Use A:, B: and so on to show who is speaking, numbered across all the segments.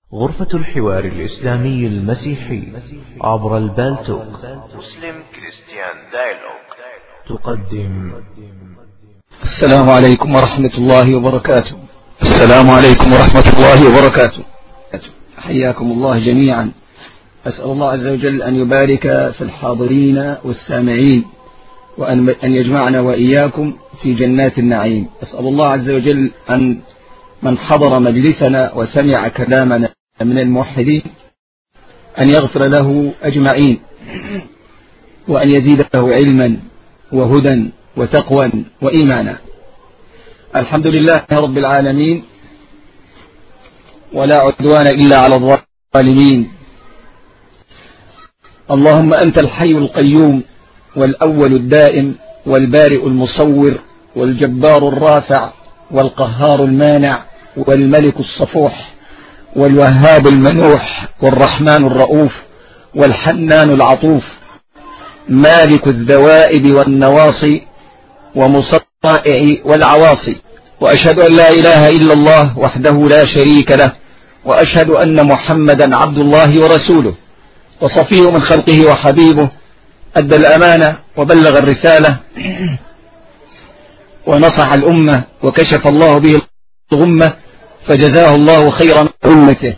A: غرفة الحوار الإسلامي المسيحي عبر البالتوك مسلم كريستيان دايلوج تقدم.
B: السلام عليكم ورحمة الله وبركاته. السلام عليكم ورحمة الله وبركاته. حياكم الله جميعا. أسأل الله عز وجل أن يبارك في الحاضرين والسامعين، وأن يجمعنا وإياكم في جنات النعيم. أسأل الله عز وجل أن من حضر مجلسنا وسمع كلامنا من الموحدين أن يغفر له أجمعين، وأن يزيده علما وهدى وتقوى وإيمانا. الحمد لله رب العالمين، ولا عدوان إلا على الظالمين. اللهم أنت الحي القيوم والأول الدائم والبارئ المصور والجبار الرافع والقهار المانع والملك الصفوح والوهاب المنوح والرحمن الرؤوف والحنان العطوف، مالك الذوائب والنواصي ومصطائع والعواصي. وأشهد أن لا إله إلا الله وحده لا شريك له، وأشهد أن محمدا عبد الله ورسوله وصفيه من خلقه وحبيبه، أدى الأمانة وبلغ الرسالة ونصح الأمة وكشف الله به الغمة، فجزاه الله خيرا أمته.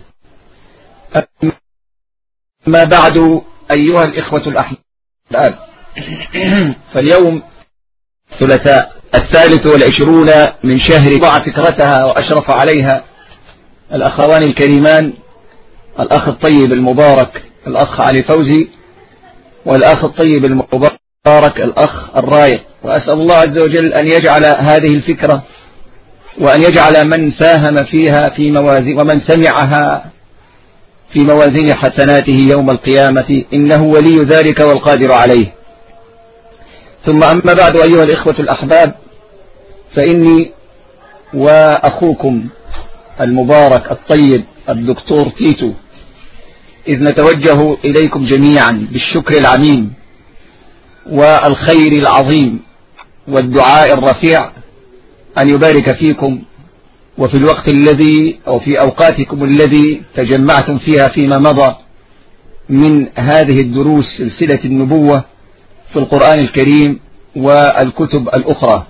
B: ما بعد، أيها الإخوة الأحباب، فاليوم ثلاثاء 23 من شهر ضاع فكرتها وأشرف عليها الأخوان الكريمان، الأخ الطيب المبارك الأخ علي فوزي، والأخ الطيب المبارك الأخ الرايق. وأسأل الله عز وجل أن يجعل هذه الفكرة وأن يجعل من ساهم فيها في موازين ومن سمعها في موازين حسناته يوم القيامة، إنه ولي ذلك والقادر عليه. ثم أما بعد، أيها الإخوة الأحباب، فإني وأخوكم المبارك الطيب الدكتور تيتو إذ نتوجه إليكم جميعا بالشكر العميم والخير العظيم والدعاء الرفيع أن يبارك فيكم، وفي الوقت الذي أو في أوقاتكم الذي تجمعتم فيها فيما مضى من هذه الدروس سلسلة النبوة في القرآن الكريم والكتب الأخرى.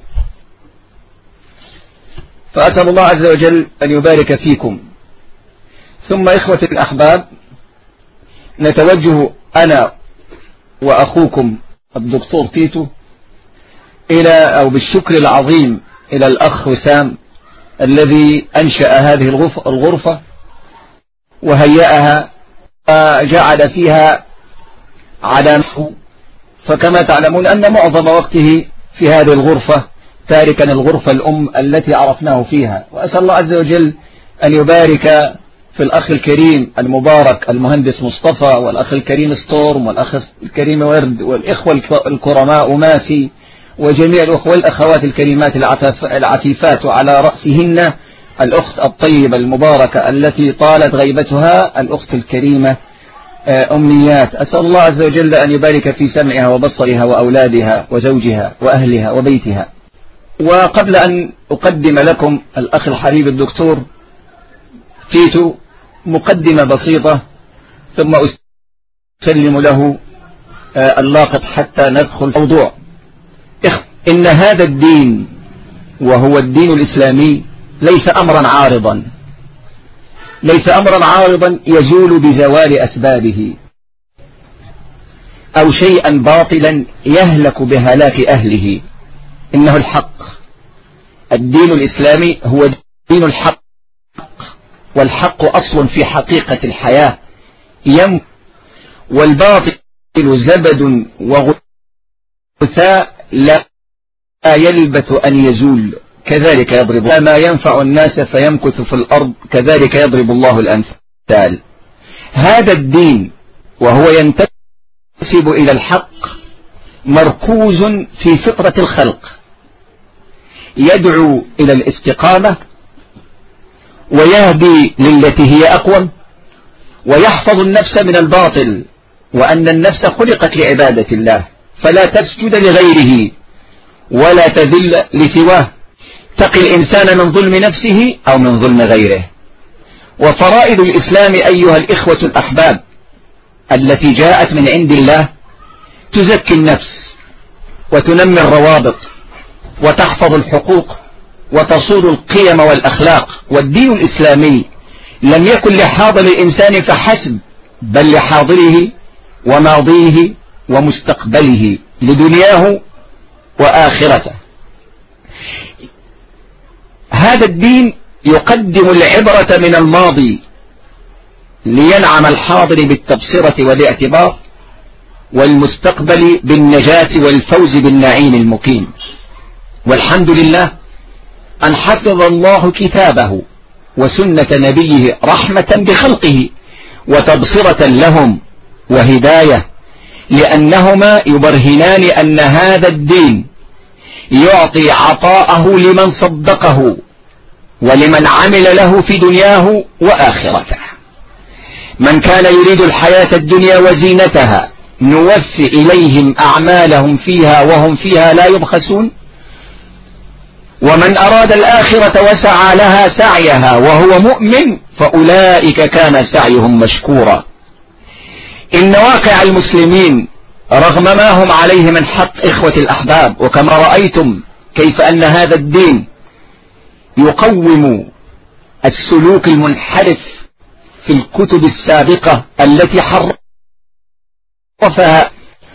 B: فأسأل الله عز وجل أن يبارك فيكم. ثم إخوة الأحباب، نتوجه أنا وأخوكم الدكتور تيتو بالشكر العظيم إلى الأخ وسام الذي أنشأ هذه الغرفة وهيئها وجعل فيها علامته. فكما تعلمون أن معظم وقته في هذه الغرفة تاركا الغرفة الأم التي عرفناه فيها. وأسأل الله عز وجل أن يبارك في الأخ الكريم المبارك المهندس مصطفى، والأخ الكريم ستورم، والأخ الكريم ورد، والإخوة الكرماء ماسي، وجميع الأخوة والأخوات الكريمات العفيفات، وعلى رأسهن الأخت الطيبة المباركة التي طالت غيبتها الأخت الكريمة أمنيات. أسأل الله عز وجل أن يبارك في سمعها وبصرها وأولادها وزوجها وأهلها وبيتها. وقبل أن أقدم لكم الأخ الحبيب الدكتور تيتو مقدمة بسيطة، ثم أسلم له اللاقط حتى ندخل في الموضوع. إن هذا الدين وهو الدين الإسلامي ليس أمرا عارضا، ليس أمرا عارضا يزول بزوال أسبابه، أو شيئا باطلا يهلك بهلاك أهله. إنه الحق. الدين الإسلامي هو دين الحق، والحق أصل في حقيقة الحياة، والباطل زبد وغثاء لا يلبث أن يزول. كذلك يضرب ما ينفع الناس فيمكث في الأرض، كذلك يضرب الله الأمثال. هذا الدين وهو ينتسب إلى الحق مركوز في فطرة الخلق، يدعو إلى الاستقامة ويهدي للتي هي أقوم، ويحفظ النفس من الباطل، وأن النفس خلقت لعبادة الله، فلا تسجد لغيره ولا تذل لسواه. تقي الإنسان من ظلم نفسه أو من ظلم غيره. وفرائض الإسلام أيها الإخوة الأحباب التي جاءت من عند الله تزكي النفس وتنمي الروابط وتحفظ الحقوق وتصون القيم والأخلاق. والدين الإسلامي لم يكن لحاضر الإنسان فحسب، بل لحاضره وماضيه ومستقبله، لدنياه وآخرته. هذا الدين يقدم العبرة من الماضي لينعم الحاضر بالتبصرة والاعتبار، والمستقبل بالنجاة والفوز بالنعيم المقيم. والحمد لله أن حفظ الله كتابه وسنة نبيه رحمة بخلقه وتبصرة لهم وهداية، لأنهما يبرهنان أن هذا الدين يعطي عطاءه لمن صدقه ولمن عمل له في دنياه وآخرته. من كان يريد الحياة الدنيا وزينتها نوفي إليهم أعمالهم فيها وهم فيها لا يبخسون، ومن أراد الآخرة وسعى لها سعيها وهو مؤمن فأولئك كان سعيهم مشكورا. إن واقع المسلمين رغم ما هم عليه من حق إخوة الأحباب، وكما رأيتم كيف أن هذا الدين يقوم السلوك المنحرف في الكتب السابقة التي حرفها،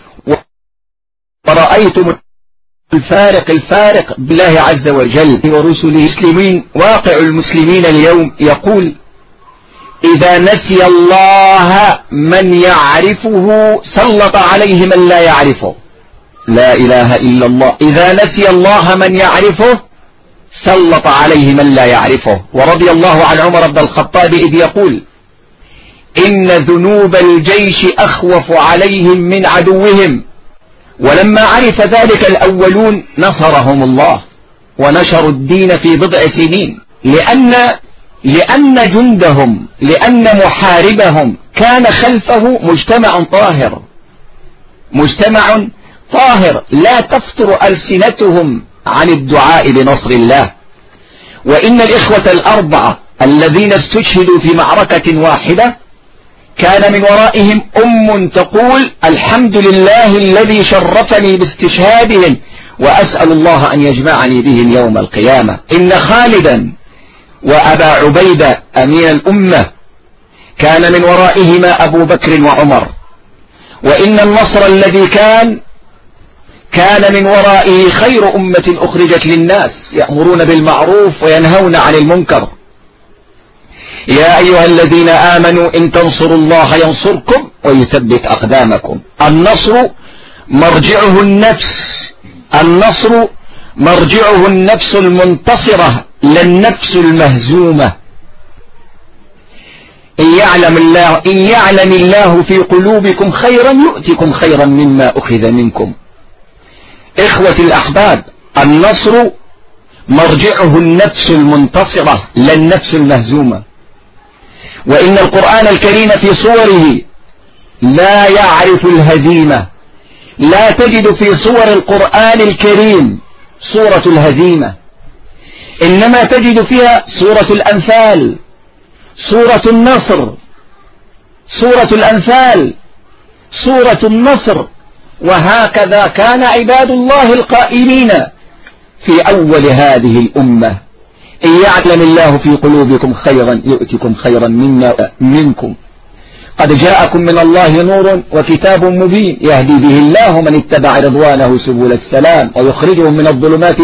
B: ورأيتم الفارق بالله عز وجل ورسله. المسلمين واقع المسلمين اليوم يقول: إذا نسي الله من يعرفه سلط عليه من لا يعرفه. لا إله إلا الله. إذا نسي الله من يعرفه سلط عليه من لا يعرفه. ورضي الله عن عمر بن الخطاب إذ يقول: إن ذنوب الجيش أخوف عليهم من عدوهم. ولما عرف ذلك الأولون نصرهم الله ونشروا الدين في بضع سنين، لأن جندهم، لأن محاربهم كان خلفه مجتمع طاهر لا تفتر ألسنتهم عن الدعاء بنصر الله. وإن الإخوة الأربعة الذين استشهدوا في معركة واحدة كان من ورائهم تقول: الحمد لله الذي شرفني باستشهادهم وأسأل الله أن يجمعني بهم يوم القيامة. إن خالدا وأبا عبيدة أمين الأمة كان من ورائهما أبو بكر وعمر. وإن النصر الذي كان من ورائه خير أمة أخرجت للناس يأمرون بالمعروف وينهون عن المنكر. يا أيها الذين آمنوا إن تنصروا الله ينصركم ويثبت أقدامكم. النصر مرجعه النفس المنتصرة لا النفس المهزومة. إن يعلم الله في قلوبكم خيرا يؤتكم خيرا مما أخذ منكم. إخوة الأحباب، النصر مرجعه النفس المنتصرة لا النفس المهزومة. وإن القرآن الكريم في صوره لا يعرف الهزيمة. لا تجد في صور القرآن الكريم صورة الهزيمة، إنما تجد فيها صورة الأنفال، صورة النصر، صورة الأنفال، صورة النصر. وهكذا كان عباد الله القائمين في أول هذه الأمة. إن يعلم الله في قلوبكم خيرا يؤتكم خيرا منكم. قد جاءكم من الله نور وكتاب مبين يهدي به الله من اتبع رضوانه سبل السلام ويخرجهم من الظلمات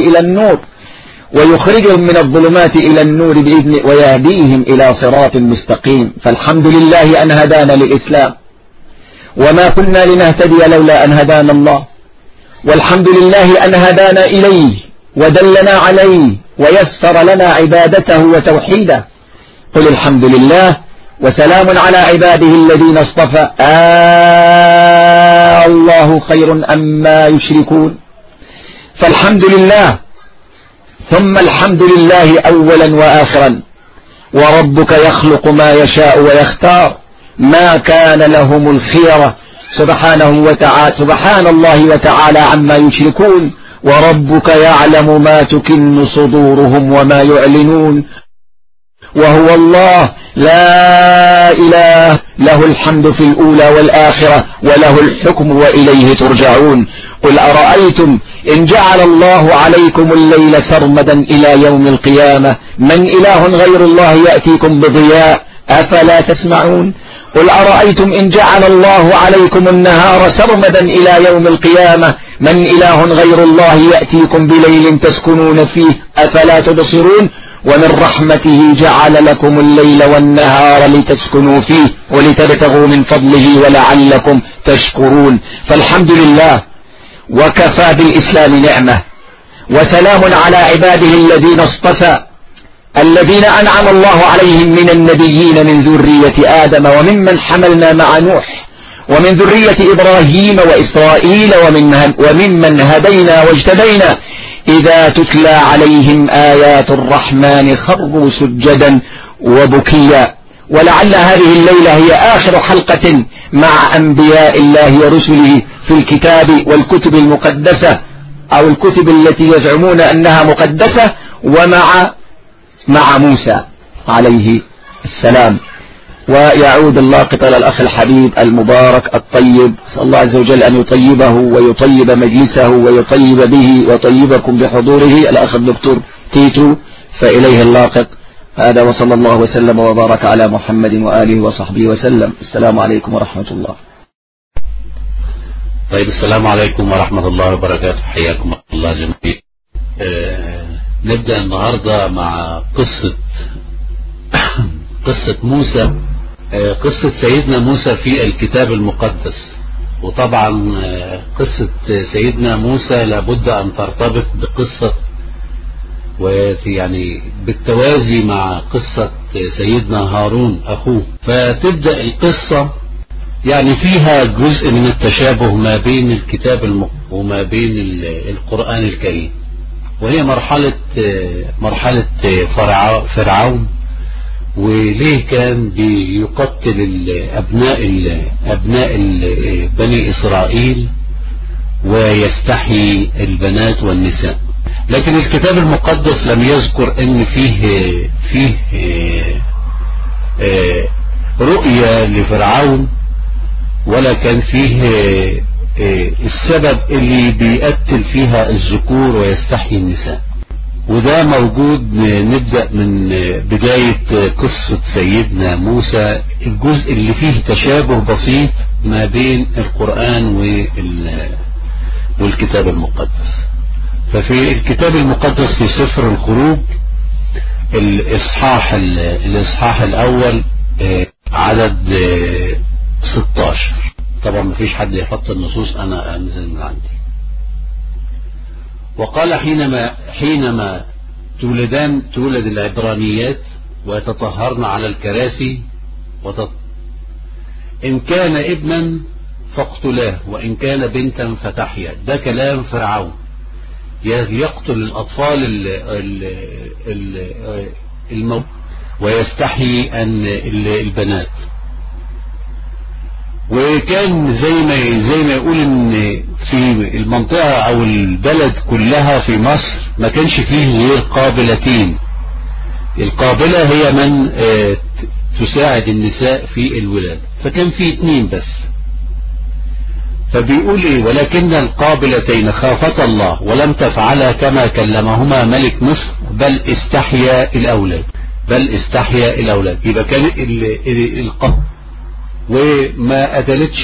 B: إلى النور بإذنه ويهديهم إلى صراط مستقيم. فالحمد لله أن هدانا للإسلام، وما كنا لنهتدي لولا أن هدانا الله. والحمد لله أن هدانا إليه ودلنا عليه ويسر لنا عبادته وتوحيده. قل الحمد لله وسلام على عباده الذين اصطفى الله خير أما يشركون. فالحمد لله ثم الحمد لله أولا وآخرا. وربك يخلق ما يشاء ويختار ما كان لهم الخيرة سبحان الله وتعالى عما يشركون. وربك يعلم ما تكن صدورهم وما يعلنون وهو الله لا إله له الحمد في الأولى والآخرة وله الحكم وإليه ترجعون. قل أرأيتم إن جعل الله عليكم الليل سرمدا إلى يوم القيامة من إله غير الله يأتيكم بضياء أفلا تسمعون. قل أرأيتم إن جعل الله عليكم النهار سرمدا إلى يوم القيامة من إله غير الله يأتيكم بليل تسكنون فيه أفلا تبصرون. ومن رحمته جعل لكم الليل والنهار لتسكنوا فيه ولتبتغوا من فضله ولعلكم تشكرون. فالحمد لله وكفى بالإسلام نعمة، وسلام على عباده الذين اصطفى الذين أنعم الله عليهم من النبيين من ذرية آدم وممن حملنا مع نوح ومن ذرية إبراهيم وإسرائيل وممن هدينا واجتبينا إذا تتلى عليهم آيات الرحمن خروا سجدا وبكيا. ولعل هذه الليلة هي آخر حلقة مع أنبياء الله ورسله في الكتاب والكتب المقدسة أو الكتب التي يزعمون أنها مقدسة ومع موسى عليه السلام. ويعود اللاقط إلى الأخ الحبيب المبارك الطيب، صلى الله عز وجل أن يطيبه ويطيب مجلسه ويطيب به ويطيبكم بحضوره الأخ الدكتور تيتو، فإليه اللاقط. هذا وصلى الله وسلم وبارك على محمد وآله وصحبه وسلم. السلام عليكم ورحمة الله.
C: طيب، السلام عليكم ورحمة الله وبركاته، حياكم الله جميعا. نبدأ النهاردة مع قصة موسى، قصة سيدنا موسى في الكتاب المقدس. وطبعا قصة سيدنا موسى لابد أن ترتبط بقصة ويعني بالتوازي مع قصة سيدنا هارون أخوه. فتبدأ القصة يعني فيها جزء من التشابه ما بين الكتاب وما بين القرآن الكريم، وهي مرحلة فرعون، وليه كان بيقتل أبناء بني إسرائيل ويستحيي البنات والنساء. لكن الكتاب المقدس لم يذكر ان فيه رؤية لفرعون، ولا كان فيه السبب اللي بيقتل فيها الذكور ويستحيي النساء. وده موجود. نبدأ من بداية قصة سيدنا موسى، الجزء اللي فيه تشابه بسيط ما بين القرآن والكتاب المقدس. ففي الكتاب المقدس في سفر الخروج الإصحاح الأول عدد 16. طبعا مفيش حد يحط النصوص، أنا أنزل من عندي. وقال حينما تولد العبرانيات ويتطهرن على الكراسي إن كان ابنا فاقتلاه وإن كان بنتا فتحيا. ده كلام فرعون، يقتل الأطفال الموت ويستحيي البنات. وكان زي ما يقول ان في المنطقة او البلد كلها في مصر ما كانش فيه غير قابلتين. القابلة هي من تساعد النساء في الولادة، فكان في 2 بس. فبيقول ايه؟ ولكن القابلتين خافتا الله ولم تفعلا كما كلمهما ملك مصر بل استحيا الأولاد. يبقى كان القابل وما قتلتش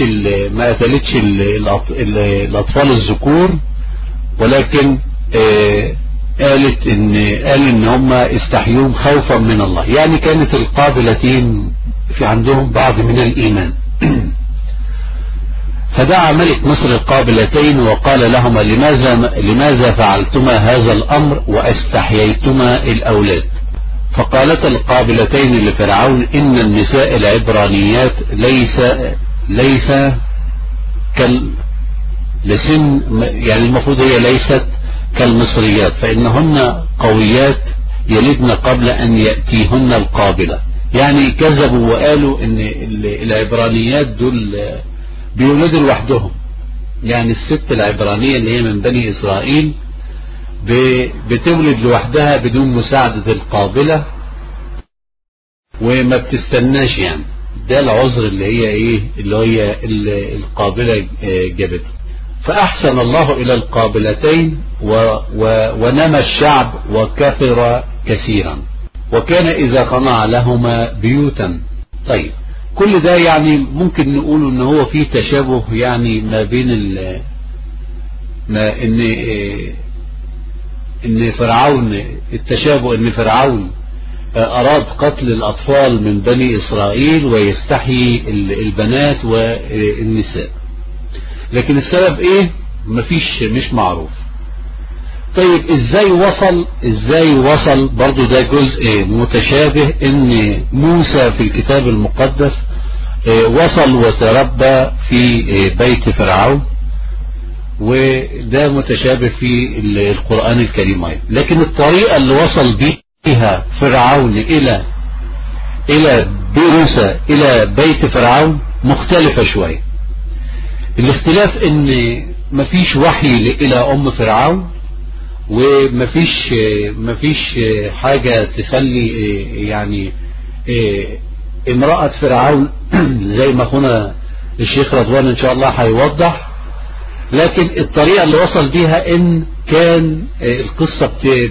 C: الأطفال الذكور، ولكن قال ان هم استحيوهم خوفا من الله. يعني كانت القابلتين في عندهم بعض من الإيمان. فدعا ملك مصر القابلتين وقال لهما لماذا فعلتما هذا الأمر واستحييتما الأولاد؟ فقالت القابلتين لفرعون إن النساء العبرانيات ليس لسن، يعني المفروض هي ليست كالمصريات، فإنهن قويات يلدن قبل أن يأتيهن القابلة. يعني كذبوا وقالوا إن العبرانيات دول بيولدوا لوحدهم. يعني الست العبرانية اللي هي من بني إسرائيل بتولد لوحدها بدون مساعدة القابلة، وما بتستناش يعني. ده العذر اللي هي ايه، اللي هي القابلة جابته. فأحسن الله إلى القابلتين ونمى الشعب وكثر كثيرا، وكان إذا قنع لهما بيوتا. طيب كل ده يعني ممكن نقول ان هو فيه تشابه يعني ما بين ان فرعون، التشابه ان فرعون أراد قتل الأطفال من بني إسرائيل ويستحيي البنات والنساء، لكن السبب إيه مش معروف. طيب إزاي وصل برضو ده جزء متشابه، إن موسى في الكتاب المقدس وصل وتربى في بيت فرعون، وده متشابه في القرآن الكريم، لكن الطريقة اللي وصل بيها فرعون إلى موسى إلى بيت فرعون مختلفة شوية. الاختلاف إن مفيش وحي إلى أم فرعون، ومفيش حاجة تخلي يعني امرأة فرعون زي ما أخونا الشيخ رضوان إن شاء الله هيوضح. لكن الطريقة اللي وصل بيها إن كان القصة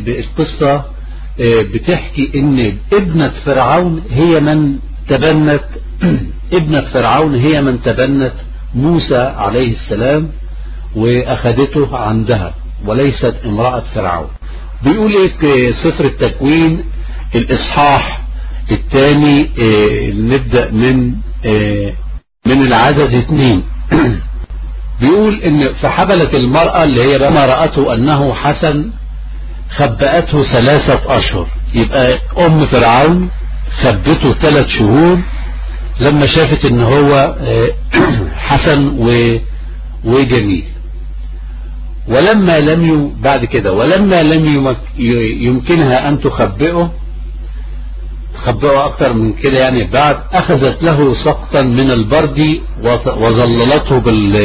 C: بتحكي إن ابنة فرعون هي من تبنت موسى عليه السلام وأخذته عندها، وليست امرأة فرعون. بيقول إيه سفر التكوين الإصحاح الثاني، نبدأ من العدد 2. بيقول إن فحبلت المرأة اللي هي لما رأته أنه حسن خبأته 3 أشهر. يبقى أم فرعون خبته 3 شهور لما شافت إن هو حسن وجميل. ولما لم يمكنها أن تخبئه أكتر من كده يعني، بعد أخذت له سقطا من البرد وظللته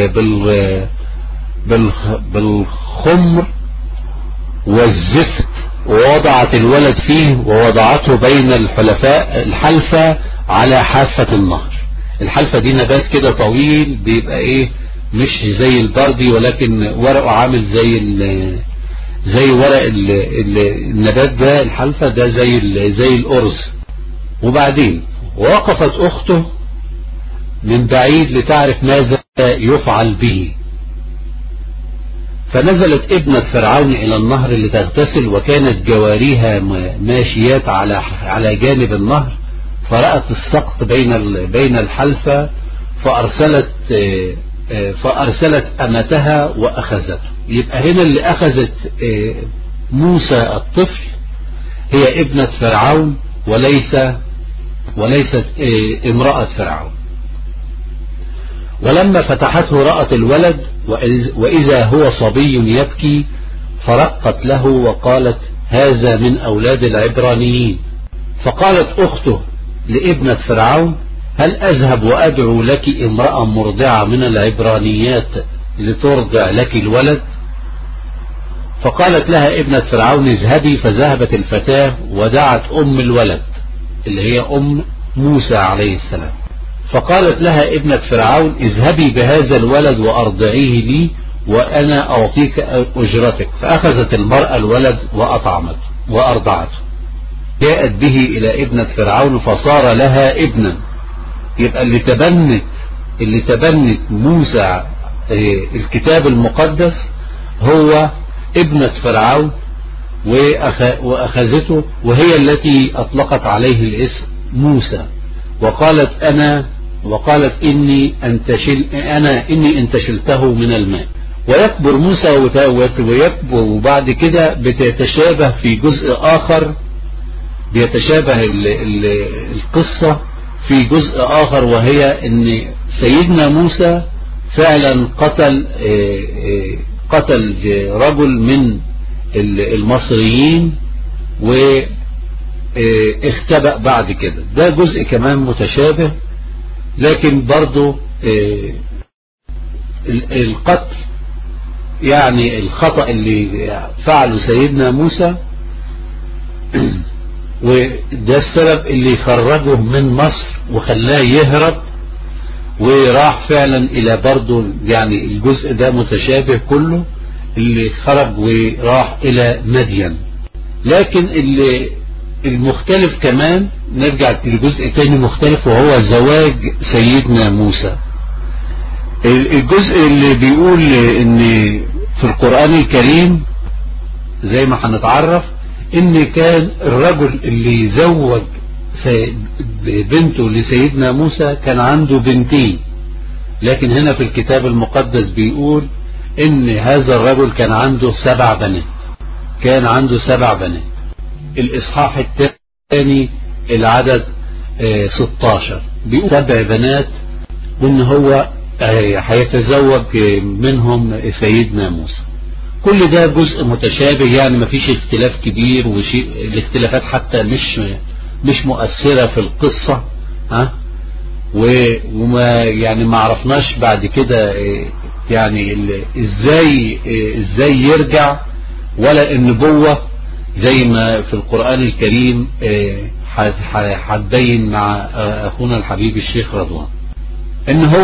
C: بالخمر والزفت، ووضعت الولد فيه ووضعته بين الحلفة على حافة النهر. الحلفة دي نبات كده طويل، بيبقى ايه مش زي البردي، ولكن ورقه عامل زي ورق النبات ده. الحلفة ده زي الأرز. وبعدين وقفت أخته من بعيد لتعرف ماذا يفعل به، فنزلت ابنة فرعون إلى النهر لتغتسل، وكانت جواريها ماشيات على جانب النهر، فرأت السقط بين الحلفة فأرسلت أمتها وأخذته. يبقى هنا اللي أخذت موسى الطفل هي ابنة فرعون وليست امرأة فرعون. ولما فتحته رأت الولد وإذا هو صبي يبكي، فرقت له وقالت هذا من أولاد العبرانيين. فقالت أخته لابنة فرعون هل أذهب وأدعو لك امرأة مرضعة من العبرانيات لترضع لك الولد؟ فقالت لها ابنة فرعون اذهبي. فذهبت الفتاة ودعت أم الولد اللي هي أم موسى عليه السلام، فقالت لها ابنة فرعون اذهبي بهذا الولد وأرضعيه لي وأنا أعطيك أجرتك. فأخذت المرأة الولد وأرضعته. جاءت به إلى ابنة فرعون فصار لها ابنا. يبقى اللي تبنت موسى الكتاب المقدس هو ابنة فرعون، وأخذته، وهي التي أطلقت عليه الاسم موسى، وقالت إني انتشلته من الماء. ويكبر موسى ويكبر، وبعد كده بتتشابه في جزء آخر، بيتشابه القصة في جزء آخر، وهي ان سيدنا موسى فعلا قتل رجل من المصريين واختبأ بعد كده. ده جزء كمان متشابه، لكن برضو القتل يعني الخطأ اللي فعله سيدنا موسى وده السبب اللي خرجه من مصر وخلاه يهرب، وراح فعلا الى برضه يعني الجزء ده متشابه كله، اللي خرج وراح الى مدين. لكن اللي المختلف كمان نرجع لجزء تاني مختلف، وهو زواج سيدنا موسى. الجزء اللي بيقول ان في القرآن الكريم زي ما هنتعرف ان كان الرجل اللي زوج بنته لسيدنا موسى كان عنده بنتين، لكن هنا في الكتاب المقدس بيقول ان هذا الرجل كان عنده 7 بنات، كان عنده 7 بنات. الاصحاح الثاني العدد 16 بيقول 7 بنات، وان هو هيتزوج منهم سيدنا موسى. كل ده جزء متشابه، يعني مفيش اختلاف كبير، وشيء الاختلافات حتى مش مؤثرة في القصة، وما يعني ما عرفناش بعد كده يعني ازاي يرجع، ولا النبوة زي ما في القرآن الكريم هتبين مع اخونا الحبيب الشيخ رضوان، ان هو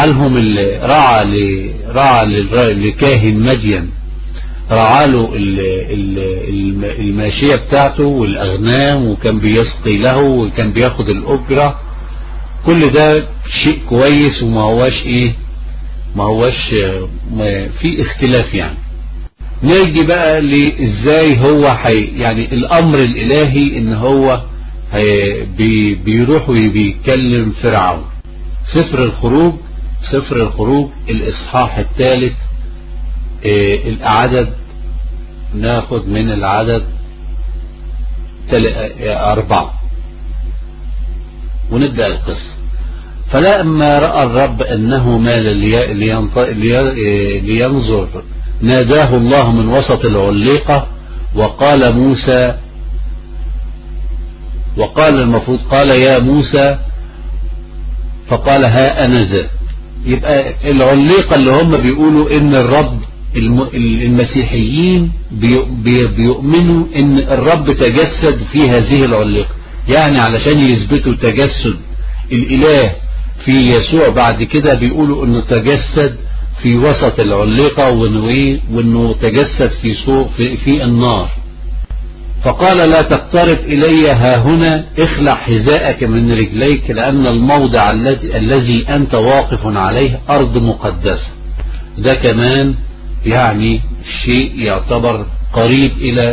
C: رعى لكاهن مدين، رعى له الماشية بتاعته والأغنام، وكان بيسقي له، وكان بياخد الأجرة. كل ده شيء كويس، وما هوش في اختلاف يعني. نيجي بقى لإزاي هو يعني الأمر الإلهي إن هو بيروح وبيكلم فرعون. سفر الخروج الإصحاح الثالث، العدد ناخد من العدد 4 ونبدأ القصة. فلما رأى الرب أنه مال لينظر ناداه الله من وسط العليقة وقال المفروض قال يا موسى، فقال ها أنا ذا. يبقى العليقة اللي هم بيقولوا ان الرب، المسيحيين بيؤمنوا ان الرب تجسد في هذه العليقة، يعني علشان يثبتوا تجسد الإله في يسوع بعد كده بيقولوا انه تجسد في وسط العليقة، وانه تجسد في النار. فقال لا تقترب إلي ها هنا، اخلع حذاءك من رجليك، لأن الموضع الذي أنت واقف عليه أرض مقدسة. ده كمان يعني شيء يعتبر قريب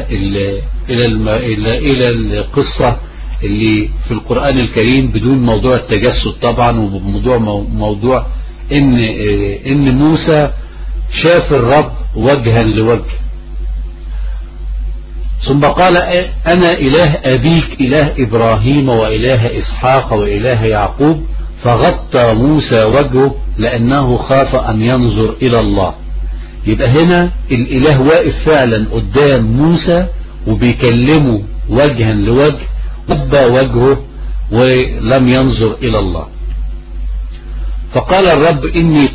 C: إلى القصة اللي في القرآن الكريم، بدون موضوع التجسد طبعا، وموضوع إن موسى شاف الرب وجها لوجه. ثم قال أنا إله أبيك، إله إبراهيم وإله إسحاق وإله يعقوب. فغطى موسى وجهه لأنه خاف أن ينظر إلى الله. يبقى هنا الإله واقف فعلا قدام موسى وبيكلمه وجها لوجه، غطى وجهه ولم ينظر إلى الله. فقال الرب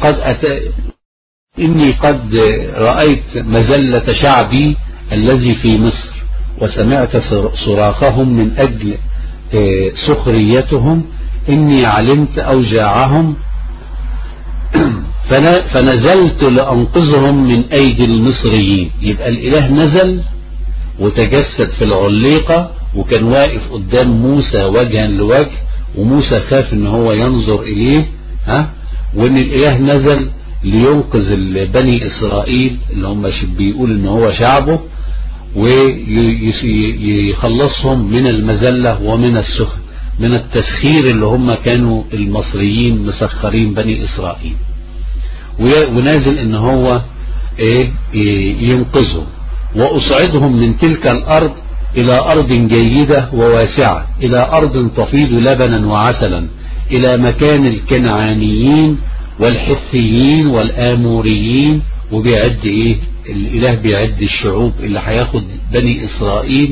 C: إني قد رأيت مذلة شعبي الذي في مصر، وسمعت صراخهم من أجل سخريتهم، إني علمت أوجاعهم فنزلت لأنقذهم من أيدي المصريين. يبقى الإله نزل وتجسد في العليقة، وكان واقف قدام موسى وجها لوجه، وموسى خاف ان هو ينظر إليه، وان الإله نزل لينقذ بني إسرائيل اللي هم بيقول ان هو شعبه، ويخلصهم من المذلة ومن السخر، من التسخير اللي هم كانوا المصريين مسخرين بني إسرائيل، ونازل ان هو ينقذهم. وأصعدهم من تلك الأرض إلى أرض جيدة وواسعة، إلى أرض تفيض لبنا وعسلا، إلى مكان الكنعانيين والحثيين والآموريين. وبيعد الإله بيعد الشعوب اللي هياخد بني إسرائيل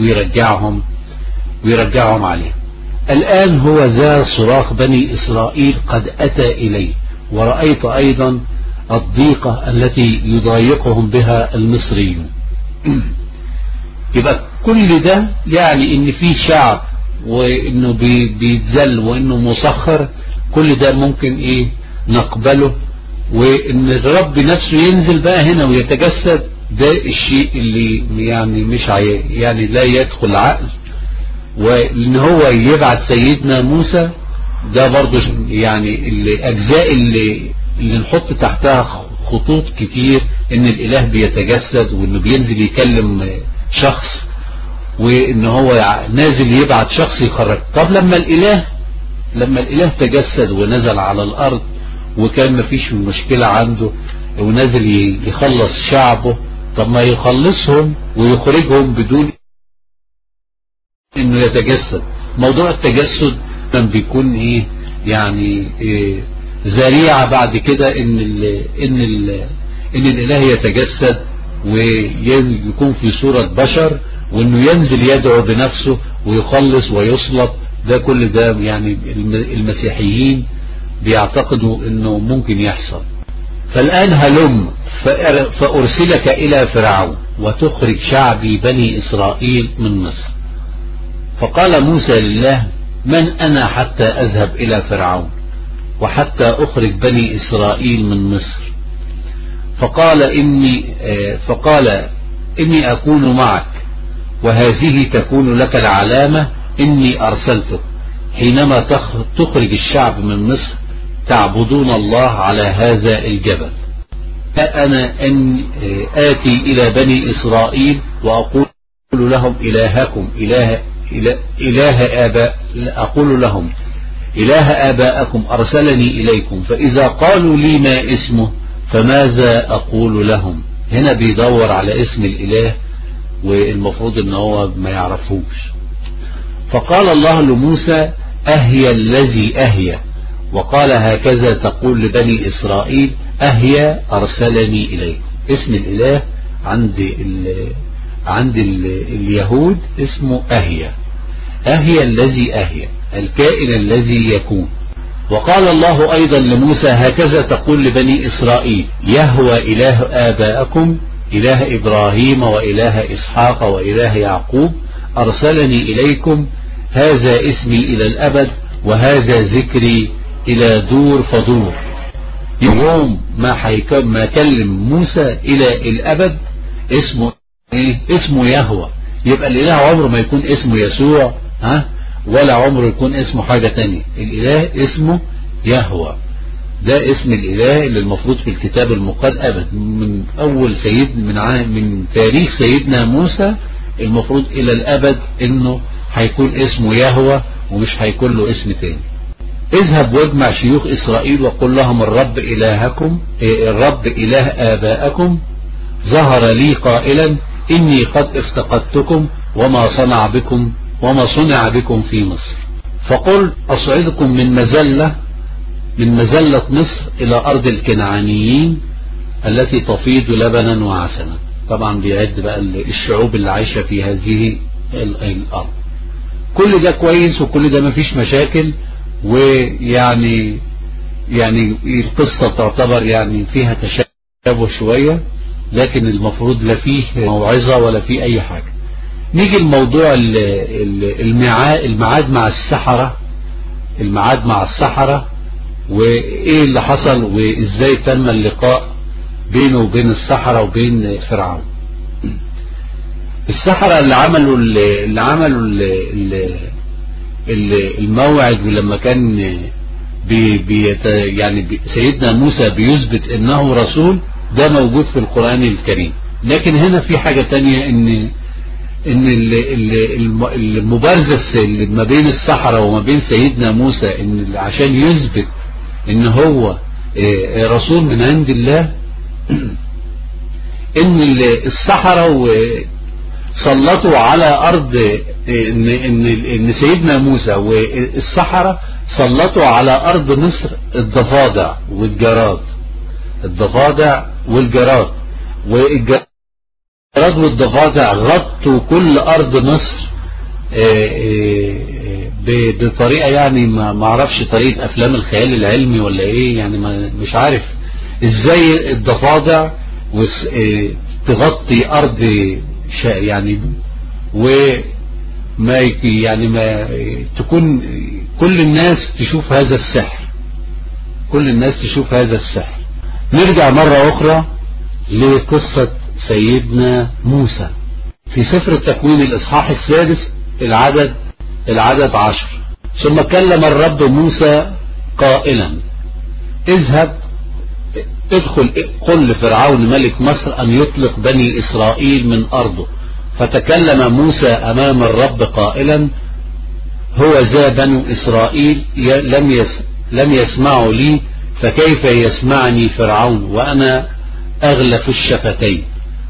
C: ويرجعهم عليه. الآن هو ذا صراخ بني إسرائيل قد أتى إليه، ورأيت أيضا الضيقة التي يضايقهم بها المصريون. يبقى كل ده يعني ان في شعب وانه بيتذل وانه مسخر، كل ده ممكن ايه نقبله. وان الرب نفسه ينزل بقى هنا ويتجسد، ده الشيء اللي يعني مش يعني لا يدخل عقل. وان هو يبعت سيدنا موسى ده برضو يعني الاجزاء اللي نحط تحتها خطوط كتير، ان الاله بيتجسد وانه بينزل يكلم شخص، وان هو نازل يبعت شخص يخرج. طب لما الاله تجسد ونزل على الارض وكان مفيش مشكلة عنده ونازل يخلص شعبه، طب ما يخلصهم ويخرجهم بدون انه يتجسد. موضوع التجسد كان بيكون ايه يعني إيه ذريعة بعد كده ان الاله يتجسد ويكون في صورة بشر، وانه ينزل يدعو بنفسه ويخلص ويصلب. ده كل ده يعني المسيحيين بيعتقدوا انه ممكن يحصل. فالآن هلم فأرسلك إلى فرعون وتخرج شعبي بني إسرائيل من مصر. فقال موسى لله: من أنا حتى أذهب إلى فرعون وحتى أخرج بني إسرائيل من مصر؟ فقال إني أكون معك، وهذه تكون لك العلامة إني أرسلتك. حينما تخرج الشعب من مصر تعبدون الله على هذا الجبل. أنا أن آتي إلى بني إسرائيل وأقول لهم أقول لهم إله آبائكم أرسلني إليكم، فإذا قالوا لي ما اسمه فماذا أقول لهم؟ هنا بيدور على اسم الإله والمفروض ان هو ما يعرفوش. فقال الله لموسى: أهي الذي أهي، وقال هكذا تقول لبني إسرائيل: أهي أرسلني إليكم. اسم الإله عند اليهود اسمه أهي الذي أهي، الكائن الذي يكون. وقال الله أيضا لموسى: هكذا تقول لبني إسرائيل: يهوى إله آبائكم إله إبراهيم وإله إسحاق وإله يعقوب أرسلني إليكم، هذا اسمي إلى الأبد وهذا ذكري إلى دور فدور. يوم ما كلم موسى إلى الأبد اسمه إيه؟ اسمه يهوى. يبقى الإله عمره ما يكون اسمه يسوع ولا عمره يكون اسمه حاجة تانية. الإله اسمه يهوى، ده اسم الإله اللي المفروض في الكتاب المقدس أبد من أول من تاريخ سيدنا موسى المفروض إلى الأبد إنه هيكون اسمه يهوى ومش هيكون له اسم تاني. اذهب واجمع شيوخ إسرائيل وقل لهم: الرب إله آبائكم ظهر لي قائلا: إني قد افتقدتكم وما صنع بكم في مصر. فقل: أصعدكم من مزلة مصر إلى أرض الكنعانيين التي تفيض لبنا وعسلا. طبعا بيعد بقى الشعوب اللي عايشة في هذه الأرض. كل ده كويس وكل ده مفيش مشاكل، ويعني القصة تعتبر يعني فيها تشابه شوية، لكن المفروض لا فيه موعظة ولا فيه أي حاجة. نيجي الموضوع الميعاد مع السحرة وايه اللي حصل وازاي تم اللقاء بينه وبين السحرة وبين فرعون. السحرة اللي عملوا الموعد، ولما كان يعني سيدنا موسى بيثبت انه رسول، ده موجود في القرآن الكريم. لكن هنا في حاجة تانية، ان المبارزة ما بين السحرة وما بين سيدنا موسى، ان عشان يثبت ان هو رسول من عند الله، ان السحرة سلطوا على ارض، ان سيدنا موسى والسحرة سلطوا على ارض مصر الضفادع والضفادع غطوا كل ارض مصر بطريقة يعني ما اعرفش طريقة افلام الخيال العلمي ولا ايه، يعني مش عارف ازاي الضفادع تغطي ارض يعني وما يعني ما تكون كل الناس تشوف هذا السحر، كل الناس تشوف هذا السحر. نرجع مرة أخرى لقصة سيدنا موسى في سفر التكوين الإصحاح السادس العدد 10. ثم كلم الرب موسى قائلا اذهب ادخل قل لفرعون ملك مصر أن يطلق بني إسرائيل من أرضه. فتكلم موسى أمام الرب قائلا هو ذا بنو إسرائيل لم يسمعوا لي فكيف يسمعني فرعون وأنا أغلف الشفتين.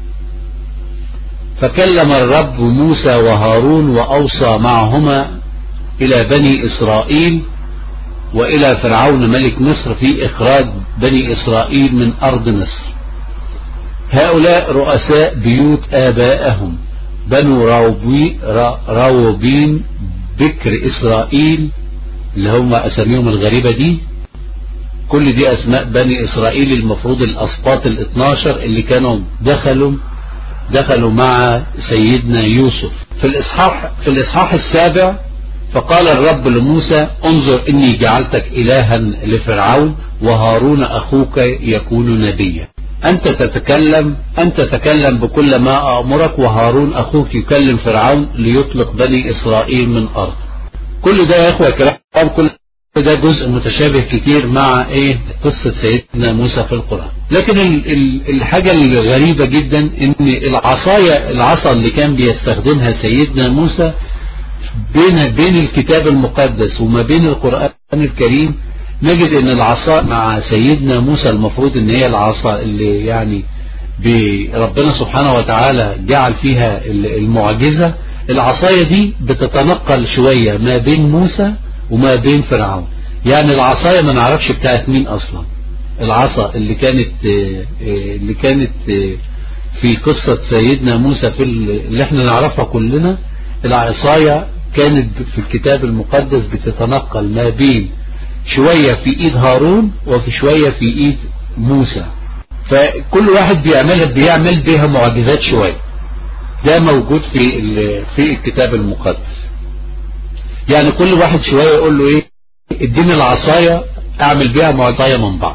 C: فكلم الرب موسى وهارون وأوصى معهما إلى بني إسرائيل وإلى فرعون ملك مصر في إخراج بني إسرائيل من أرض مصر. هؤلاء رؤساء بيوت آبائهم بنو راوبين بكر إسرائيل اللي هم أساميهم الغريبة دي. كل دي أسماء بني إسرائيل، المفروض الأسباط 12 اللي كانوا دخلوا مع سيدنا يوسف. في الإصحاح السابع فقال الرب لموسى انظر إني جعلتك إلها لفرعون وهارون أخوك يكون نبيا. أنت تتكلم بكل ما أأمرك وهارون أخوك يكلم فرعون ليطلق بني إسرائيل من أرض. كل ده يا إخوة كلام، كل ده جزء متشابه كتير مع قصة سيدنا موسى في القرآن. لكن الحاجة الغريبة جدا ان العصا اللي كان بيستخدمها سيدنا موسى بين الكتاب المقدس وما بين القرآن الكريم، نجد ان العصا مع سيدنا موسى المفروض ان هي العصا اللي يعني ربنا سبحانه وتعالى جعل فيها المعجزة. العصاية دي بتتنقل شوية ما بين موسى وما بين فرعون. يعني العصاية ما نعرفش بتاعت مين اصلا. العصا اللي كانت في قصة سيدنا موسى اللي احنا نعرفها كلنا، العصاية كانت في الكتاب المقدس بتتنقل ما بين شوية في ايد هارون وفي شوية في ايد موسى، فكل واحد بيعمل بيها معجزات شوية. ده موجود في الكتاب المقدس. يعني كل واحد شوية يقول له اديني العصاية اعمل بيها معجزة من بعض،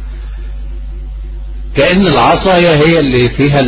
C: كأن العصاية هي اللي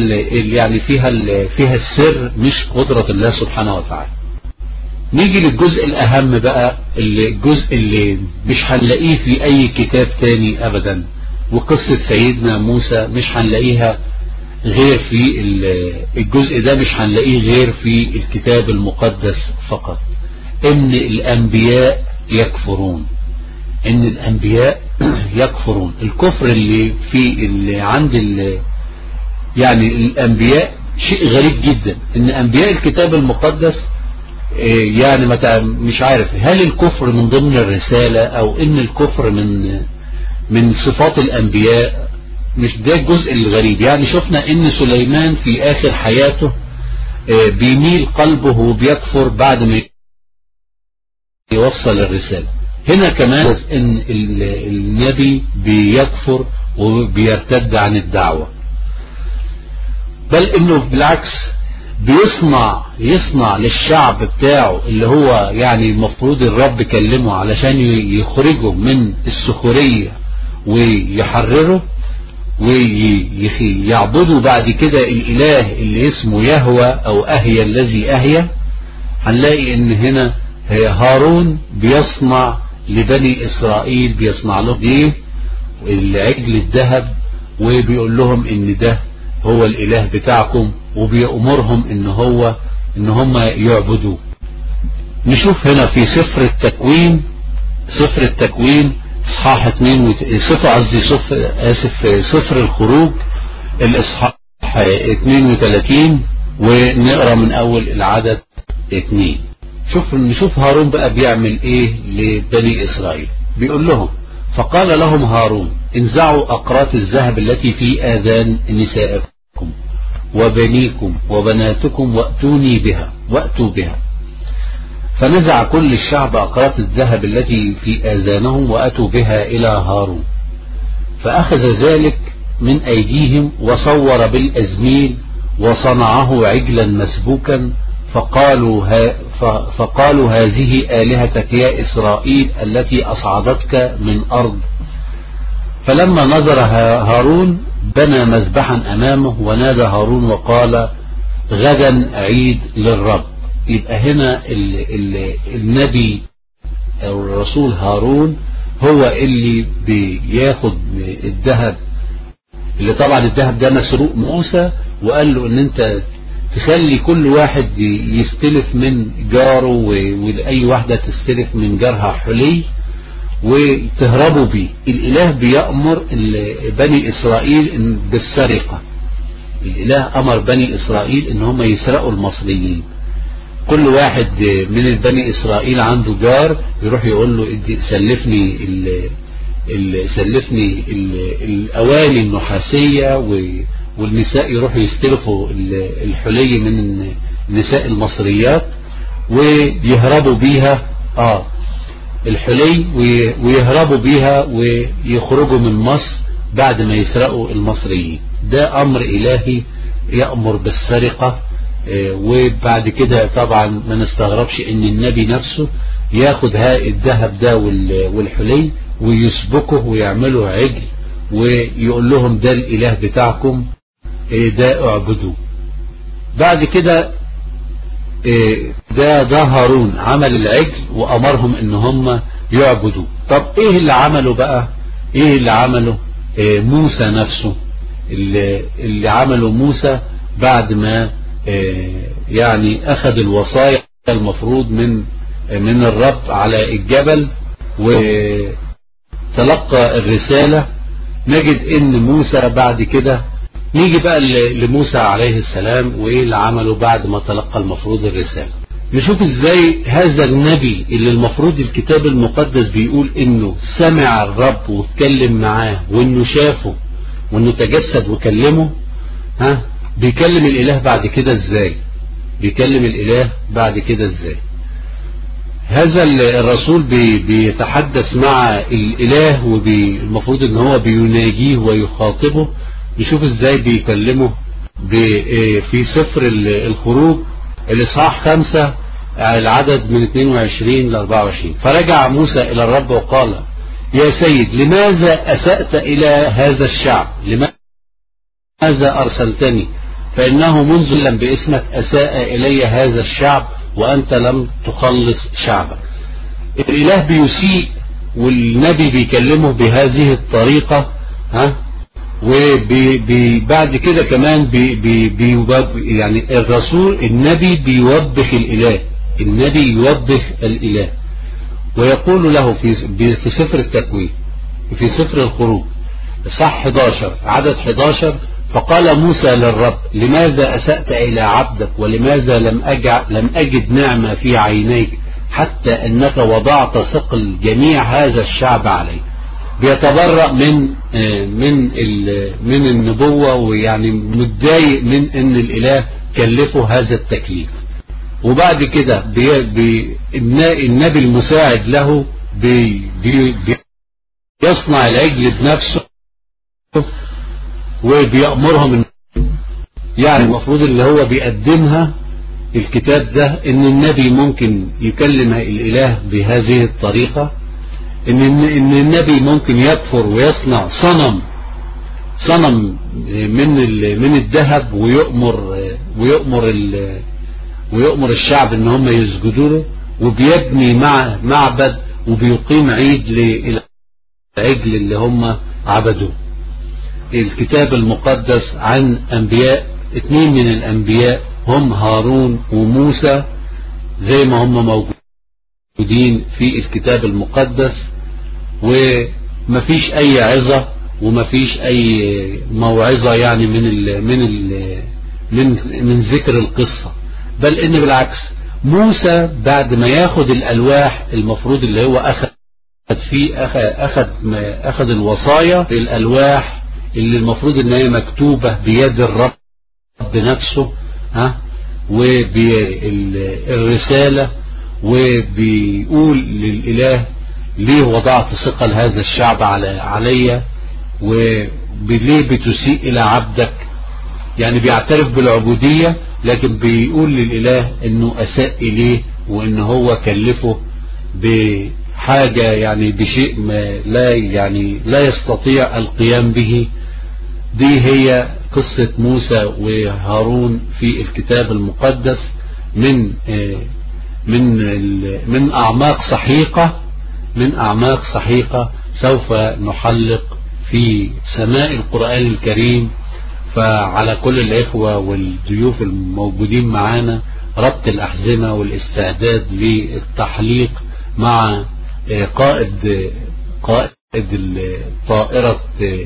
C: فيها السر مش قدرة الله سبحانه وتعالى. نيجي للجزء الأهم بقى، الجزء اللي مش هنلاقيه في أي كتاب تاني أبدا، وقصة سيدنا موسى مش هنلاقيها غير في الجزء ده، مش هنلاقيه غير في الكتاب المقدس فقط. إن الأنبياء يكفرون، إن الأنبياء يكفرون. الكفر اللي عند يعني الأنبياء شيء غريب جدا. إن أنبياء الكتاب المقدس يعني مش عارف هل الكفر من ضمن الرسالة أو إن الكفر من صفات الأنبياء. مش ده الجزء الغريب. يعني شفنا إن سليمان في آخر حياته بيميل قلبه وبيكفر بعد ما يوصل الرسالة. هنا كمان إن النبي بيكفر وبيرتد عن الدعوة، بل إنه بالعكس يصنع للشعب بتاعه اللي هو يعني المفروض الرب كلمه علشان يخرجه من السخرية ويحرره ويعبدوا بعد كده الإله اللي اسمه يهوى أو أهيا الذي أهيا. هنلاقي إن هنا هارون بيصنع لبني إسرائيل، بيصنع لهم العجل الذهب وبيقول لهم إن ده هو الإله بتاعكم، وبيأمرهم إن هم يعبدوه. نشوف هنا في سفر التكوين إصحاح 2 سفر الخروج الإصحاح 32 ونقرأ من أول العدد 2. نشوف هارون بقى بيعمل إيه لبني إسرائيل. بيقول لهم فقال لهم هارون انزعوا أقراط الذهب التي في آذان نسائكم وبنيكم وبناتكم وأتوا بها. فنزع كل الشعب أقراط الذهب التي في آذانهم وأتوا بها إلى هارون، فأخذ ذلك من أيديهم وصور بالأزميل وصنعه عجلا مسبوكا فقالوا هذه آلهتك يا إسرائيل التي أصعدتك من أرض. فلما نظر هارون بنى مذبحا أمامه، ونادى هارون وقال غدا عيد للرب. يبقى هنا النبي أو الرسول هارون هو اللي بياخد الذهب، اللي طبعا الذهب ده مسروق موسى، وقال له ان انت تخلي كل واحد يستلف من جاره، واي واحدة تستلف من جارها حلي وتهربوا بيه. الاله بيأمر بني اسرائيل بالسرقة. الاله امر بني اسرائيل ان هم يسرقوا المصريين. كل واحد من بني اسرائيل عنده جار يروح يقول له سلفني سلفني الاواني النحاسية، والنساء يروحوا يستلفوا الحلي من النساء المصريات ويهربوا بيها الحلي، ويهربوا بيها ويخرجوا من مصر بعد ما يسرقوا المصريين. ده امر الهي يأمر بالسرقة. وبعد كده طبعا ما نستغربش ان النبي نفسه ياخد الذهب ده والحلي ويسبكه ويعملوا عجل ويقول لهم ده الاله بتاعكم، ده اعبدوه. بعد كده ده هارون عمل العجل وامرهم ان هم يعبدوه. طب ايه اللي عمله بقى؟ ايه اللي عمله موسى نفسه؟ اللي عمله موسى بعد ما يعني اخذ الوصايا المفروض من الرب على الجبل وتلقى الرسالة، نجد ان موسى بعد كده نيجي بقى لموسى عليه السلام وايه اللي عمله بعد ما تلقى المفروض الرسالة. نشوف ازاي هذا النبي اللي المفروض الكتاب المقدس بيقول انه سمع الرب واتكلم معاه وانه شافه وانه تجسد وكلمه، بيكلم الاله بعد كده ازاي؟ بيكلم الاله بعد كده ازاي؟ هذا الرسول بيتحدث مع الاله والمفروض ان هو بيناجيه ويخاطبه. نشوف ازاي بيكلمه في سفر الخروج الاصحاح 5 العدد من 22 ل 24. فرجع موسى الى الرب وقال يا سيد لماذا اسأت الى هذا الشعب؟ لماذا ارسلتني؟ فانه منذ لم باسمك اساء الي هذا الشعب وانت لم تخلص شعبك. الاله بيسيء والنبي بيكلمه بهذه الطريقة، وبعد كده كمان يعني الرسول النبي بيوبخ الاله، النبي يوبخ الاله ويقول له في سفر التكوين في سفر الخروج صح 11 عدد 11 فقال موسى للرب لماذا أسأت إلى عبدك ولماذا لم أجد نعمة في عينيك حتى أنك وضعت ثقل جميع هذا الشعب عليه. بيتبرأ من النبوة، ويعني متضايق من ان الاله كلفه هذا التكليف. وبعد كده النبي المساعد له بيصنع العجل بنفسه وبيأمرهم يعني المفروض اللي هو بيقدمها الكتاب ده ان النبي ممكن يكلم الاله بهذه الطريقة، ان النبي ممكن يكفر ويصنع صنم من الذهب ويؤمر الشعب ان هم يسجدوا له، وبيبني معبد وبيقيم عيد للعجل اللي هم عبدوه. الكتاب المقدس عن انبياء 2 من الانبياء هم هارون وموسى زي ما هم موجودين في الكتاب المقدس، ومفيش اي عظة ومفيش اي موعظة يعني من ذكر القصة، بل ان بالعكس موسى بعد ما ياخد الالواح المفروض اللي هو اخذ الوصايا الالواح اللي المفروض ان هي مكتوبة بيد الرب نفسه وبالرسالة، وبيقول للإله ليه وضعت ثقل هذا الشعب علي وليه بتسيء إلى عبدك، يعني بيعترف بالعبودية لكن بيقول للإله انه اساء اليه وان هو كلفه بحاجة يعني بشيء ما لا يستطيع القيام به. دي هي قصة موسى وهارون في الكتاب المقدس من أعماق سحيقة سوف نحلق في سماء القرآن الكريم. فعلى كل الإخوة والضيوف الموجودين معانا ربط الأحزمة والاستعداد للتحليق مع قائد طائرة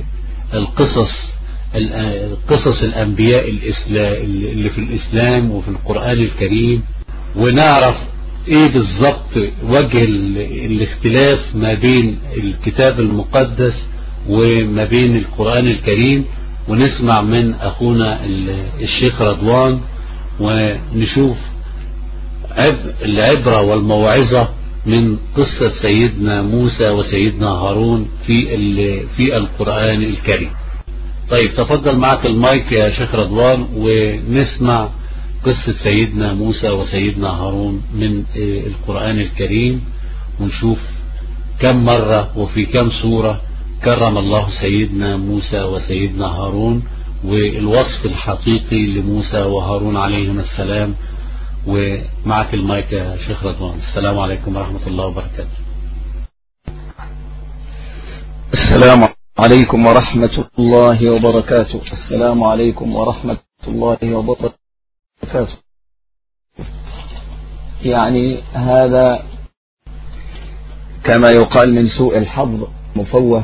C: قصص الأنبياء اللي في الإسلام وفي القرآن الكريم، ونعرف ايه بالظبط وجه الاختلاف ما بين الكتاب المقدس وما بين القرآن الكريم، ونسمع من أخونا الشيخ رضوان ونشوف العبرة والموعظة من قصة سيدنا موسى وسيدنا هارون في القرآن الكريم. طيب تفضل معك المايك يا شيخ رضوان ونسمع قصة سيدنا موسى وسيدنا هارون من القرآن الكريم، ونشوف كم مرة وفي كم سورة كرم الله سيدنا موسى وسيدنا هارون، والوصف الحقيقي لموسى وهارون عليهم السلام. ومعك المايك يا شيخ رضوان. السلام عليكم ورحمة الله وبركاته.
B: السلام عليكم ورحمة الله وبركاته. السلام عليكم ورحمة الله وبركاته. يعني هذا كما يقال من سوء الحظ مفوه،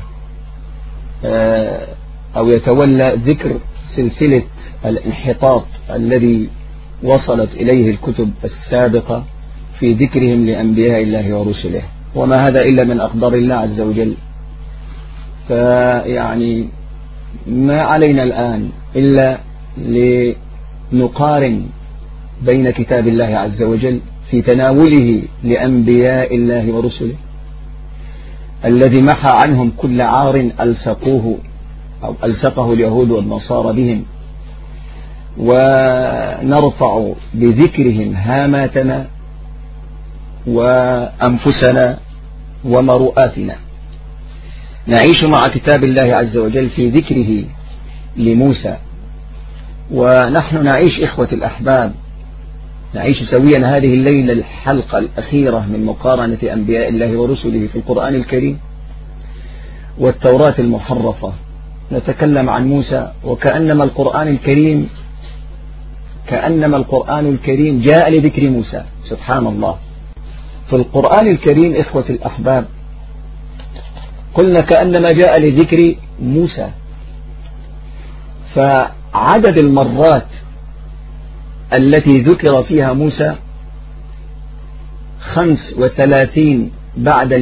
B: أو يتولى ذكر سلسلة الانحطاط الذي وصلت إليه الكتب السابقة في ذكرهم لأنبياء الله ورسله، وما هذا إلا من أقدار الله عز وجل. فيعني ما علينا الآن إلا لنقارن بين كتاب الله عز وجل في تناوله لأنبياء الله ورسله الذي محى عنهم كل عار ألصقوه أو ألصقه اليهود والنصارى بهم، ونرفع بذكرهم هاماتنا وأنفسنا ومرؤاتنا. نعيش مع كتاب الله عز وجل في ذكره لموسى، ونحن نعيش إخوة الأحباب، نعيش سويا هذه الليلة الحلقة الأخيرة من مقارنة أنبياء الله ورسله في القرآن الكريم والتوراة المحرفة. نتكلم عن موسى وكأنما القرآن الكريم جاء لذكر موسى. سبحان الله. في القرآن الكريم إخوة الأحباب قلنا كأنما جاء لذكر موسى، فعدد المرات التي ذكر فيها موسى 35 بعد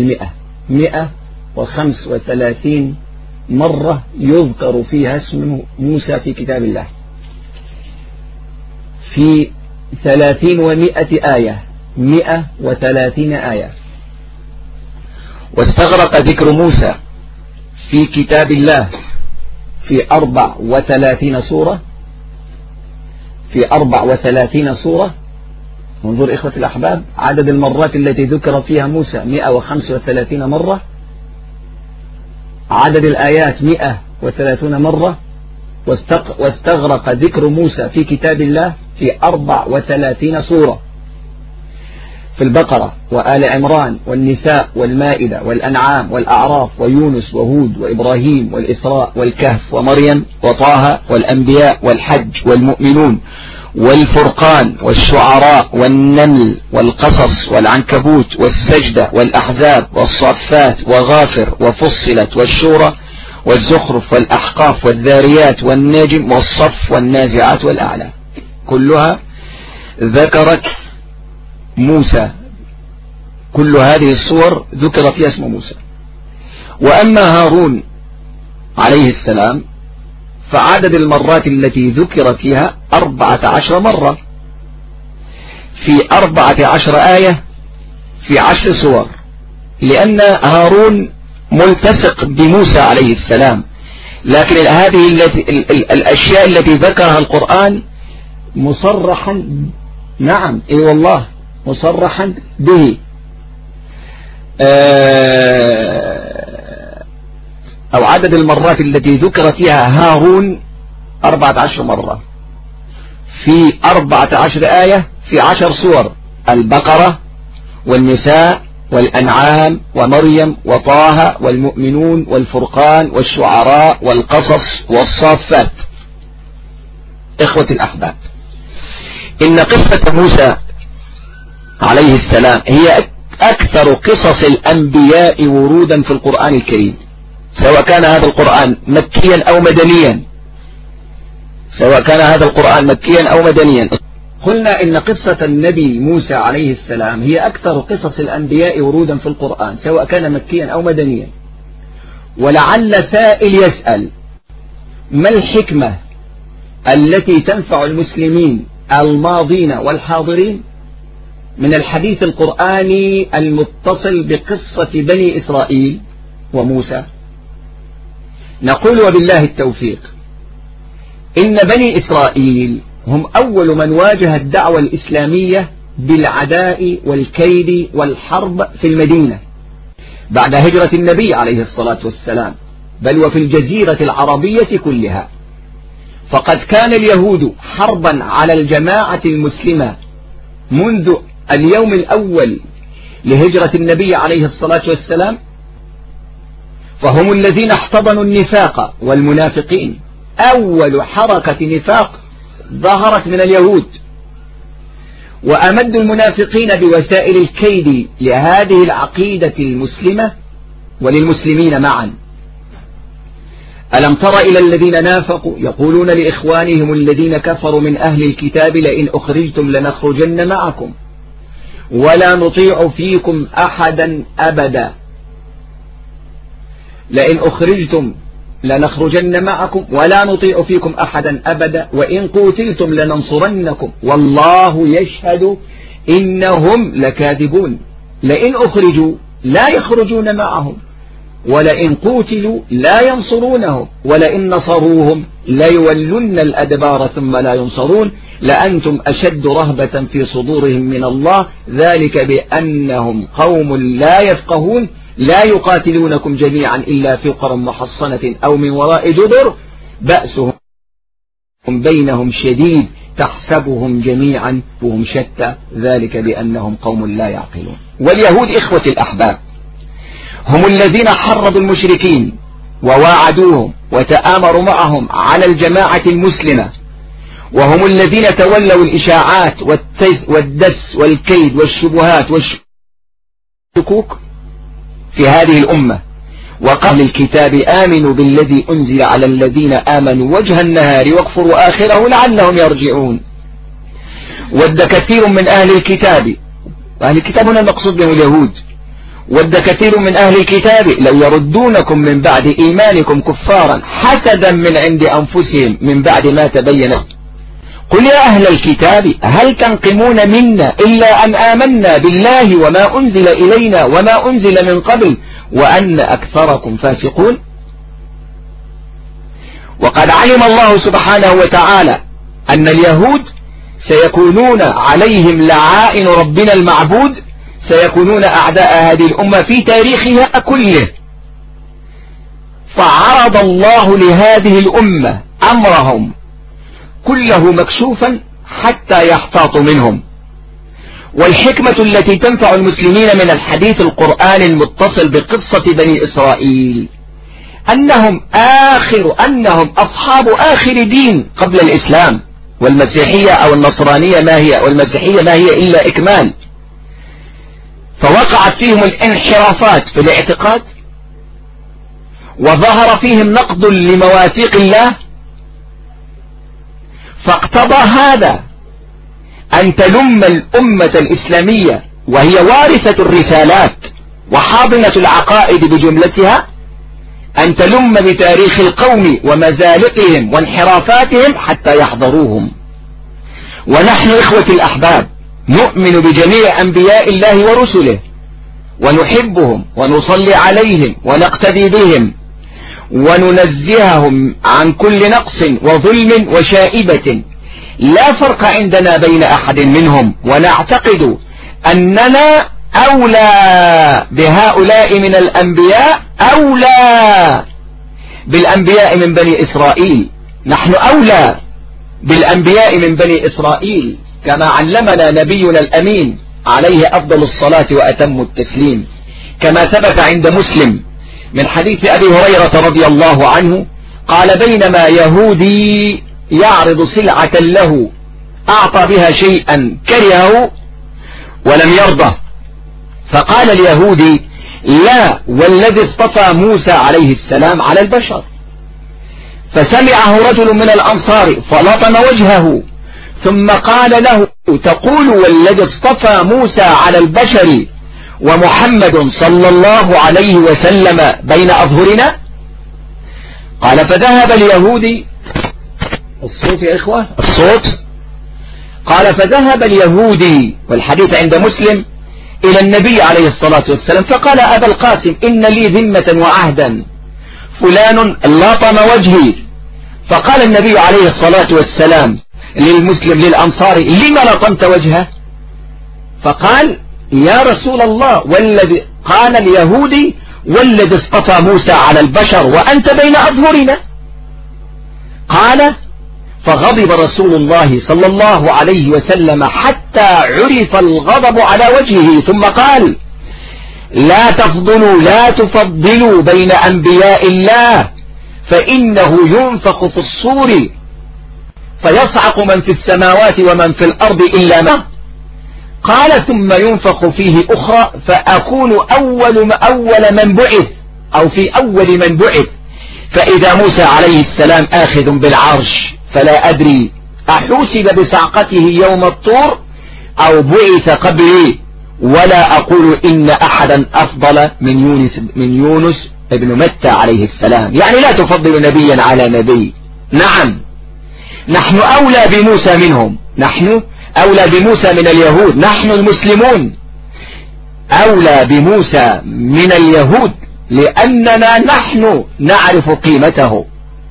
B: 135 مرة يذكر فيها اسم موسى في كتاب الله، في 30 و100 آية، 130 آية. واستغرق ذكر موسى في كتاب الله في 34 سورة، في 34 سورة. انظر إخوة الأحباب، عدد المرات التي ذكر فيها موسى 135 مرة، عدد الآيات 130 مرة، واستغرق ذكر موسى في كتاب الله في 34 سورة، في البقرة وآل عمران والنساء والمائدة والأنعام والأعراف ويونس وهود وإبراهيم والإسراء والكهف ومريم وطه والأنبياء والحج والمؤمنون والفرقان والشعراء والنمل والقصص والعنكبوت والسجدة والأحزاب والصافات وغافر وفصلت والشورى والزخرف والأحقاف والذاريات والنجم والصف والنازعات والأعلى. كلها ذكرت موسى، كل هذه الصور ذكر فيها اسم موسى. وأما هارون عليه السلام فعدد المرات التي ذكر فيها 14 مرة، في 14 آية في 10 سور، لأن هارون ملتصق بموسى عليه السلام. لكن هذه الأشياء التي ذكرها القرآن مصرحا، نعم اي والله مصرحا به، أو عدد المرات التي ذكر فيها هارون 14 مرة في 14 آية في 10 سور: البقرة والنساء والأنعام ومريم وطه والمؤمنون والفرقان والشعراء والقصص والصافات. إخوة الأحباب، إن قصة موسى عليه السلام هي أكثر قصص الأنبياء ورودا في القرآن الكريم، سواء كان هذا القرآن مكيا أو مدنيا، سواء كان هذا القرآن مكيا أو مدنيا. قلنا إن قصة النبي موسى عليه السلام هي أكثر قصص الأنبياء ورودا في القرآن، سواء كان مكيا أو مدنيا. ولعل سائل يسأل: ما الحكمة التي تنفع المسلمين الماضين والحاضرين من الحديث القرآني المتصل بقصة بني إسرائيل وموسى؟ نقول وبالله التوفيق: إن بني إسرائيل هم أول من واجه الدعوة الإسلامية بالعداء والكيد والحرب في المدينة بعد هجرة النبي عليه الصلاة والسلام، بل وفي الجزيرة العربية كلها. فقد كان اليهود حربا على الجماعة المسلمة منذ اليوم الأول لهجرة النبي عليه الصلاة والسلام، فهم الذين احتضنوا النفاق والمنافقين. أول حركة نفاق ظهرت من اليهود، وأمدوا المنافقين بوسائل الكيد لهذه العقيدة المسلمة وللمسلمين معا. ألم تر إلى الذين نافقوا يقولون لإخوانهم الذين كفروا من أهل الكتاب: لئن أخرجتم لنخرجن معكم ولا نطيع فيكم أحدا أبدا، لئن أخرجتم لنخرجن معكم ولا نطيع فيكم أحدا أبدا وإن قتلتم لننصرنكم والله يشهد إنهم لكاذبون. لئن أخرجوا لا يخرجون معهم، ولئن قتلوا لا ينصرونهم، ولئن نصروهم ليولن الأدبار ثم لا ينصرون، لأنتم أشد رهبة في صدورهم من الله، ذلك بأنهم قوم لا يفقهون، لا يقاتلونكم جميعا إلا في قرى محصنة أو من وراء جدر بأسهم بينهم شديد تحسبهم جميعا وهم شتى، ذلك بأنهم قوم لا يعقلون. واليهود إخوة الأحباب هم الذين حرضوا المشركين وواعدوهم وتآمروا معهم على الجماعة المسلمة، وهم الذين تولوا الإشاعات والدس والكيد والشبهات والشكوك في هذه الأمة. وقال الكتاب: آمنوا بالذي أنزل على الذين آمنوا وجه النهار واكفروا آخره لعلهم يرجعون. ود كثير من أهل الكتاب، وأهل الكتاب هنا المقصود بهم اليهود، ود كثير من أهل الكتاب لو يردونكم من بعد إيمانكم كفارا حسدا من عند أنفسهم من بعد ما تبين. قل يا أهل الكتاب هل تنقمون منا إلا أن آمنا بالله وما أنزل إلينا وما أنزل من قبل وأن أكثركم فاسقون. وقد علم الله سبحانه وتعالى أن اليهود سيكونون عليهم لعائن ربنا المعبود، سيكونون أعداء هذه الأمة في تاريخها كله، فعرض الله لهذه الأمة أمرهم كله مكشوفا حتى يحتاطوا منهم. والحكمة التي تنفع المسلمين من الحديث القرآن المتصل بقصة بني إسرائيل أنهم أصحاب آخر دين قبل الإسلام، والمسيحية أو النصرانية والمسيحية ما هي إلا إكمال. فوقعت فيهم الانحرافات في الاعتقاد، وظهر فيهم نقد لمواثيق الله، فاقتضى هذا أن تلم الأمة الإسلامية وهي وارثة الرسالات وحاضنة العقائد بجملتها، أن تلم بتاريخ القوم ومزالقهم وانحرافاتهم حتى يحضروهم. ونحن إخوة الأحباب نؤمن بجميع أنبياء الله ورسله، ونحبهم ونصلي عليهم ونقتدي بهم وننزههم عن كل نقص وظلم وشائبة، لا فرق عندنا بين أحد منهم، ونعتقد أننا أولى بهؤلاء من الأنبياء، أولى بالأنبياء من بني إسرائيل. نحن أولى بالأنبياء من بني إسرائيل كما علمنا نبينا الأمين عليه أفضل الصلاة وأتم التسليم، كما ثبت عند مسلم من حديث أبي هريرة رضي الله عنه قال: بينما يهودي يعرض سلعة له أعطى بها شيئا كرهه ولم يرضى، فقال اليهودي: لا والذي اصطفى موسى عليه السلام على البشر. فسمعه رجل من الأنصار فلطم وجهه ثم قال له: تقول والذي اصطفى موسى على البشر ومحمد صلى الله عليه وسلم بين أظهرنا؟ قال: فذهب اليهودي، الصوت يا إخوة، الصوت. قال: فذهب اليهودي، والحديث عند مسلم، إلى النبي عليه الصلاة والسلام فقال: أبا القاسم إن لي ذمة وعهدا، فلان لطم وجهي. فقال النبي عليه الصلاة والسلام للمسلم للأنصاري: لما لطمت وجهه؟ فقال: يا رسول الله، والذي قال اليهودي: والذي اصطفى موسى على البشر وأنت بين أظهرنا. قال: فغضب رسول الله صلى الله عليه وسلم حتى عرف الغضب على وجهه، ثم قال: لا تفضلوا بين أنبياء الله، فإنه ينفخ في الصور فيصعق من في السماوات ومن في الأرض إلا ما قال، ثم ينفخ فيه أخرى فأكون أول من بعث، أو في أول من بعث، فإذا موسى عليه السلام آخذ بالعرش، فلا أدري أحوسب بصعقته يوم الطور أو بعث قبلي، ولا أقول إن أحدا أفضل من يونس ابن متى عليه السلام. يعني لا تفضل نبيا على نبي. نعم، نحن أولى بموسى منهم، نحن أولى بموسى من اليهود، نحن المسلمون أولى بموسى من اليهود، لأننا نحن نعرف قيمته.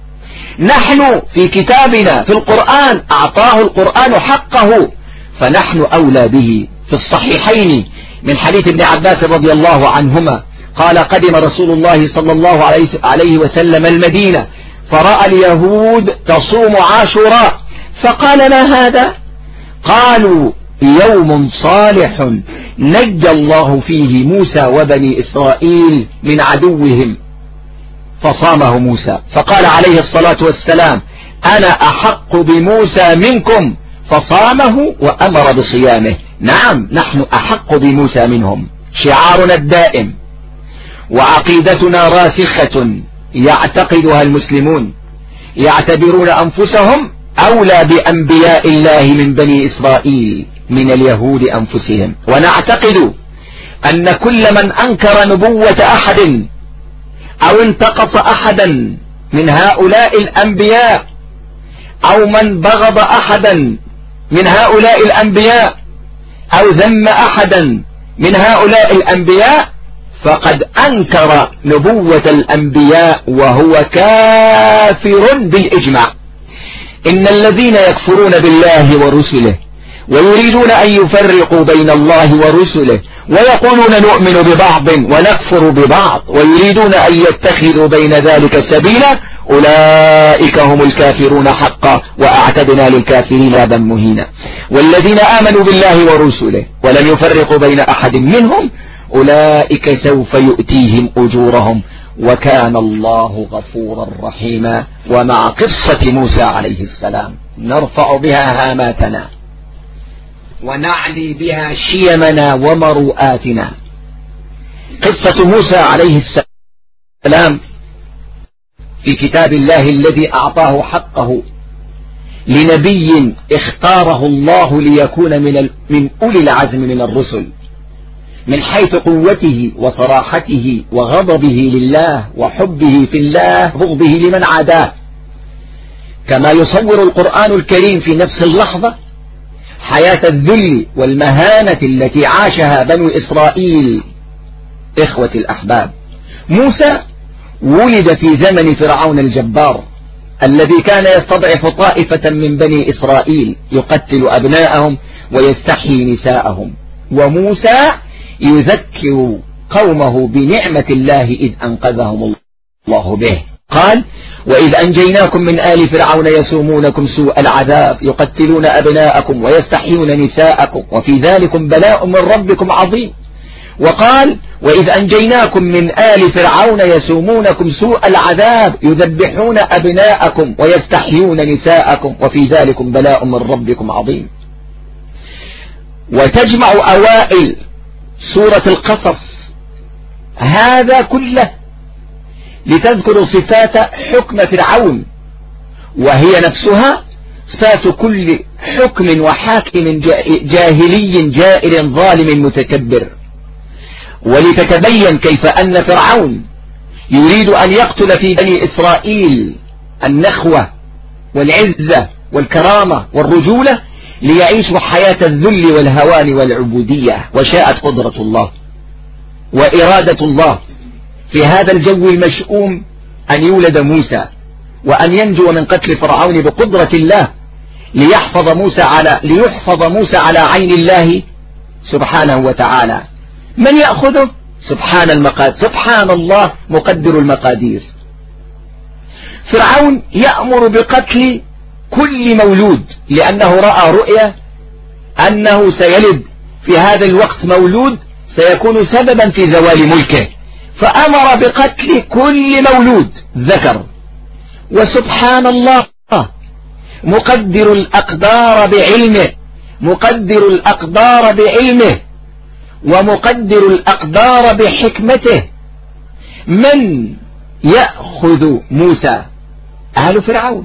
B: نحن في كتابنا في القرآن أعطاه القرآن حقه، فنحن أولى به. في الصحيحين من حديث ابن عباس رضي الله عنهما قال: قدم رسول الله صلى الله عليه وسلم المدينة، فرأى اليهود تصوم عاشوراء، فقال: ما هذا؟ قالوا: يوم صالح نجى الله فيه موسى وبني إسرائيل من عدوهم، فصامه موسى. فقال عليه الصلاة والسلام: أنا أحق بموسى منكم، فصامه وأمر بصيامه. نعم، نحن أحق بموسى منهم، شعارنا الدائم وعقيدتنا راسخة يعتقدها المسلمون، يعتبرون أنفسهم أولى بأنبياء الله من بني إسرائيل من اليهود أنفسهم. ونعتقد أن كل من أنكر نبوة أحد أو انتقص أحدا من هؤلاء الأنبياء، أو من بغض أحدا من هؤلاء الأنبياء، أو ذم أحدا من هؤلاء الأنبياء، فقد أنكر نبوة الأنبياء وهو كافر بالإجماع. إن الذين يكفرون بالله ورسله ويريدون أن يفرقوا بين الله ورسله ويقولون نؤمن ببعض ونكفر ببعض ويريدون أن يتخذوا بين ذلك سبيلا، أولئك هم الكافرون حقا، وأعتدنا للكافرين عذابا مهينا. والذين آمنوا بالله ورسله ولم يفرقوا بين أحد منهم أولئك سوف يؤتيهم أجورهم، وكان الله غفورا رحيما. ومع قصة موسى عليه السلام نرفع بها هاماتنا ونعلي بها شيمنا ومروءاتنا. قصة موسى عليه السلام في كتاب الله الذي أعطاه حقه لنبي اختاره الله ليكون من أولي العزم من الرسل، من حيث قوته وصراحته وغضبه لله وحبه في الله، بغضه لمن عاداه. كما يصور القرآن الكريم في نفس اللحظة حياة الذل والمهانة التي عاشها بنو إسرائيل. إخوة الأحباب، موسى ولد في زمن فرعون الجبار الذي كان يستضعف طائفة من بني إسرائيل يقتل أبناءهم ويستحيي نساءهم، وموسى يذكر قومه بنعمة الله إذ أنقذهم الله به. قال: وإذ أنجيناكم من آل فرعون يسومونكم سوء العذاب يقتلون أبناءكم ويستحيون نساءكم وفي ذلكم بلاء من ربكم عظيم. وقال: وإذ أنجيناكم من آل فرعون يسومونكم سوء العذاب يذبحون أبناءكم ويستحيون نساءكم وفي ذلكم بلاء من ربكم عظيم. وتجمع أوائل سورة القصص هذا كله لتذكر صفات حكم فرعون، وهي نفسها صفات كل حكم وحاكم جاهلي جائر ظالم متكبر، ولتتبين كيف أن فرعون يريد أن يقتل في بني إسرائيل النخوة والعزة والكرامة والرجولة ليعيشوا حياة الذل والهوان والعبودية. وشاءت قدرة الله وإرادة الله في هذا الجو المشؤوم أن يولد موسى وأن ينجو من قتل فرعون بقدرة الله ليحفظ موسى على عين الله سبحانه وتعالى. من يأخذه؟ سبحان الله مقدر المقادير. فرعون يأمر بقتل كل مولود لأنه رأى رؤيا أنه سيلد في هذا الوقت مولود سيكون سببا في زوال ملكه، فأمر بقتل كل مولود ذكر. وسبحان الله مقدر الأقدار بعلمه ومقدر الأقدار بحكمته. من يأخذ موسى؟ آل فرعون.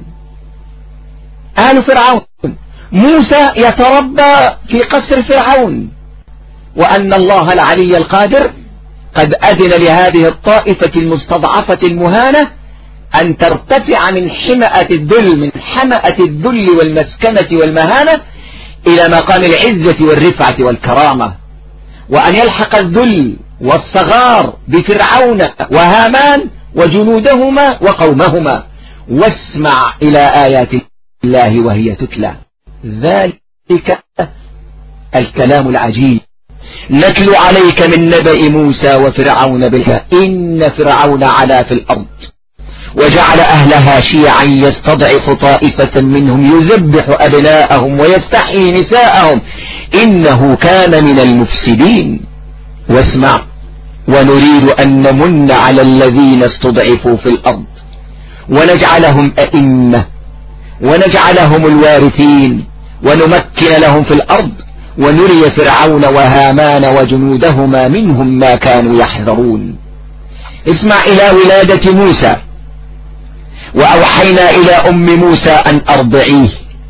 B: موسى يتربى في قصر فرعون، وأن الله العلي القادر قد أذن لهذه الطائفة المستضعفة المهانة أن ترتفع من حمأة الذل والمسكنة والمهانة إلى مقام العزة والرفعة والكرامة، وأن يلحق الذل والصغار بفرعون وهامان وجنودهما وقومهما. واسمع إلى آيات الله وهي تتلى، ذلك الكلام العجيب نتلو عليك من نبأ موسى وفرعون بالحق إن فرعون علا في الأرض وجعل أهلها شيعا يستضعف طائفة منهم يذبح أبناءهم ويستحيي نساءهم إنه كان من المفسدين. واسمع: ونريد أن نمن على الذين استضعفوا في الأرض ونجعلهم أئمة ونجعلهم الوارثين ونمكن لهم في الأرض ونري فرعون وهامان وجنودهما منهم ما كانوا يحذرون. اسمع إلى ولادة موسى: وأوحينا إلى أم موسى أن أرضعيه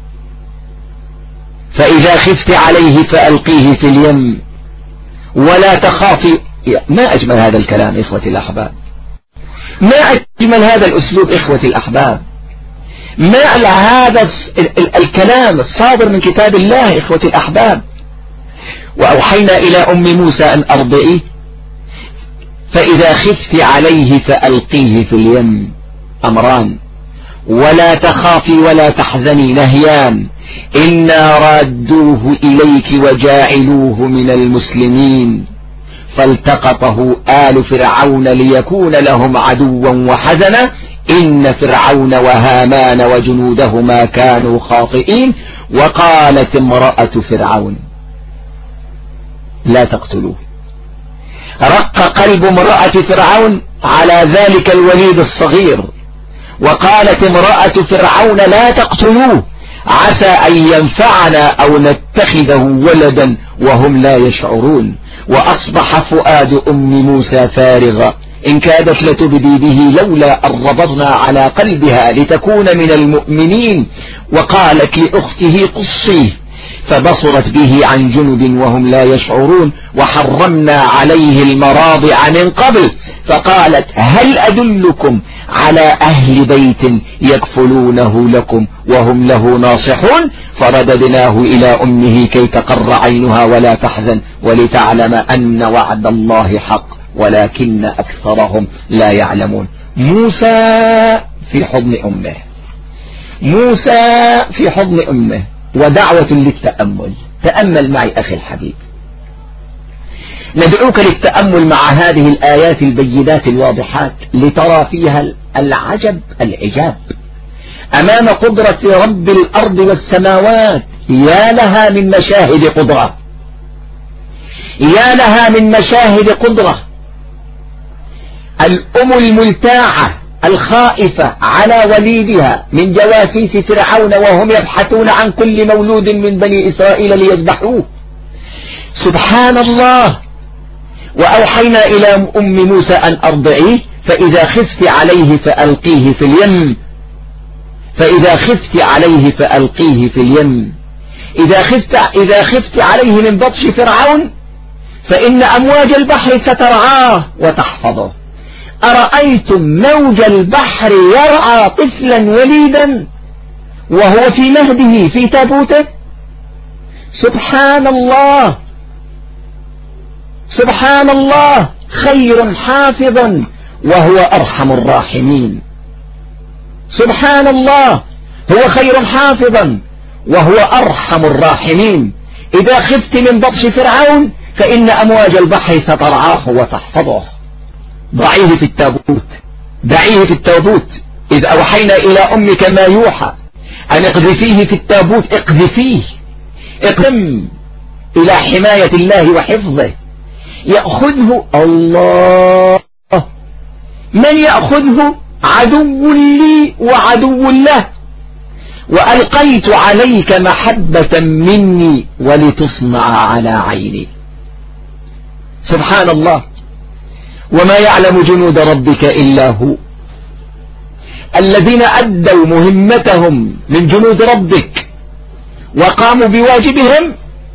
B: فإذا خفت عليه فألقيه في اليم ولا تخافي. ما أجمل هذا الكلام إخوتي الأحباب، ما أجمل هذا الأسلوب إخوتي الأحباب، ما هذا الكلام الصادر من كتاب الله إخوتي الأحباب. وأوحينا إلى أم موسى أن أرضعيه فإذا خفت عليه فألقيه في اليم. أمران: ولا تخافي ولا تحزني نهيان، إنا رادوه إليك وجاعلوه من المسلمين. فالتقطه آل فرعون ليكون لهم عدوا وحزنا إن فرعون وهامان وجنودهما كانوا خاطئين. وقالت امرأة فرعون لا تقتلوه. رق قلب امرأة فرعون على ذلك الوليد الصغير، وقالت امرأة فرعون لا تقتلوه عسى أن ينفعنا أو نتخذه ولدا وهم لا يشعرون. وأصبح فؤاد أم موسى فارغا إن كادت لتبدي به لولا أن ربطنا على قلبها لتكون من المؤمنين. وقالت لأخته قصيه فبصرت به عن جنب وهم لا يشعرون. وحرمنا عليه المراضع من قبل فقالت هل أدلكم على أهل بيت يكفلونه لكم وهم له ناصحون. فرددناه إلى أمه كي تقر عينها ولا تحزن ولتعلم أن وعد الله حق ولكن أكثرهم لا يعلمون. موسى في حضن أمه موسى في حضن أمه ودعوة للتأمل. تأمل معي أخي الحبيب، ندعوك للتأمل مع هذه الآيات البينات الواضحات لترى فيها العجب العجاب أمام قدرة رب الأرض والسماوات. يا لها من مشاهد قدرة، يا لها من مشاهد قدرة. الأم الملتاعة الخائفة على وليدها من جواسيس فرعون وهم يبحثون عن كل مولود من بني إسرائيل ليذبحوه. سبحان الله. وأوحينا إلى أم موسى أن أرضعيه فإذا خفت عليه فألقيه في اليم، فإذا خفت عليه فألقيه في اليم. إذا خفت عليه من بطش فرعون فإن أمواج البحر سترعاه وتحفظه. أرأيتم موج البحر يرعى طفلا وليدا وهو في مهده في تابوته؟ سبحان الله، سبحان الله. خير حافظا وهو أرحم الراحمين. سبحان الله، هو خير حافظا وهو أرحم الراحمين. إذا خفت من بطش فرعون فإن أمواج البحر سترعاه وتحفظه. ضعيه في التابوت، دعيه في التابوت. إذ أوحينا إلى أمك ما يوحى أن اقذفيه في التابوت. اقذفيه، اقم إلى حماية الله وحفظه. يأخذه الله. من يأخذه؟ عدو لي وعدو له. وألقيت عليك محبة مني ولتصنع على عيني. سبحان الله. وما يعلم جنود ربك إلا هو. الذين أدوا مهمتهم من جنود ربك وقاموا بواجبهم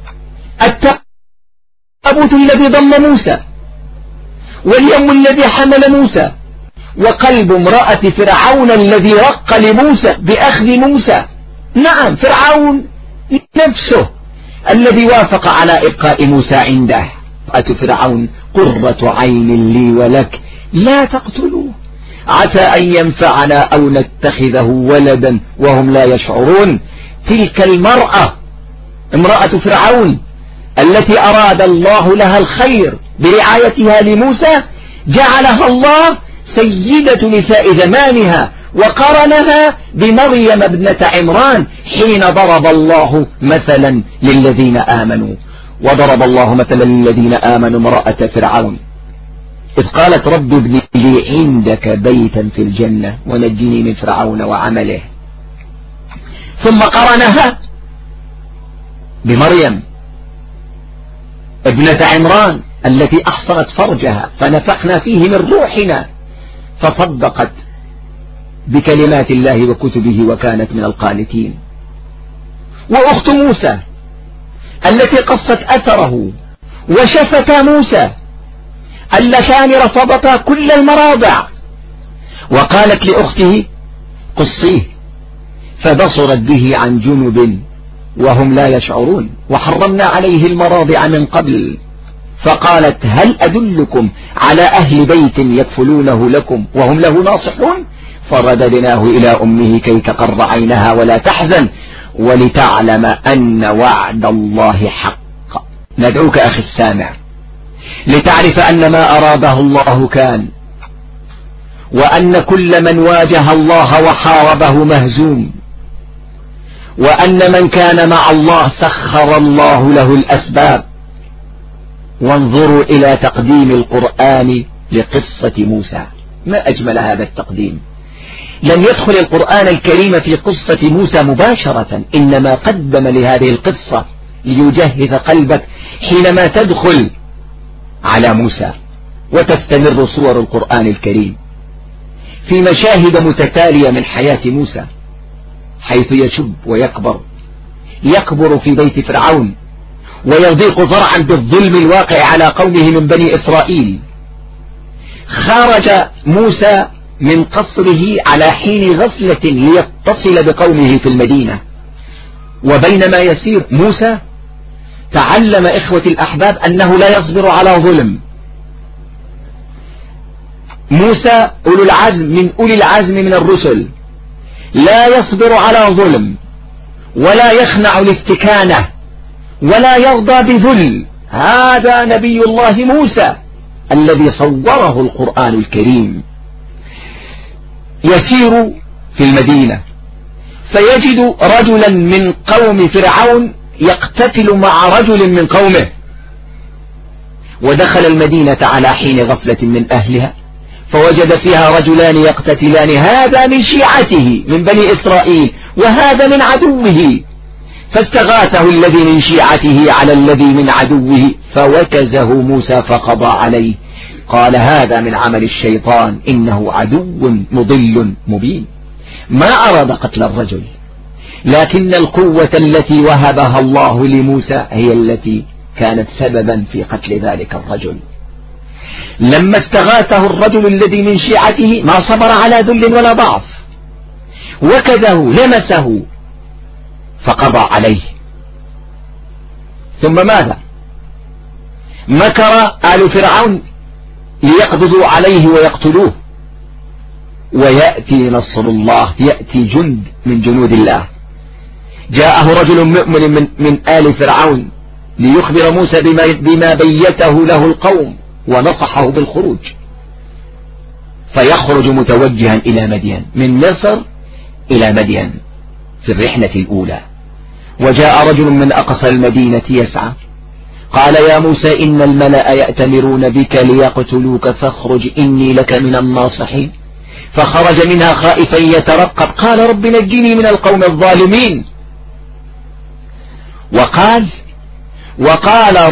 B: التابوت الذي ضم موسى، واليم الذي حمل موسى، وقلب امرأة فرعون الذي رق لموسى بأخذ موسى. نعم، فرعون نفسه الذي وافق على إبقاء موسى عنده. فرعون قرة عين لي ولك لا تقتلوه عسى أن ينفعنا أو نتخذه ولدا وهم لا يشعرون. تلك المرأة امرأة فرعون التي أراد الله لها الخير برعايتها لموسى جعلها الله سيدة نساء زمانها وقرنها بمريم ابنة عمران حين ضرب الله مثلا للذين آمنوا. وضرب الله مثلا للذين آمنوا امرأة فرعون إذ قالت رب ابن لي عندك بيتا في الجنة ونجني من فرعون وعمله. ثم قرنها بمريم ابنة عمران التي أحصنت فرجها فنفخنا فيه من روحنا فصدقت بكلمات الله وكتبه وكانت من القانتين. وأخت موسى التي قصت أثره وشفتا موسى اللتان رفضتا كل المراضع وقالت لأخته قصيه فبصرت به عن جنب وهم لا يشعرون. وحرمنا عليه المراضع من قبل فقالت هل أدلكم على أهل بيت يكفلونه لكم وهم له ناصحون. فرددناه إلى أمه كي تقر عينها ولا تحزن ولتعلم أن وعد الله حق. ندعوك أخي السامع لتعرف أن ما أراده الله كان، وأن كل من واجه الله وحاربه مهزوم، وأن من كان مع الله سخر الله له الأسباب. وانظروا إلى تقديم القرآن لقصة موسى، ما أجمل هذا التقديم. لم يدخل القرآن الكريم في قصة موسى مباشرة، إنما قدم لهذه القصة ليجهز قلبك حينما تدخل على موسى. وتستمر صور القرآن الكريم في مشاهد متتالية من حياة موسى حيث يشب ويكبر، يكبر في بيت فرعون ويضيق ذرعا بالظلم الواقع على قومه من بني إسرائيل. خرج موسى من قصره على حين غفلة ليتصل بقومه في المدينة، وبينما يسير موسى تعلم إخوة الأحباب أنه لا يصبر على ظلم. موسى أولو العزم من أولي العزم من الرسل، لا يصبر على ظلم ولا يخنع الاستكانة ولا يرضى بذل. هذا نبي الله موسى الذي صوره القرآن الكريم. يسير في المدينة فيجد رجلا من قوم فرعون يقتتل مع رجل من قومه، ودخل المدينة على حين غفلة من أهلها فوجد فيها رجلان يقتتلان، هذا من شيعته من بني إسرائيل وهذا من عدوه، فاستغاثه الذي من شيعته على الذي من عدوه فوكزه موسى فقضى عليه. قال هذا من عمل الشيطان إنه عدو مضل مبين. ما أراد قتل الرجل، لكن القوة التي وهبها الله لموسى هي التي كانت سببا في قتل ذلك الرجل. لما استغاثه الرجل الذي من شيعته ما صبر على ذل ولا ضعف، وكذا لمسه فقضى عليه. ثم ماذا؟ مكر آل فرعون ليقبضوا عليه ويقتلوه، ويأتي نصر الله، يأتي جند من جنود الله. جاءه رجل مؤمن من آل فرعون ليخبر موسى بما بيته له القوم ونصحه بالخروج، فيخرج متوجها إلى مدين، من مصر إلى مدين في الرحلة الأولى. وجاء رجل من أقصى المدينة يسعى، قال يا موسى إن الملأ يأتمرون بك ليقتلوك فاخرج إني لك من الناصحين. فخرج منها خائفا يترقب، قال رب نجني من القوم الظالمين. وقال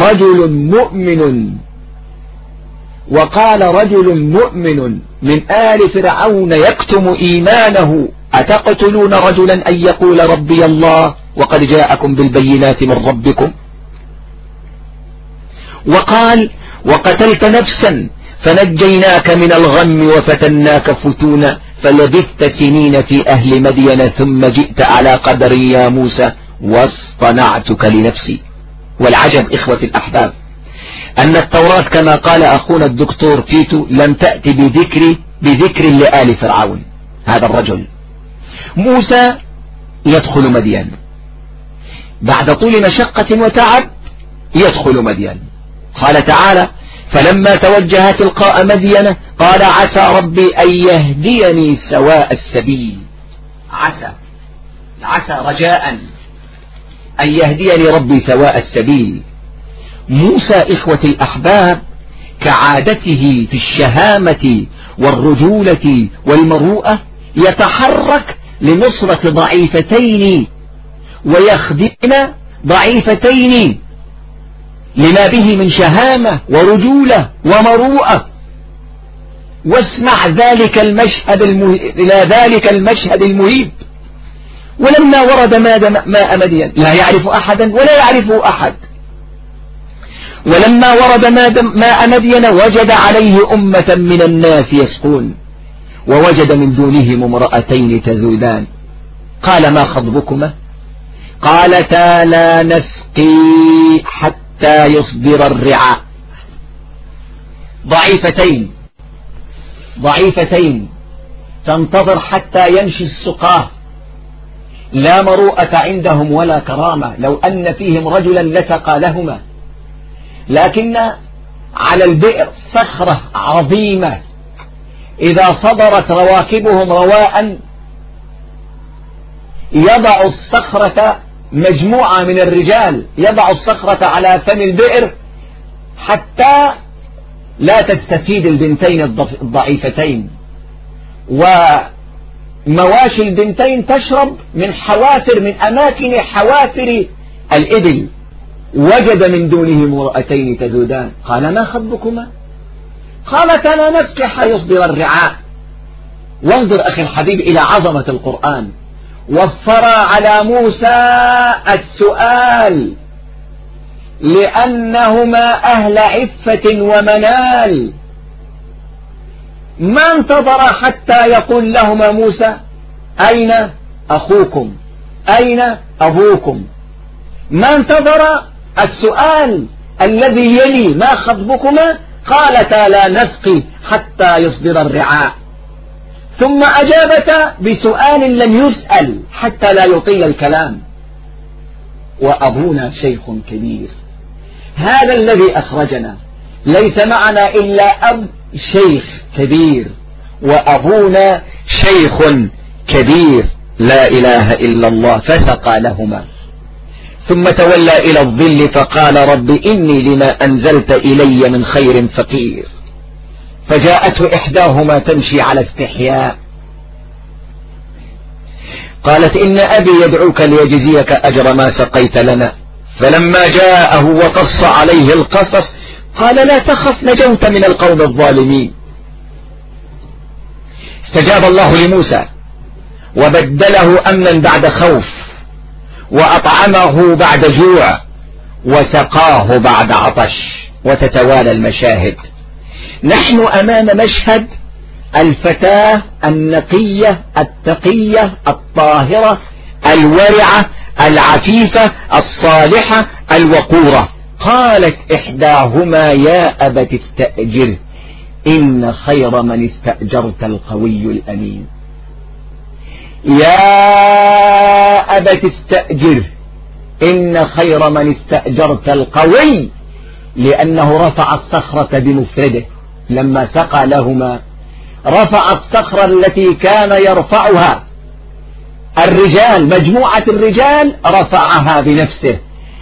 B: رجل مؤمن من آل فرعون يكتم إيمانه أتقتلون رجلا أن يقول ربي الله وقد جاءكم بالبينات من ربكم. وقال وقتلت نفسا فنجيناك من الغم وفتناك فتونا فلبثت سنين في أهل مدين ثم جئت على قدر يا موسى واصطنعتك لنفسي. والعجب إخوة الأحباب أن التوراة كما قال أخونا الدكتور تيتو لم تأتي بذكر لآل فرعون. هذا الرجل موسى يدخل مدين بعد طول مشقة وتعب، يدخل مدين. قال تعالى فلما توجه تلقاء مدين قال عسى ربي أن يهديني سواء السبيل. عسى رجاء أن يهديني ربي سواء السبيل. موسى إخوة الأحباب كعادته في الشهامة والرجولة والمروءة يتحرك لنصرة ضعيفتين ويخدم ضعيفتين لما به من شهامة ورجولة ومروءة. واسمع إلى ذلك المشهد المهيب. ولما ورد ماء مدين لا يعرف أحدا ولا يعرفه أحد. ولما ورد ماء مدين وجد عليه أمة من الناس يسقون ووجد من دونهم امرأتين تذودان. قال ما خطبكما؟ قالتا لا نسقي حتى يصدر الرعاء. ضعيفتين تنتظر حتى يمشي السقاه، لا مروءة عندهم ولا كرامة. لو أن فيهم رجلا لسقى لهما، لكن على البئر صخرة عظيمة إذا صدرت رواكبهم رواء يضع الصخرة، مجموعة من الرجال يضع الصخرة على فم البئر حتى لا تستفيد البنتين الضعيفتين، ومواشي البنتين تشرب من أماكن حوافر الإبل. وجد من دونه امرأتين تذودان. قال ما خطبكما؟ قالتا لا نسقي حتى يصدر الرعاء. وانظر أخي الحبيب إلى عظمة القرآن. وفر على موسى السؤال لأنهما أهل عفة ومنال. ما انتظر حتى يقول لهما موسى أين أخوكم أين أبوكم. ما انتظر السؤال الذي يلي ما خطبكما؟ قالتا لا نسقي حتى يصدر الرعاء. ثم أجابك بسؤال لم يسأل حتى لا يطيل الكلام: وأبونا شيخ كبير. هذا الذي أخرجنا ليس معنا إلا أب شيخ كبير، وأبونا شيخ كبير، لا إله إلا الله. فسقى لهما ثم تولى إلى الظل فقال: رب إني لما أنزلت إلي من خير فقير. فجاءته إحداهما تمشي على استحياء قالت: إن أبي يدعوك ليجزيك أجر ما سقيت لنا. فلما جاءه وقص عليه القصص قال: لا تخف، نجوت من القوم الظالمين. استجاب الله لموسى وبدله أمنا بعد خوف، وأطعمه بعد جوع، وسقاه بعد عطش. وتتوالى المشاهد. نحن أمام مشهد الفتاة النقية التقية الطاهرة الورعة العفيفة الصالحة الوقورة. قالت إحداهما: يا أبت استأجره إن خير من استأجرت القوي الأمين. يا أبت استأجره إن خير من استأجرت القوي، لأنه رفع الصخرة بمفرده. لما سقى لهما رفع الصخرة التي كان يرفعها الرجال، مجموعة الرجال، رفعها بنفسه.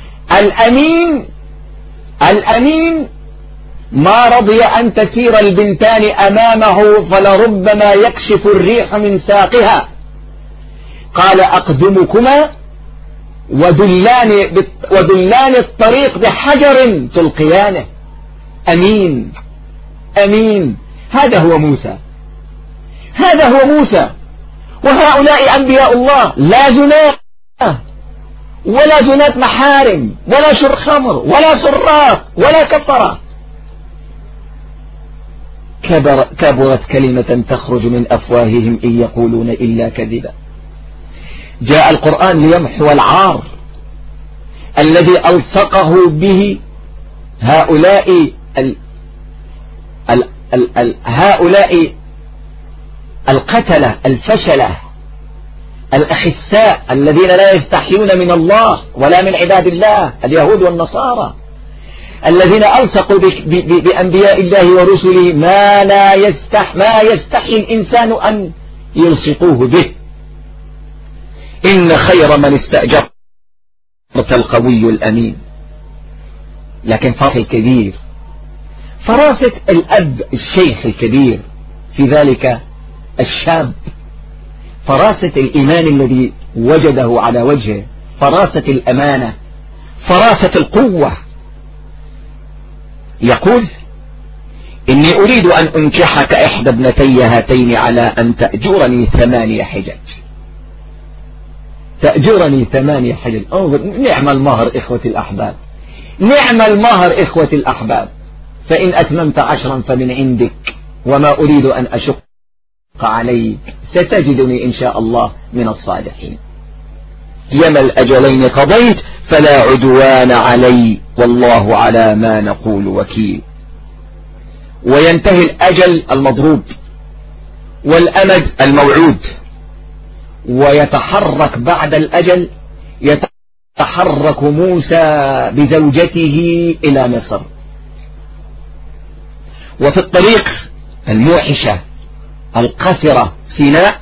B: الأمين ما رضي أن تسير البنتان أمامه فلربما يكشف الريح من ساقها. قال: أقدمكما ودلان الطريق بحجر تلقيانه. أمين. هذا هو موسى. وهؤلاء أنبياء الله، لا زنا ولا زنات محارم ولا شرب خمر ولا سراق ولا كفرة. كبرت كلمة تخرج من أفواههم إن يقولون إلا كذبا. جاء القرآن ليمحو العار الذي ألصقه به هؤلاء القتلة الفشلة الأخساء الذين لا يستحيون من الله ولا من عباد الله، اليهود والنصارى، الذين ألصقوا بأنبياء الله ورسله ما يستحي الإنسان أن يلصقوه به. إن خير من استأجرت القوي الأمين. لكن فرق الكبير، فراسة الأب الشيخ الكبير في ذلك الشاب، فراسة الإيمان الذي وجده على وجهه، فراسة الأمانة، فراسة القوة. يقول: إني أريد أن أنكحك إحدى ابنتي هاتين على أن تأجرني 8 حجج. تأجرني 8 حجج. انظر، نعم المهر إخوة الأحباب، نعم المهر إخوة الأحباب. فإن أتممت 10 فمن عندك، وما أريد أن أشق عليك، ستجدني إن شاء الله من الصالحين. يما الأجلين قضيت فلا عدوان علي، والله على ما نقول وكيل. وينتهي الأجل المضروب والأمد الموعود، ويتحرك بعد الأجل، يتحرك موسى بزوجته إلى مصر. وفي الطريق الموحشة القاسرة سيناء،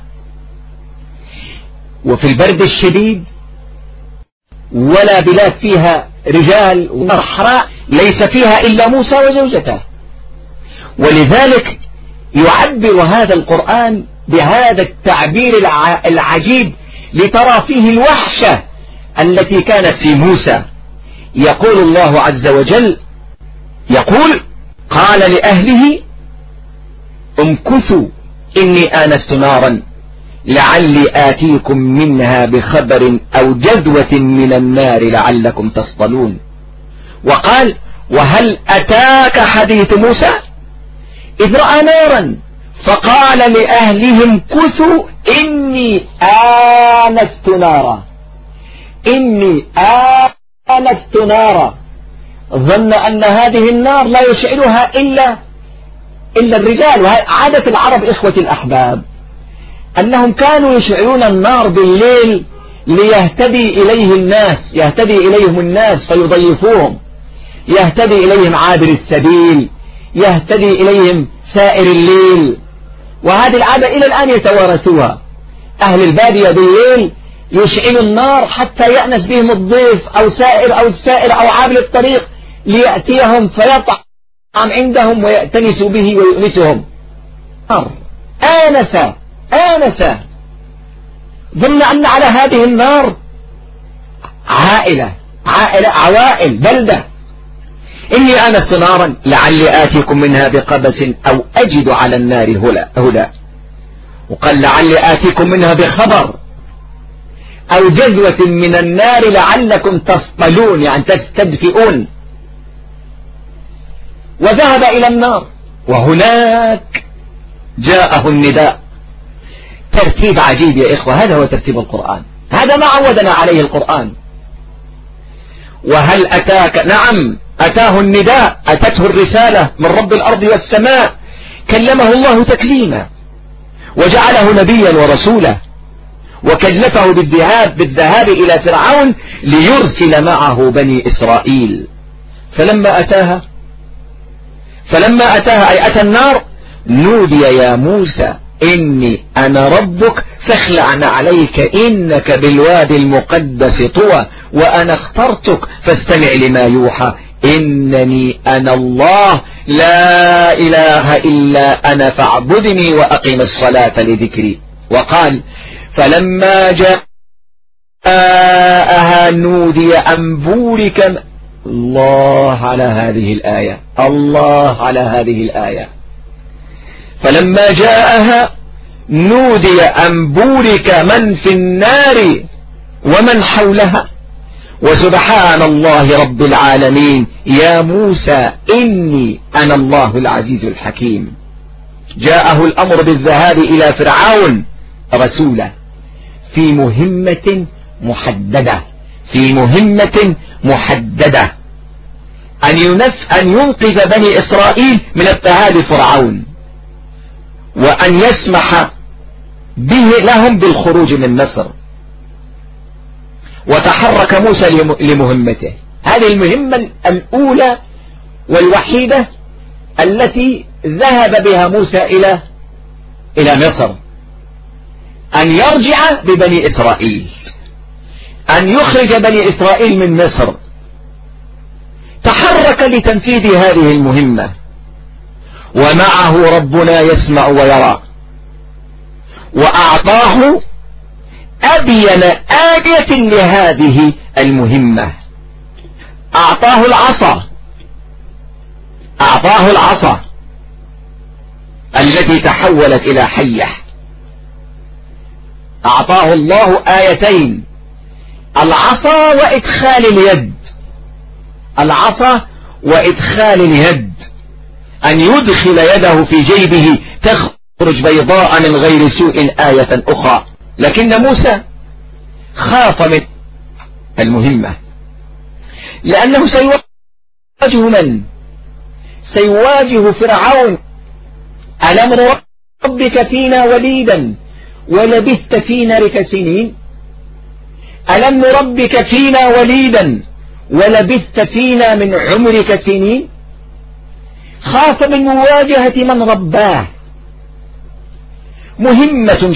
B: وفي البرد الشديد، ولا بلاد فيها رجال ومرحراء، ليس فيها إلا موسى وزوجته. ولذلك يعبر هذا القرآن بهذا التعبير العجيب لترى فيه الوحشة التي كانت في موسى. يقول الله عز وجل، يقول: قال لأهله امكثوا إني آنست نارا لعلي آتيكم منها بخبر أو جذوة من النار لعلكم تصطلون. وقال: وهل أتاك حديث موسى إذ رأى نارا فقال لأهلهم امكثوا إني آنست نارا. إني آنست نارا. ظن أن هذه النار لا يشعلها إلا الرجال. وعادة العرب إخوة الأحباب أنهم كانوا يشعلون النار بالليل ليهتدي إليه الناس، يهتدي إليهم الناس فيضيفوهم، يهتدي إليهم عابر السبيل، يهتدي إليهم سائر الليل. وهذه العادة إلى الآن يتوارثوها. أهل البادية بالليل يشعلوا النار حتى يأنس بهم الضيف أو السائر أو عابر الطريق ليأتيهم فيطعم عندهم ويأتنسوا به ويؤنسهم. آنس ظن أن على هذه النار عوائل بلدة. إني آنست نارا لعلي آتيكم منها بقبس أو أجد على النار هدى. وقال لعلي آتيكم منها بخبر أو جذوة من النار لعلكم تصطلون، يعني تستدفئون. وذهب إلى النار وهناك جاءه النداء. ترتيب عجيب يا إخوة، هذا هو ترتيب القرآن، هذا ما عودنا عليه القرآن. وهل أتاك؟ نعم، أتاه النداء، أتته الرسالة من رب الأرض والسماء، كلمه الله تكليما وجعله نبيا ورسولا، وكلفه بالذهاب إلى فرعون ليرسل معه بني إسرائيل. فلما أتاها أي أتى النار، نودي يا موسى إني أنا ربك فاخلع عليك إنك بالوادي المقدس طوى وأنا اخترتك فاستمع لما يوحى إنني أنا الله لا إله إلا أنا فاعبدني وأقم الصلاة لذكري. وقال فلما جاءها نودي أن بورك. الله على هذه الآية، الله على هذه الآية. فلما جاءها نودي أن بورك من في النار ومن حولها وسبحان الله رب العالمين يا موسى إني أنا الله العزيز الحكيم. جاءه الأمر بالذهاب إلى فرعون رسولا في مهمة محددة، أن ينقذ بني إسرائيل من اضطهاد فرعون، وأن يسمح لهم بالخروج من مصر. وتحرك موسى لمهمته. هذه المهمة الأولى والوحيدة التي ذهب بها موسى إلى مصر، أن يرجع ببني إسرائيل، أن يخرج بني إسرائيل من مصر. تحرك لتنفيذ هذه المهمة، ومعه ربنا يسمع ويرى، وأعطاه أبين آية لهذه المهمة. أعطاه العصا التي تحولت إلى حية. أعطاه الله آيتين، العصا وإدخال اليد، أن يدخل يده في جيبه تخرج بيضاء من غير سوء آية أخرى. لكن موسى خاف من المهمة، لأنه سيواجه فرعون. ألم ربك فينا وليدا ولبثت فينا سنين؟ ألم ربك فينا وليدا ولبثت فينا من عمرك سنين؟ خاف من مواجهة من رباه. مهمة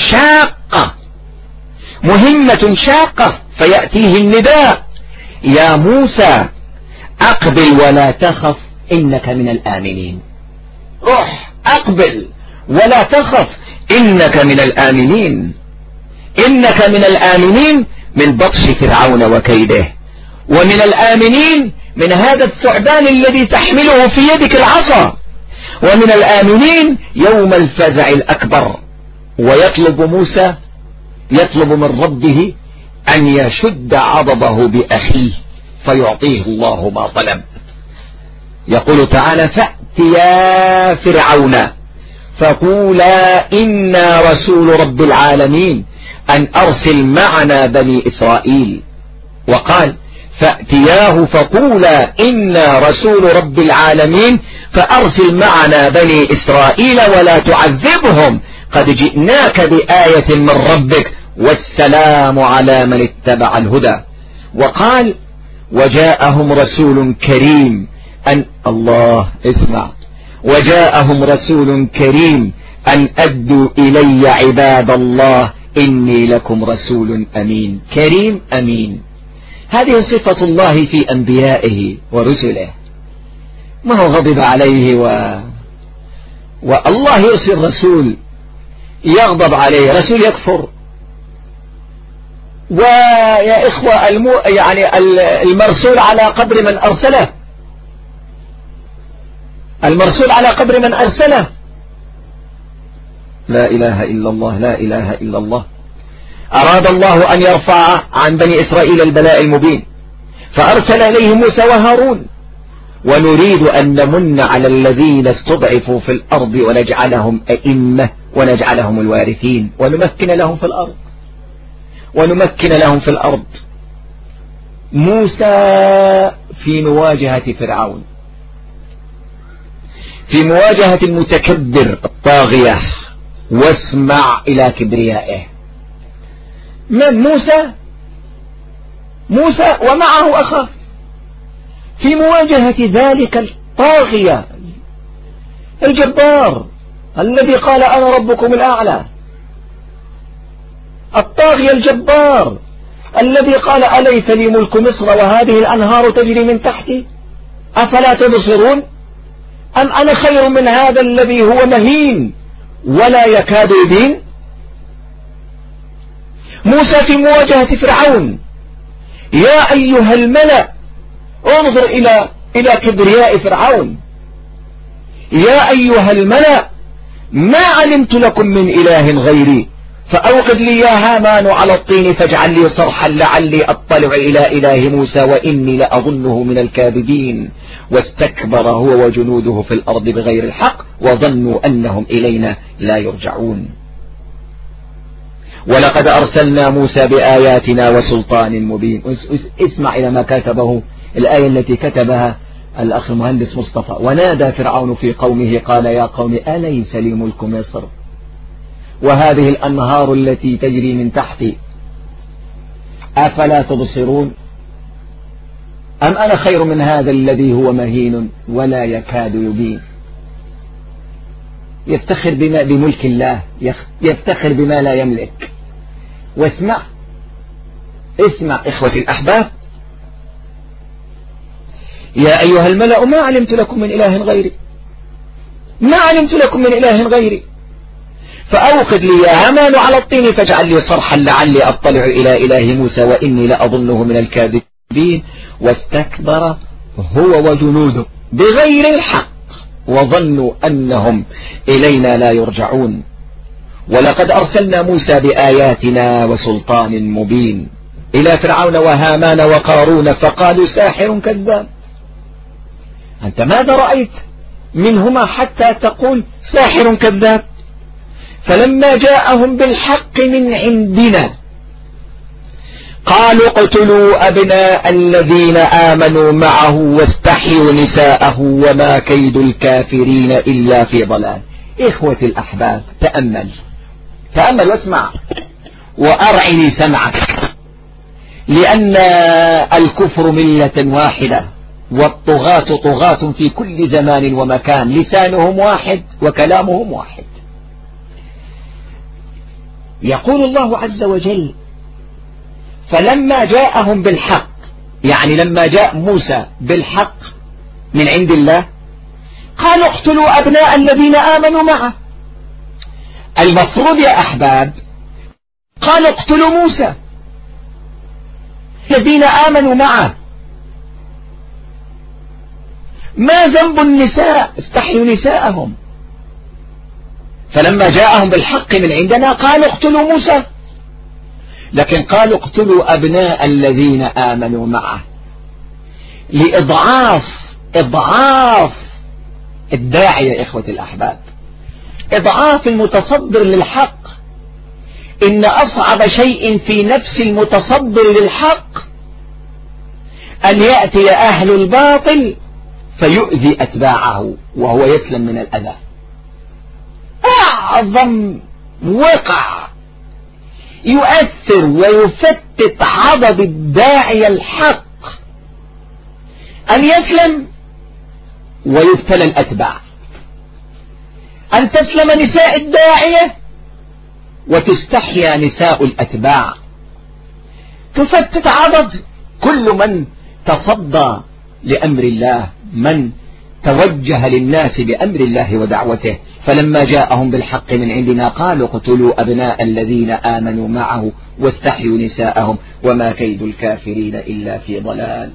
B: شاقة فيأتيه النداء يا موسى أقبل ولا تخف إنك من الآمنين. روح أقبل ولا تخف إنك من الآمنين. إنك من الآمنين من بطش فرعون وكيده، ومن الآمنين من هذا الثعبان الذي تحمله في يدك العصا، ومن الآمنين يوم الفزع الأكبر. ويطلب موسى من ربه أن يشد عضده بأخيه فيعطيه الله ما طلب. يقول تعالى فأتيا فرعون فقولا إنا رسول رب العالمين أن أرسل معنا بني إسرائيل. وقال فأتياه فقولا إنا رسول رب العالمين فأرسل معنا بني إسرائيل ولا تعذبهم قد جئناك بآية من ربك والسلام على من اتبع الهدى. وقال وجاءهم رسول كريم وجاءهم رسول كريم أن أدوا إلي عباد الله إني لكم رسول أمين. كريم أمين، هذه صفة الله في أنبيائه ورسله. ما هو غضب عليه والله يرسل رسول يغضب عليه، رسول يكفر. ويا إخوة يعني المرسول على قدر من أرسله، المرسول على قدر من أرسله. لا إله إلا الله، لا إله إلا الله. أراد الله أن يرفع عن بني إسرائيل البلاء المبين فأرسل إليهم موسى وهارون. ونريد أن نمن على الذين استضعفوا في الأرض ونجعلهم أئمة ونجعلهم الوارثين ونمكن لهم في الأرض. موسى في مواجهة فرعون، في مواجهة المتكبر الطاغية، واسمع إلى كبريائه. من موسى ومعه أخاه في مواجهة ذلك الطاغية الجبار الذي قال أنا ربكم الأعلى، الطاغية الجبار الذي قال أليس لي ملك مصر وهذه الأنهار تجري من تحتي أفلا تبصرون أم أنا خير من هذا الذي هو مهين ولا يكاد يبين. موسى في مواجهة فرعون، يا أيها الملأ انظر إلى كبرياء فرعون، يا أيها الملأ ما علمت لكم من إله غيري فأوقد لي يا هامان على الطين فاجعل لي صرحا لعلي أطلع إلى إله موسى وإني لأظنه من الكاذبين. واستكبر هو وجنوده في الأرض بغير الحق وظنوا أنهم إلينا لا يرجعون. ولقد أرسلنا موسى بآياتنا وسلطان مبين. اسمع إلى ما كتبه، الآية التي كتبها الأخ المهندس مصطفى. ونادى فرعون في قومه قال يا قوم أليس لي ملك مصر وهذه الأنهار التي تجري من تحتي أفلا تبصرون أم أنا خير من هذا الذي هو مهين ولا يكاد يبين. يفتخر بملك الله، يفتخر بما لا يملك. واسمع إخوتي الأحباب، يا أيها الملأ ما علمت لكم من إله غيري فأوقد لي يا هامان على الطين فاجعل لي صرحا لعلي أطلع إلى إله موسى وإني لأظنه من الكاذبين. واستكبر هو وجنوده بغير الحق وظنوا أنهم إلينا لا يرجعون. ولقد أرسلنا موسى بآياتنا وسلطان مبين إلى فرعون وهامان وقارون فقالوا ساحر كذاب. أنت ماذا رأيت منهما حتى تقول ساحر كذاب؟ فلما جاءهم بالحق من عندنا قالوا اقتلوا أبناء الذين آمنوا معه واستحيوا نساءه وما كيد الكافرين إلا في ضلال. إخوتي الأحباب، تأمل واسمع وأرعني سمعك، لأن الكفر ملة واحدة والطغاة طغاة في كل زمان ومكان، لسانهم واحد وكلامهم واحد. يقول الله عز وجل فلما جاءهم بالحق، يعني لما جاء موسى بالحق من عند الله قالوا اقتلوا أبناء الذين آمنوا معه. المفروض يا أحباب قالوا اقتلوا موسى الذين آمنوا معه. ما ذنب النساء؟ استحيوا نساءهم. فلما جاءهم بالحق من عندنا قالوا اقتلوا موسى، لكن قالوا اقتلوا أبناء الذين آمنوا معه لإضعاف الداعية. يا إخوة الأحباب، إضعاف المتصدر للحق. إن أصعب شيء في نفس المتصدر للحق أن يأتي أهل الباطل فيؤذي أتباعه وهو يسلم من الأذى. أعظم وقع يؤثر ويفتت عضد الداعي الحق أن يسلم ويبتلى الأتباع، أن تسلم نساء الداعية وتستحيا نساء الأتباع، تفتت عضد كل من تصدى لأمر الله، من توجه للناس بأمر الله ودعوته. فلما جاءهم بالحق من عندنا قالوا اقتلوا أبناء الذين آمنوا معه واستحيوا نساءهم وما كيد الكافرين إلا في ضلال.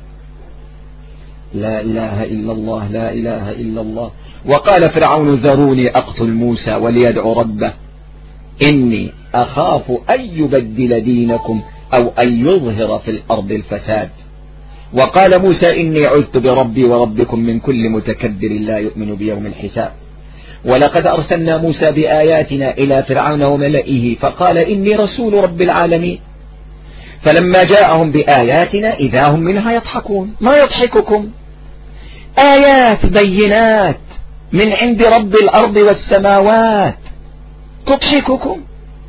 B: لا إله إلا الله، لا إله إلا الله. وقال فرعون ذروني أقتل موسى وليدعو ربه إني أخاف أن يبدل دينكم أو أن يظهر في الأرض الفساد. وقال موسى إني عذت بربي وربكم من كل متكبر لا يؤمن بيوم الحساب. ولقد أرسلنا موسى بآياتنا إلى فرعون وملئه فقال إني رسول رب العالمين. فلما جاءهم بآياتنا إذا هم منها يضحكون. ما يضحككم؟ آيات بينات من عند رب الأرض والسماوات تضحككم.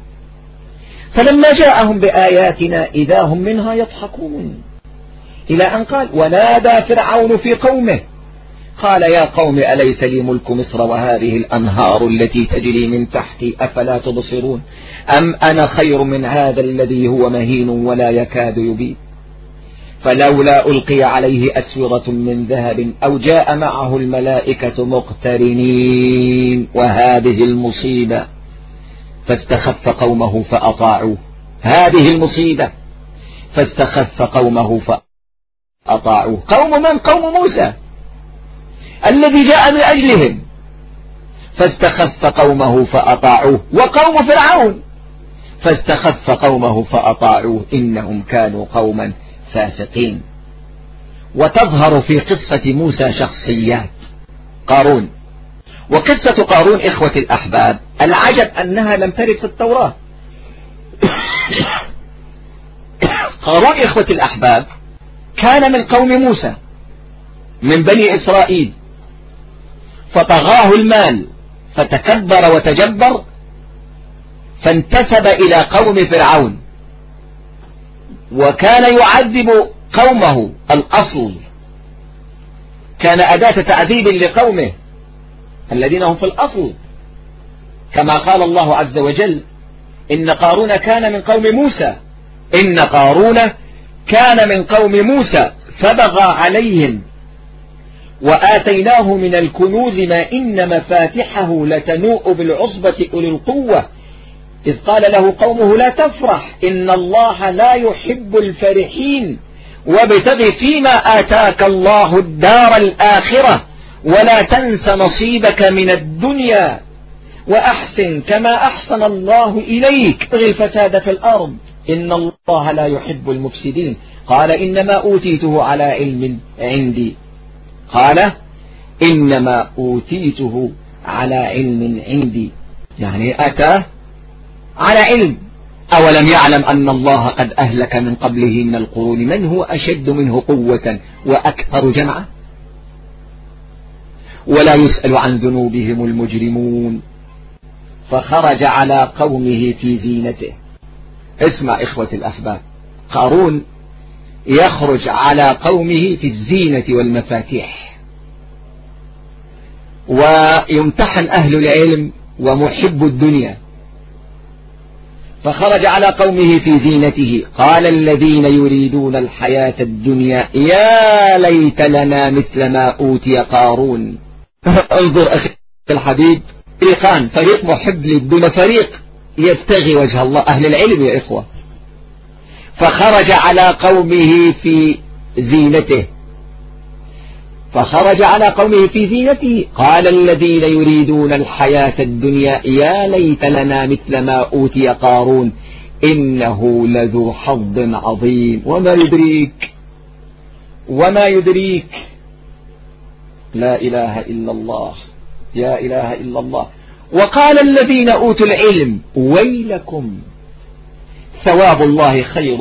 B: فلما جاءهم بآياتنا إذا هم منها يضحكون، إلى أن قال ونادى فرعون في قومه قال يا قوم أليس لي ملك مصر وهذه الأنهار التي تجري من تحتي أفلا تبصرون أم أنا خير من هذا الذي هو مهين ولا يكاد يبين فلولا ألقي عليه أسورة من ذهب أو جاء معه الملائكة مقترنين وهذه المصيبة فاستخف قومه فأطاعوه. هذه المصيبة فاستخف قومه فأطاعوه. قوم من؟ قوم موسى الذي جاء من أجلهم. فاستخف قومه فأطاعوه. وقوم فرعون فاستخف قومه فأطاعوه إنهم كانوا قوما فاسقين. وتظهر في قصة موسى شخصيات قارون. وقصة قارون إخوة الأحباب العجب أنها لم ترد في التوراة. قارون إخوة الأحباب كان من قوم موسى من بني إسرائيل، فطغاه المال فتكبر وتجبر فانتسب إلى قوم فرعون، وكان يعذب قومه. الأصل كان أداة تعذيب لقومه الذين هم في الأصل، كما قال الله عز وجل إن قارون كان من قوم موسى. إن قارون كان من قوم موسى فبغى عليهم وآتيناه من الكنوز ما إن مفاتحه لتنوء بالعصبة أولي القوة إذ قال له قومه لا تفرح إن الله لا يحب الفرحين وابتغ فيما آتاك الله الدار الآخرة ولا تنس نصيبك من الدنيا وأحسن كما أحسن الله إليك ابغ الفساد في الأرض إن الله لا يحب المفسدين. قال إنما أوتيته على علم عندي. قال إنما أوتيته على علم عندي، يعني أتى على علم. أولم يعلم أن الله قد أهلك من قبله من القرون من هو أشد منه قوة وأكثر جمعا ولا يسأل عن ذنوبهم المجرمون. فخرج على قومه في زينته. اسمع إخوة الأحباب، قارون يخرج على قومه في الزينة والمفاتيح، ويمتحن أهل العلم ومحب الدنيا. فخرج على قومه في زينته قال الذين يريدون الحياة الدنيا يا ليت لنا مثل ما أوتي قارون. انظر أخي الحبيب، فريقان، فريق محب للدنيا، فريق يبتغي وجه الله، أهل العلم يا إخوة. فخرج على قومه في زينته فخرج على قومه في زينته قال الذين يريدون الحياة الدنيا يا ليت لنا مثل ما أوتي قارون إنه لذو حظ عظيم وما يدريك لا إله إلا الله، يا إله إلا الله. وقال الذين أوتوا العلم ويلكم ثواب الله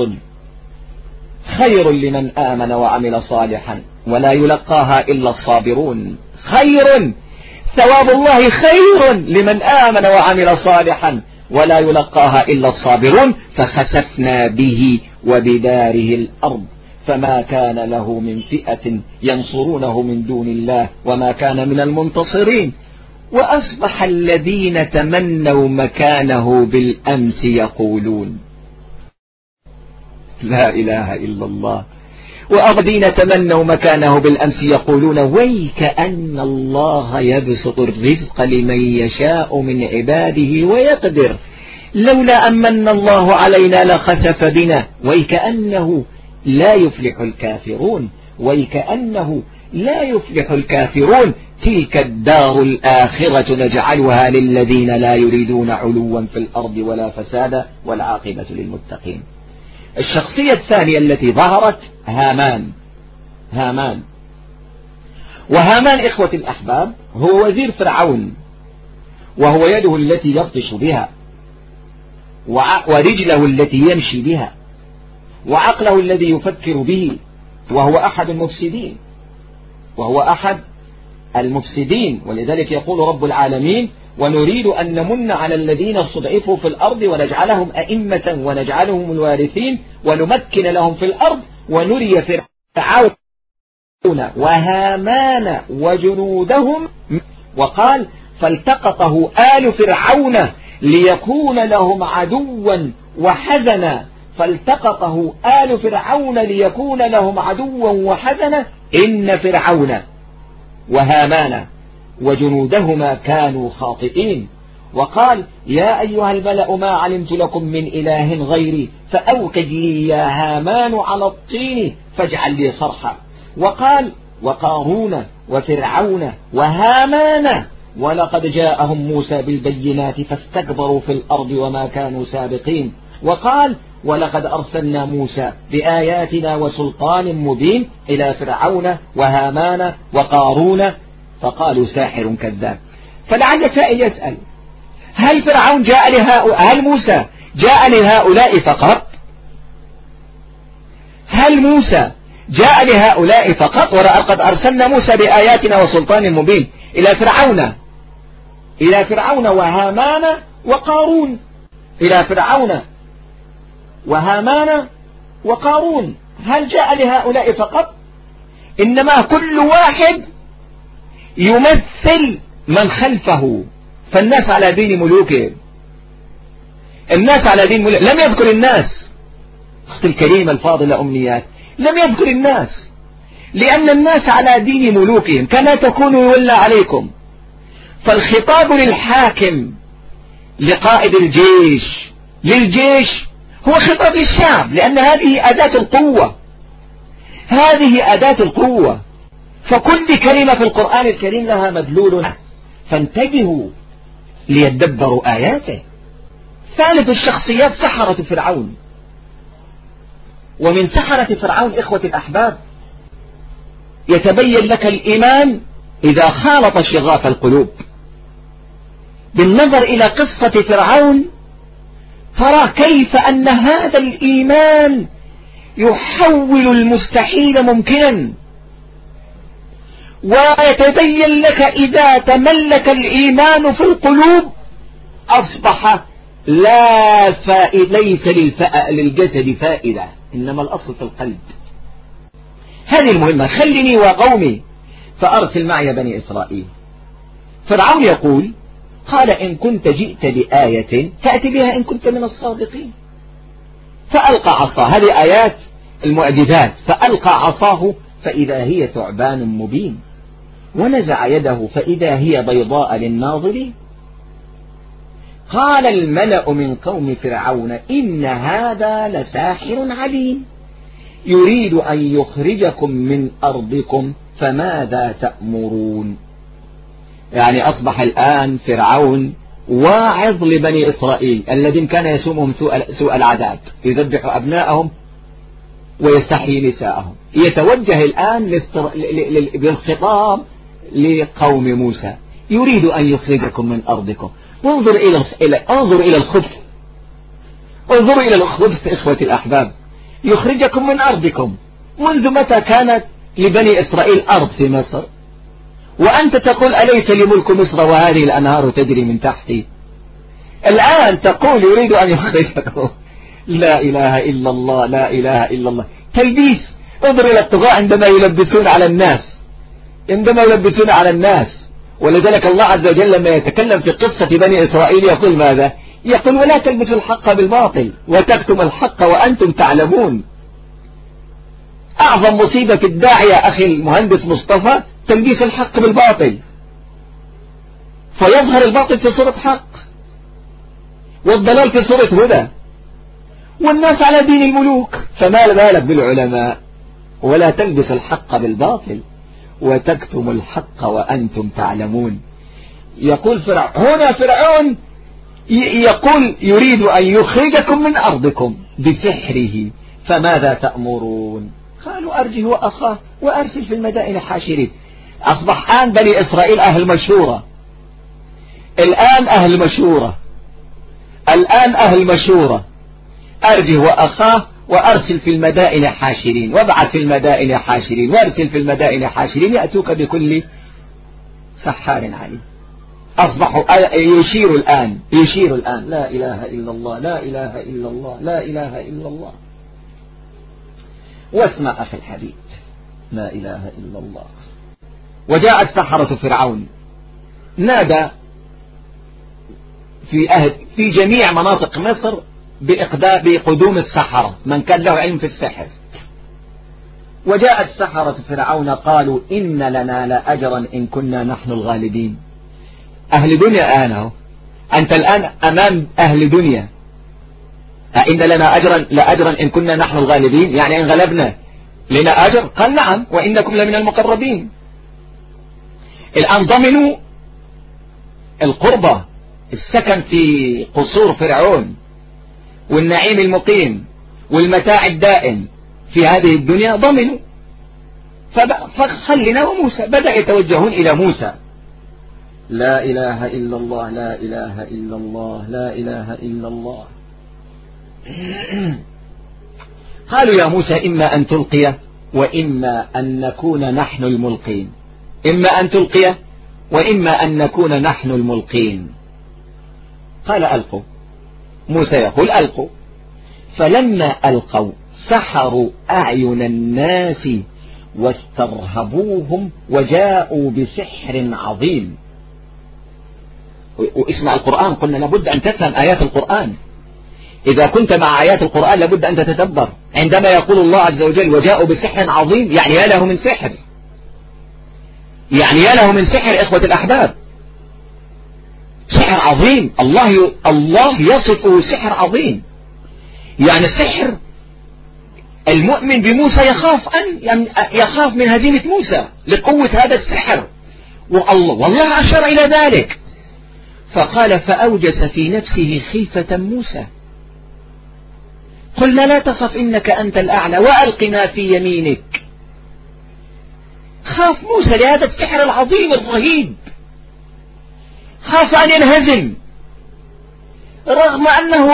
B: خير لمن آمن وعمل صالحا ولا يلقاها إلا الصابرون. ثواب الله خير لمن آمن وعمل صالحا ولا يلقاها إلا الصابرون فخسفنا به وبداره الأرض فما كان له من فئة ينصرونه من دون الله وما كان من المنتصرين وأصبح الذين تمنوا مكانه بالأمس يقولون لا إله إلا الله والذين تمنوا مكانه بالأمس يقولون ويك أن الله يبسط الرزق لمن يشاء من عباده ويقدر لولا أمن الله علينا لخسف بنا ويكأنه لا يفلح الكافرون ويكأنه لا يفلح الكافرون تلك الدار الآخرة نجعلها للذين لا يريدون علوا في الأرض ولا فسادا والعاقبة للمتقين. الشخصية الثانية التي ظهرت هامان وهامان إخوة الأحباب هو وزير فرعون وهو يده التي يبطش بها ورجله التي يمشي بها وعقله الذي يفكر به وهو أحد المفسدين ولذلك يقول رب العالمين ونريد أن نمن على الذين استضعفوا في الأرض ونجعلهم أئمة ونجعلهم الوارثين ونمكن لهم في الأرض ونري فرعون وهامان وجنودهم وقال فالتقطه آل فرعون ليكون لهم عدوا وحزنا إن فرعون وهامان وجنودهما كانوا خاطئين وقال يا أيها الملأ ما علمت لكم من إله غيري فأوقد لي يا هامان على الطين فاجعل لي صرحا وقال وقارون وفرعون وهامان ولقد جاءهم موسى بالبينات فاستكبروا في الأرض وما كانوا سابقين وقال ولقد أرسلنا موسى بآياتنا وسلطان مبين إلى فرعون وهامان وقارون فقالوا ساحر كذاب. فلعل سائل يسأل هل فرعون هل موسى جاء لهؤلاء فقط؟ هل موسى جاء لهؤلاء فقط؟ ولقد أرسلنا موسى بآياتنا وسلطان مبين إلى فرعون وهامان وقارون هل جاء لهؤلاء فقط؟ إنما كل واحد يمثل من خلفه فالناس على دين ملوكهم لم يذكر الناس أختي الكريمة الفاضلة أمنيات لم يذكر الناس لأن الناس على دين ملوكهم كما تكونوا يولى عليكم فالخطاب للحاكم لقائد للجيش هو خطاب للشعب لأن هذه أداة القوة فكل كلمة في القرآن الكريم لها مدلول فانتبهوا ليدبروا آياته. ثالث الشخصيات سحرة فرعون ومن سحرة فرعون إخوة الأحباب يتبين لك الإيمان إذا خالط شغاف القلوب. بالنظر إلى قصة فرعون ترى كيف أن هذا الإيمان يحول المستحيل ممكنا ويتبين لك إذا تملك الإيمان في القلوب أصبح ليس للجسد فائدة إنما الأصل في القلب. هذه المهمة خلني وقومي فأرسل معي بني إسرائيل. فرعون يقول قال إن كنت جئت بآية فأتي بها إن كنت من الصادقين. فألقى عصاه هذه آيات المعجزات فألقى عصاه فإذا هي ثعبان مبين ونزع يده فإذا هي بيضاء للناظرين. قال الملأ من قوم فرعون إن هذا لساحر عليم يريد أن يخرجكم من أرضكم فماذا تأمرون. يعني أصبح الآن فرعون واعظ لبني إسرائيل الذين كان يسومهم سوء العذاب يذبح أبناءهم ويستحيي نساءهم. يتوجه الآن بالخطاب لقوم موسى يريد أن يخرجكم من أرضكم. انظر إلى الخبث انظروا إلى الخبث إخوة الأحباب. يخرجكم من أرضكم منذ متى كانت لبني إسرائيل أرض في مصر وأنت تقول أليس لي ملك مصر وهذه الأنهار تجري من تحتي. الآن تقول يريد أن يخرجكم. لا إله إلا الله، لا إله إلا الله. تلبيس. انظر إلى الطغاة عندما يلبسون على الناس. ولذلك الله عز وجل لما يتكلم في قصة بني إسرائيل يقول ماذا؟ يقول ولا تلبسوا الحق بالباطل وتكتموا الحق وأنتم تعلمون. أعظم مصيبة في الداعية أخي المهندس مصطفى تلبيس الحق بالباطل، فيظهر الباطل في صورة حق والضلال في صورة هدى والناس على دين الملوك. فما بالك بالعلماء؟ ولا تلبس الحق بالباطل وتكتم الحق وأنتم تعلمون. يقول فرعون يقول يريد أن يخرجكم من أرضكم بسحره فماذا تأمرون؟ قالوا أرجه وأخاه وأرسل في المدائن حاشرين. أصبح الآن بني إسرائيل أهل مشورة، الآن أهل مشورة. أرجه وأخاه وأرسل في المدائن حاشرين، وابعث في المدائن حاشرين، وارسل في المدائن حاشرين يأتوك بكل سحار عليم. أصبحوا يشير الآن لا إله إلا الله، لا إله إلا الله، لا إله إلا الله. واسمع أخي الحبيب، لا إله إلا الله. وجاءت سحرة فرعون، نادى في جميع مناطق مصر بقدوم السحرة من كان له علم في السحر. وجاءت سحرة فرعون قالوا إن لنا لأجرا إن كنا نحن الغالبين. أهل دنيا آنه، أنت الآن أمام أهل دنيا. إن لنا لأجرا إن كنا نحن الغالبين، يعني إن غلبنا لنا أجر؟ قال نعم وإنكم لمن المقربين. الآن ضمنوا القربة، السكن في قصور فرعون والنعيم المقيم والمتاع الدائم في هذه الدنيا ضمنوا. فخلنا وموسى بدأ يتوجهون إلى موسى. لا إله إلا الله، لا إله إلا الله، لا إله إلا الله. قالوا يا موسى إما أن تلقي وإما أن نكون نحن الملقين. إما أن تلقي وإما أن نكون نحن الملقين. قال ألقوا. موسى يقول ألقوا. فلما ألقوا سحروا أعين الناس واسترهبوهم وجاءوا بسحر عظيم. واسمع القرآن، قلنا لابد أن تفهم آيات القرآن. إذا كنت مع آيات القرآن لابد أن تتدبر. عندما يقول الله عز وجل وجاءوا بسحر عظيم، يعني يا له من سحر، يعني يا له من سحر إخوة الأحباب. سحر عظيم، الله يصفه سحر عظيم. يعني السحر المؤمن بموسى يخاف من هزيمة موسى لقوة هذا السحر، والله أشار إلى ذلك. فقال فأوجس في نفسه خيفة موسى. قلنا لا تخف إنك أنت الأعلى وألق ما في يمينك. خاف موسى لهذا السحر العظيم الرهيب، خاف أن ينهزم رغم أنه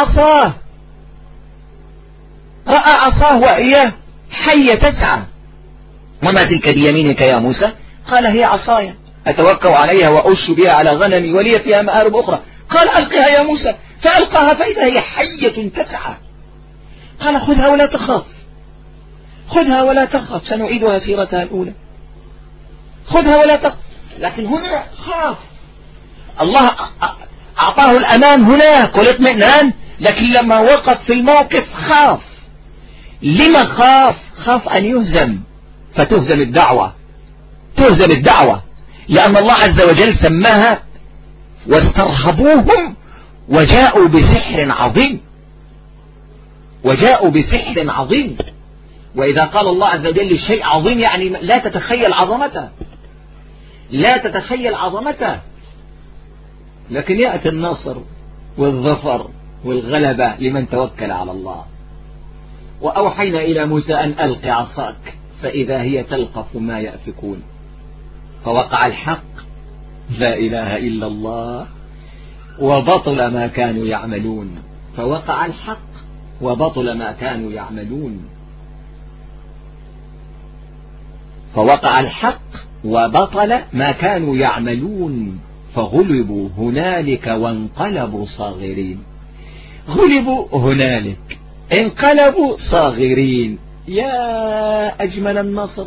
B: رأى عصاه وهي حية تسعى. وما تلك بيمينك يا موسى؟ قال هي عصاي أتوكأ عليها وأش بها على غنمي ولي فيها مآرب أخرى. قال ألقها يا موسى، فألقاها فإذا هي حية تسعى. قال خذها ولا تخاف، خذها ولا تخاف، سنعيدها سيرتها الأولى، خذها ولا تخاف. لكن هنا خاف، الله أعطاه الأمان هناك والاطمئنان، لكن لما وقف في الموقف خاف. لما خاف؟ خاف أن يهزم، فتهزم الدعوة، تهزم الدعوة، لأن الله عز وجل سماها واسترهبوهم وجاءوا بسحر عظيم، وجاءوا بسحر عظيم. وإذا قال الله عز وجل الشيء عظيم يعني لا تتخيل عظمته، لا تتخيل عظمته. لكن يأتي النصر والظفر والغلبة لمن توكل على الله. وأوحينا إلى موسى أن ألق عصاك فإذا هي تلقف ما يأفكون. فوقع الحق، لا إله إلا الله، وبطل ما كانوا يعملون. فوقع الحق وبطل ما كانوا يعملون. فوقع الحق وبطل ما كانوا يعملون. فغلبوا هنالك وانقلبوا صاغرين. غلبوا هنالك، انقلبوا صاغرين. يا أجمل النصر،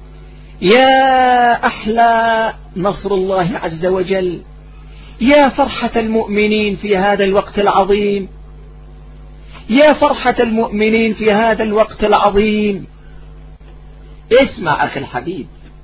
B: يا أحلى نصر الله عز وجل، يا فرحة المؤمنين في هذا الوقت العظيم، يا فرحة المؤمنين في هذا الوقت العظيم. اسمع أخي الحبيب،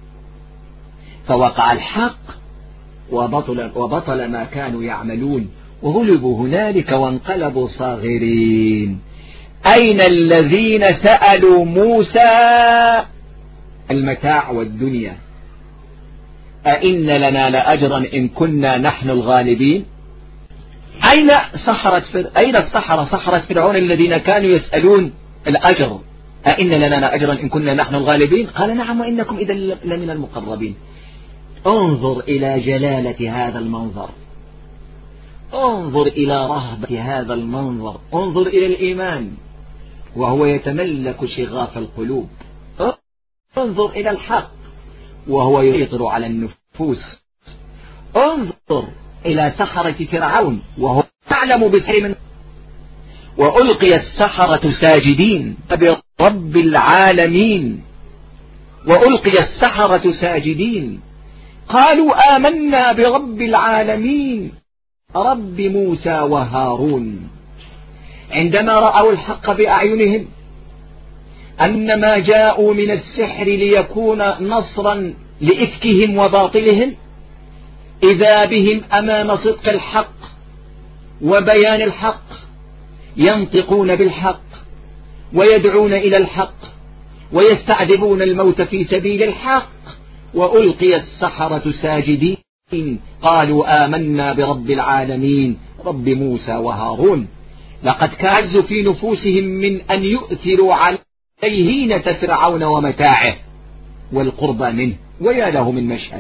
B: فوقع الحق وبطل ما كانوا يعملون، وغلبوا هنالك وانقلبوا صاغرين. أين الذين سألوا موسى المتاع والدنيا؟ أئن لنا لأجرا إن كنا نحن الغالبين؟ أين السحرة سحرة فرعون الذين كانوا يسألون الأجر؟ أئن لنا لأجرا إن كنا نحن الغالبين؟ قال نعم وإنكم إذا لمن المقربين. انظر إلى جلالة هذا المنظر، انظر إلى رهبة هذا المنظر، انظر إلى الإيمان وهو يتملك شغاف القلوب، انظر إلى الحق وهو يسيطر على النفوس، انظر إلى سحرة فرعون وهو يعلم بسحر من، وألقي السحرة ساجدين برب العالمين، وألقي السحرة ساجدين قالوا آمنا برب العالمين رب موسى وهارون. عندما رأوا الحق بأعينهم أنما جاءوا من السحر ليكون نصرا لإفكهم وباطلهم، إذا بهم أمام صدق الحق وبيان الحق ينطقون بالحق ويدعون إلى الحق ويستعذبون الموت في سبيل الحق. وألقي السحرة ساجدين قالوا آمنا برب العالمين رب موسى وهارون. لقد كعز في نفوسهم من أن يؤثروا على هينة فرعون ومتاعه والقرب منه. ويا له من مشهد،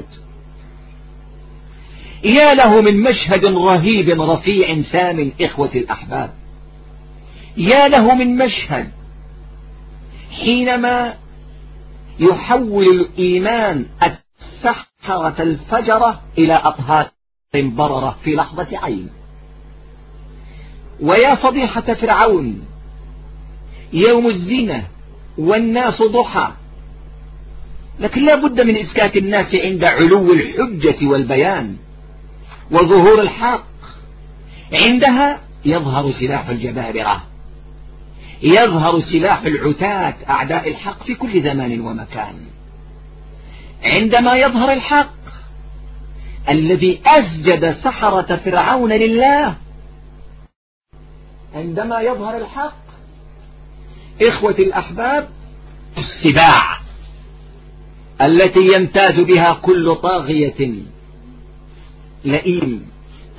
B: يا له من مشهد رهيب رفيع سام إخوة الأحباب، يا له من مشهد حينما يحول الإيمان السحرة الفجرة إلى أطهار بررة في لحظة عين. ويا فضيحة فرعون، يوم الزينة والناس ضحى، لكن لا بد من إسكات الناس عند علو الحجة والبيان وظهور الحق. عندها يظهر سلاح الجبابرة، يظهر سلاح العتاة أعداء الحق في كل زمان ومكان. عندما يظهر الحق الذي أسجد سحرة فرعون لله، عندما يظهر الحق إخوة الأحباب، السباع التي يمتاز بها كل طاغية لئيم.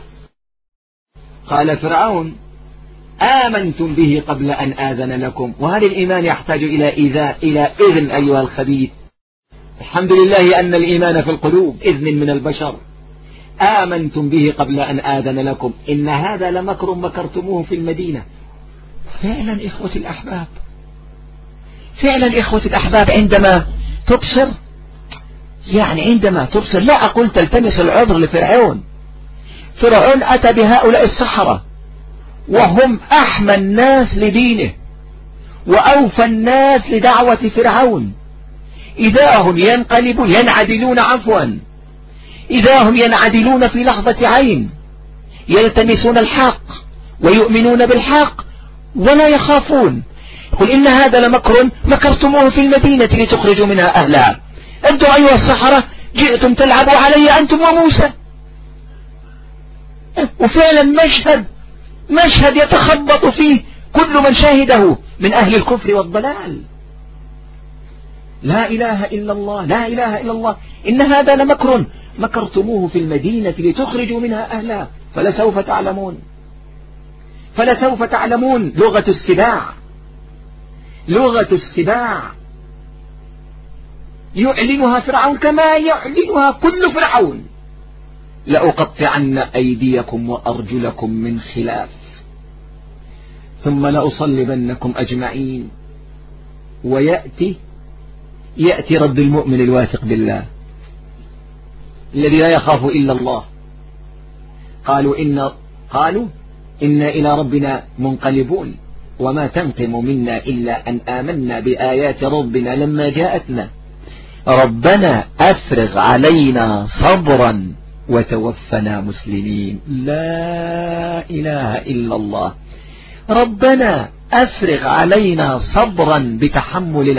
B: قال فرعون آمنتم به قبل أن آذن لكم. وهل الإيمان يحتاج إلى إذن أيها الخبيث؟ الحمد لله أن الإيمان في القلوب، إذن من البشر. آمنتم به قبل أن آذن لكم إن هذا لمكر مكرتموه في المدينة. فعلا إخوة الأحباب، فعلا إخوة الأحباب، عندما تبصر، يعني عندما تبصر، لا أقول تلتمس العذر لفرعون، فرعون أتى بهؤلاء السحرة وهم أحمى الناس لدينه وأوفى الناس لدعوة فرعون. إذا هم إذا هم ينعدلون في لحظة عين، يلتمسون الحق ويؤمنون بالحق ولا يخافون. قل إن هذا لمكر مكرتموه في المدينة لتخرجوا منها أهلها. أنتم أيها السحرة جئتم تلعبوا علي أنتم وموسى. وفعلا مشهد يتخبط فيه كل من شاهده من أهل الكفر والضلال. لا إله إلا الله، لا إله إلا الله. إن هذا لمكر مكرتموه في المدينة لتخرجوا منها أهلها فلسوف تعلمون. فلسوف تعلمون. لغة السباع، لغة السباع يعلنها فرعون كما يعلنها كل فرعون. لأقطعن أيديكم وأرجلكم من خلاف ثم لأصلبنكم أجمعين. ويأتي رد المؤمن الواثق بالله الذي لا يخاف إلا الله قالوا إنا إلى ربنا منقلبون وما تنقم منا إلا أن آمنا بآيات ربنا لما جاءتنا ربنا أفرغ علينا صبرا وتوفنا مسلمين. لا إله إلا الله. ربنا أفرغ علينا صبرا بتحمل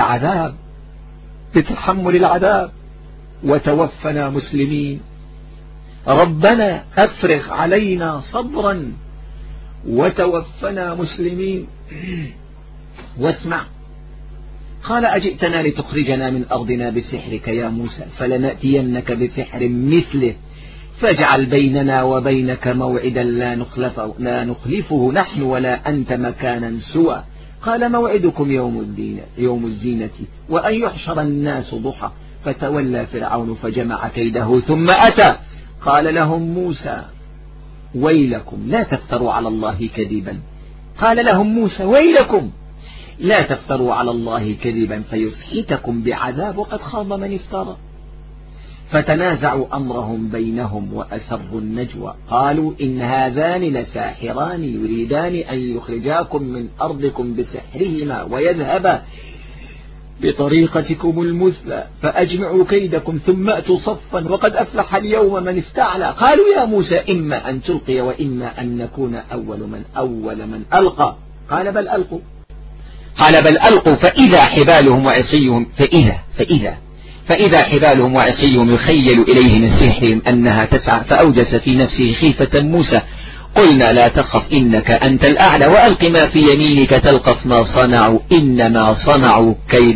B: العذاب وتوفنا مسلمين. ربنا أفرغ علينا صبرا وتوفنا مسلمين. واسمع، قال أجئتنا لتخرجنا من أرضنا بسحرك يا موسى فلنأتينك بسحر مثله فاجعل بيننا وبينك موعدا لا نخلفه نحن ولا أنت مكانا سوى. قال موعدكم يوم الزينة وأن يحشر الناس ضحى. فتولى فرعون فجمع كيده ثم أتى. قال لهم موسى ويلكم لا تفتروا على الله كذبا. قال لهم موسى ويلكم لا تفتروا على الله كذبا فيسحتكم بعذاب وقد خاب من افترى. فتنازعوا أمرهم بينهم وأسروا النجوى قالوا إن هذان لساحران يريدان أن يخرجاكم من أرضكم بسحرهما ويذهبا بطريقتكم المثلى فأجمعوا كيدكم ثم أتوا صفا وقد أفلح اليوم من استعلى. قالوا يا موسى إما أن تلقي وإما أن نكون أول من ألقى. قال بل ألقوا فإذا حبالهم وعصيهم فإذا حبالهم وعصيهم يخيل إليه من سحرهم أنها تسعى فأوجس في نفسه خيفة موسى. قلنا لا تخف إنك أنت الأعلى وألق ما في يمينك تلقف ما صنعوا إنما صنعوا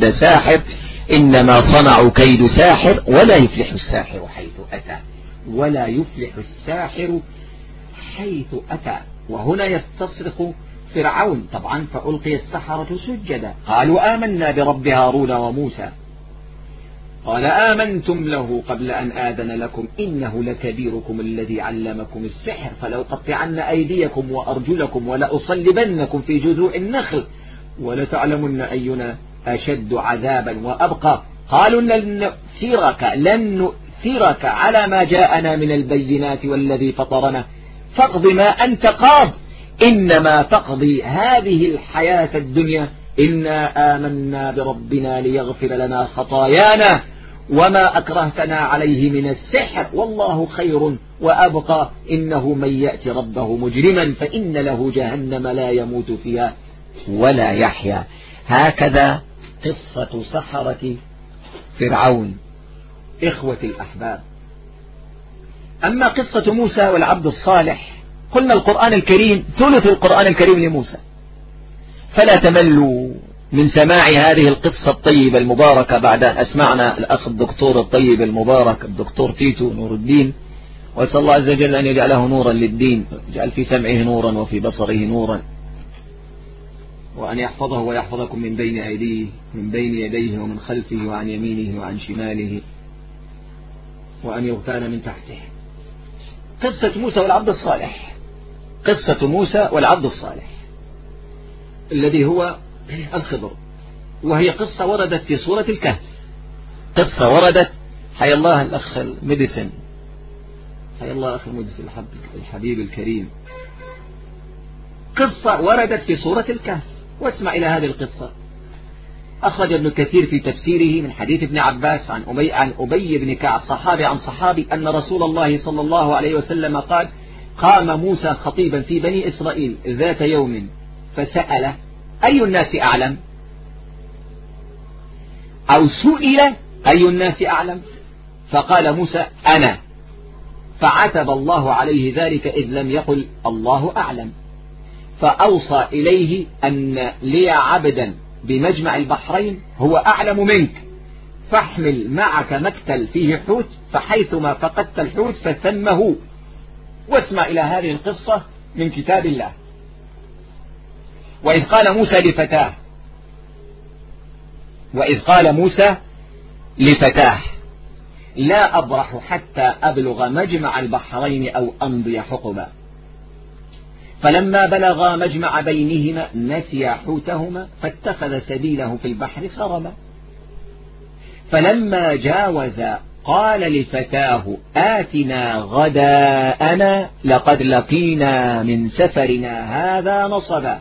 B: كيد ساحر ولا يفلح الساحر حيث أتى. وهنا يستصرخ فرعون طبعا فألقي السحرة سجدا قالوا آمنا برب هارون وموسى. قال آمنتم له قبل أن آذن لكم إنه لكبيركم الذي علمكم السحر فلأقطعن أيديكم وأرجلكم ولأصلبنكم في جذوع النخل ولتعلمن أينا أشد عذابا وأبقى. قالوا لن نؤثرك على ما جاءنا من البينات والذي فطرنا فاقض ما أنت قاض إنما تقضي هذه الحياة الدنيا إنا آمنا بربنا ليغفر لنا خطايانا وما أكرهتنا عليه من السحر والله خير وأبقى إنه من يأتي ربه مجرما فإن له جهنم لا يموت فيها ولا يحيا. هكذا قصة سحرة فرعون. إخوة الأحباب، أما قصة موسى والعبد الصالح قلنا القرآن الكريم ثلث القرآن الكريم لموسى، فلا تملوا من سماع هذه القصة الطيبة المباركة بعد أن أسمعنا الأخ الدكتور الطيب المبارك الدكتور تيتو نور الدين، وأسأل الله عز وجل أن يجعله نورا للدين، يجعل في سمعه نورا وفي بصره نورا، وأن يحفظه ويحفظكم من بين يديه ومن خلفه وعن يمينه وعن شماله، وأن يغتال من تحته. قصة موسى والعبد الصالح. قصة موسى والعبد الصالح الذي هو الخضر، وهي قصة وردت في سورة الكهف. قصة وردت حي الله الأخ الميديسن، حي الله أخ الميديسن الحبيب الكريم. قصة وردت في سورة الكهف. واسمع إلى هذه القصة. أخرج ابن كثير في تفسيره من حديث ابن عباس عن أبي بن كعب صحابي عن صحابي أن رسول الله صلى الله عليه وسلم قال: قام موسى خطيبا في بني إسرائيل ذات يوم فسأل: أي الناس أعلم؟ أو سئل: أي الناس أعلم؟ فقال موسى: أنا. فعتب الله عليه ذلك إذ لم يقل الله أعلم، فأوصى إليه أن لي عبدا بمجمع البحرين هو أعلم منك، فاحمل معك مكتل فيه حوت، فحيثما فقدت الحوت فثمه. واسمع إلى هذه القصة من كتاب الله. وإذ قال موسى لفتاه: لا أبرح حتى أبلغ مجمع البحرين أو أمضي حقبا. فلما بلغا مجمع بينهما نسيا حوتهما فاتخذ سبيله في البحر سربا. فلما جاوزا قال لفتاه آتنا غداءنا لقد لقينا من سفرنا هذا نصبا.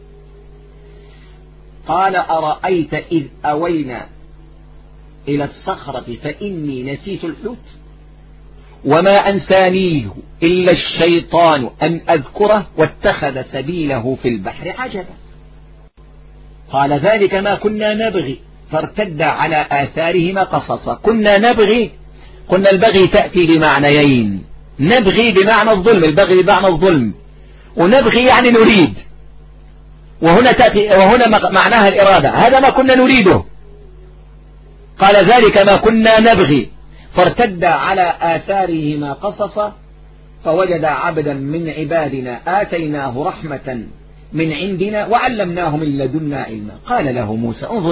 B: قال أرأيت إذ أوينا إلى الصخرة فإني نسيت الحوت وما أنسانيه إلا الشيطان أن أذكره واتخذ سبيله في البحر عجبا. قال ذلك ما كنا نبغي فارتدا على آثارهما قصصا. كنا نبغي، قلنا البغي تأتي بمعنيين، نبغي بمعنى الظلم، البغي بمعنى الظلم، ونبغي يعني نريد، وهنا تأتي وهنا معناها الإرادة. هذا ما كنا نريده. قال ذلك ما كنا نبغي فارتدا على آثارهما قصصا فوجد عبدا من عبادنا آتيناه رحمة من عندنا وعلمناه من لدنا علما. قال له موسى انظر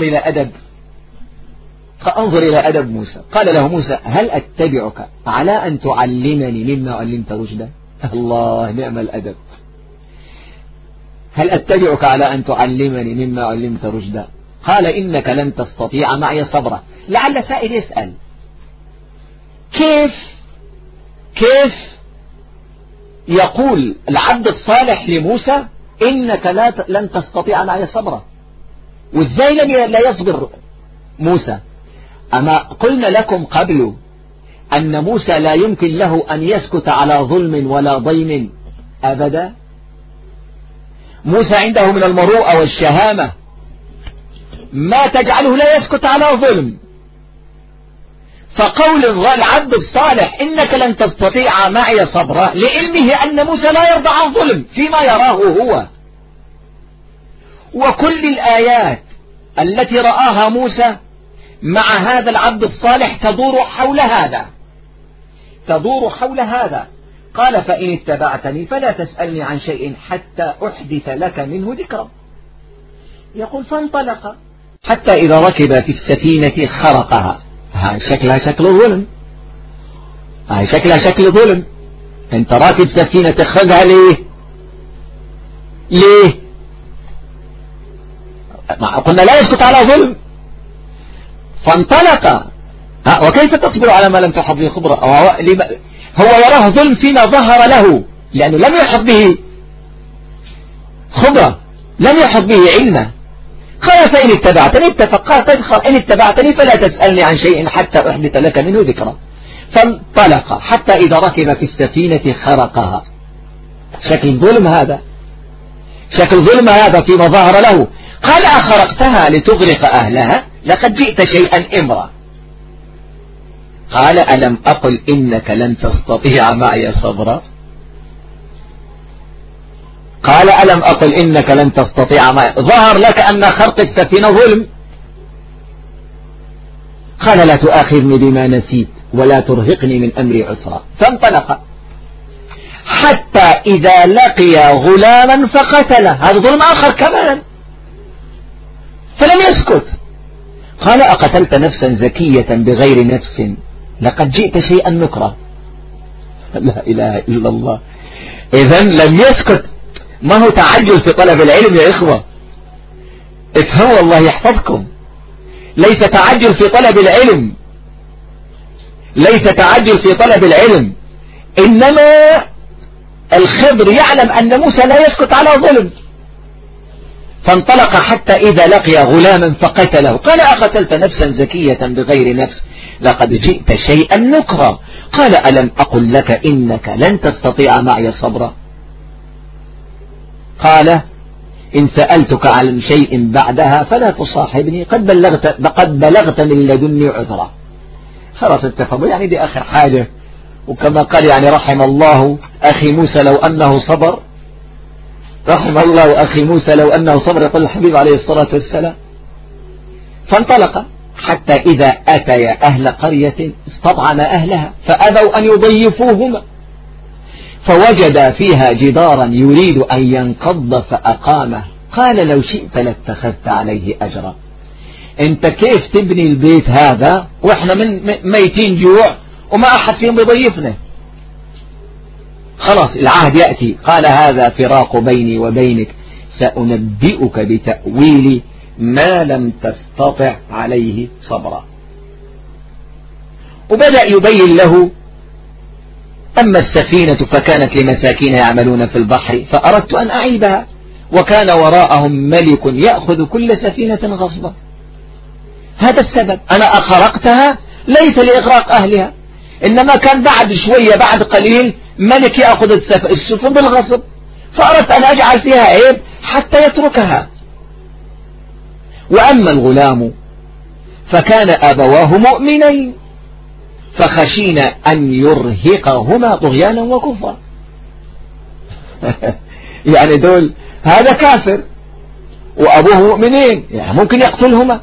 B: إلى أدب موسى. قال له موسى هل أتبعك على أن تعلمني مما علمت رشدا؟ الله نعم الأدب. هل أتبعك على أن تعلمني مما علمت رشدا؟ قال إنك لن تستطيع معي صبرا. لعل سائل يسأل كيف يقول العبد الصالح لموسى إنك لن تستطيع معي صبرا، وإزاي لا يصبر موسى؟ أما قلنا لكم قبل أن موسى لا يمكن له أن يسكت على ظلم ولا ضيم أبدا. موسى عنده من المروءة والشهامة ما تجعله لا يسكت على ظلم. فقول العبد الصالح إنك لن تستطيع معي صبرا لعلمه أن موسى لا يرضى عن ظلم فيما يراه هو. وكل الآيات التي رآها موسى مع هذا العبد الصالح تدور حول هذا. قال فإن اتبعتني فلا تسألني عن شيء حتى أحدث لك منه ذكرا. يقول فانطلق حتى إذا ركب في السفينة خرقها. هاي شكلها شكل ظلم. انت راكب سفينة تخرقها ليه؟ قلنا لا يسكت على ظلم. فانطلق. وكيف تصبر على ما لم تحط به خبرة؟ هو يراه ظلم فيما ظهر له لأنه لم يحط به خبرة، لم يحط به علما. قال فإن اتبعتني إن اتبعتني فلا تسألني عن شيء حتى أحدث لك منه ذكرا. فانطلق حتى إذا ركب في السفينة خرقها. شكل ظلم هذا فيما ظهر له. قال أخرقتها لتغرق أهلها لقد جئت شيئا إمرا. قال ألم أقل إنك لن تستطيع معي صبرا؟ قال ألم أقل إنك لن تستطيع معي. ظهر لك أن خرق السفينة ظلم. قال لا تؤاخذني بما نسيت ولا ترهقني من أمري عسرا. فانطلق حتى إذا لقي غلاما فقتله. هذا ظلم آخر كمان، فلم يسكت. قال أقتلت نفسا زكية بغير نفس لقد جئت شيئا نكرا. لا إله إلا الله. إذن لم يسكت. ما هو تعجل في طلب العلم يا إخوة، افهموا الله يحفظكم. ليس تعجل في طلب العلم، إنما الخضر يعلم أن موسى لا يسكت على ظلم. فانطلق حتى إذا لقي غلاما فقتله. قال أقتلت نفسا زكية بغير نفس لقد جئت شيئا نكرا. قال ألم أقل لك إنك لن تستطيع معي صبرا؟ قال إن سألتك عن شيء بعدها فلا تصاحبني قد بلغت من لدني عذرا. خلاص اتفقوا، يعني دي آخر حاجة. وكما قال يعني رحم الله أخي موسى لو أنه صبر، رحم الله أخي موسى لو أنه صبر، يقول الحبيب عليه الصلاة والسلام. فانطلق حتى إذا أتيا أهل قرية استطعم أهلها فأبوا أن يضيفوهما فوجد فيها جدارا يريد أن ينقض فأقامه. قال لو شئت لاتخذت عليه أجرا. انت كيف تبني البيت هذا واحنا من ميتين جوع وما أحد فيهم يضيفنا؟ خلاص العهد يأتي. قال هذا فراق بيني وبينك سأنبئك بتأويل ما لم تستطع عليه صبرا. وبدأ يبين له: أما السفينة فكانت لمساكين يعملون في البحر فأردت أن أعيبها وكان وراءهم ملك يأخذ كل سفينة غصبا. هذا السبب، أنا أخرقتها ليس لإغراق أهلها، إنما كان بعد شوية بعد قليل ملك يأخذ السفن بالغصب، فأردت أن أجعل فيها عيب حتى يتركها. وأما الغلام فكان أبواه مؤمنين فخشينا أن يرهقهما طغيانا وكفرا. يعني دول هذا كافر وأبوه مؤمنين، يعني ممكن يقتلهما،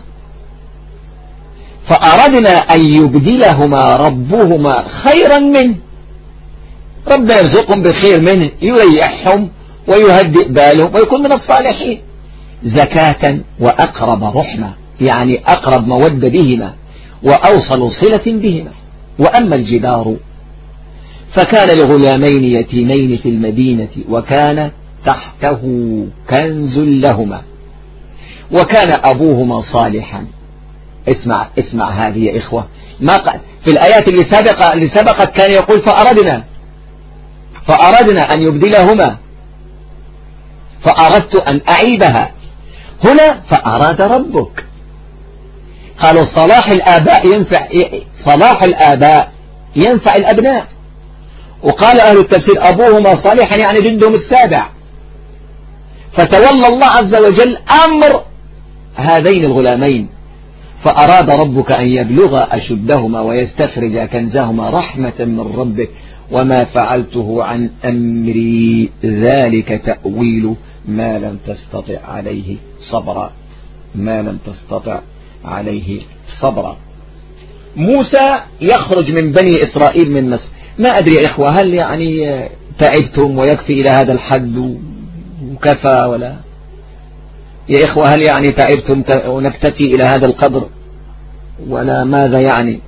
B: فأردنا أن يبدلهما ربهما خيرا منه، ربنا يرزقهم بخير منه يريحهم ويهدئ بالهم ويكون من الصالحين، زكاة وأقرب رحمة، يعني أقرب مودة بهما وأوصل صلة بهما. وأما الجدار فكان لغلامين يتيمين في المدينة وكان تحته كنز لهما وكان أبوهما صالحا. اسمع هذه يا إخوة، في الآيات اللي سبقت كان يقول فأردنا أن يبدلهما، فأردت أن أعيبها. هنا فأراد ربك. قالوا صلاح الآباء ينفع الأبناء، وقال أهل التفسير أبوهما صالحا يعني جندهم السابع، فتولى الله عز وجل أمر هذين الغلامين، فأراد ربك أن يبلغ أشدهما ويستخرج كنزهما رحمة من ربك وما فعلته عن أمري ذلك تأويل ما لم تستطع عليه صبرا. موسى يخرج من بني إسرائيل من مصر. ما أدري يا إخوة، هل يعني تعبتم ويكفي إلى هذا الحد وكفى، ولا يا إخوة هل يعني تعبتم ونكتفي إلى هذا القدر، ولا ماذا يعني؟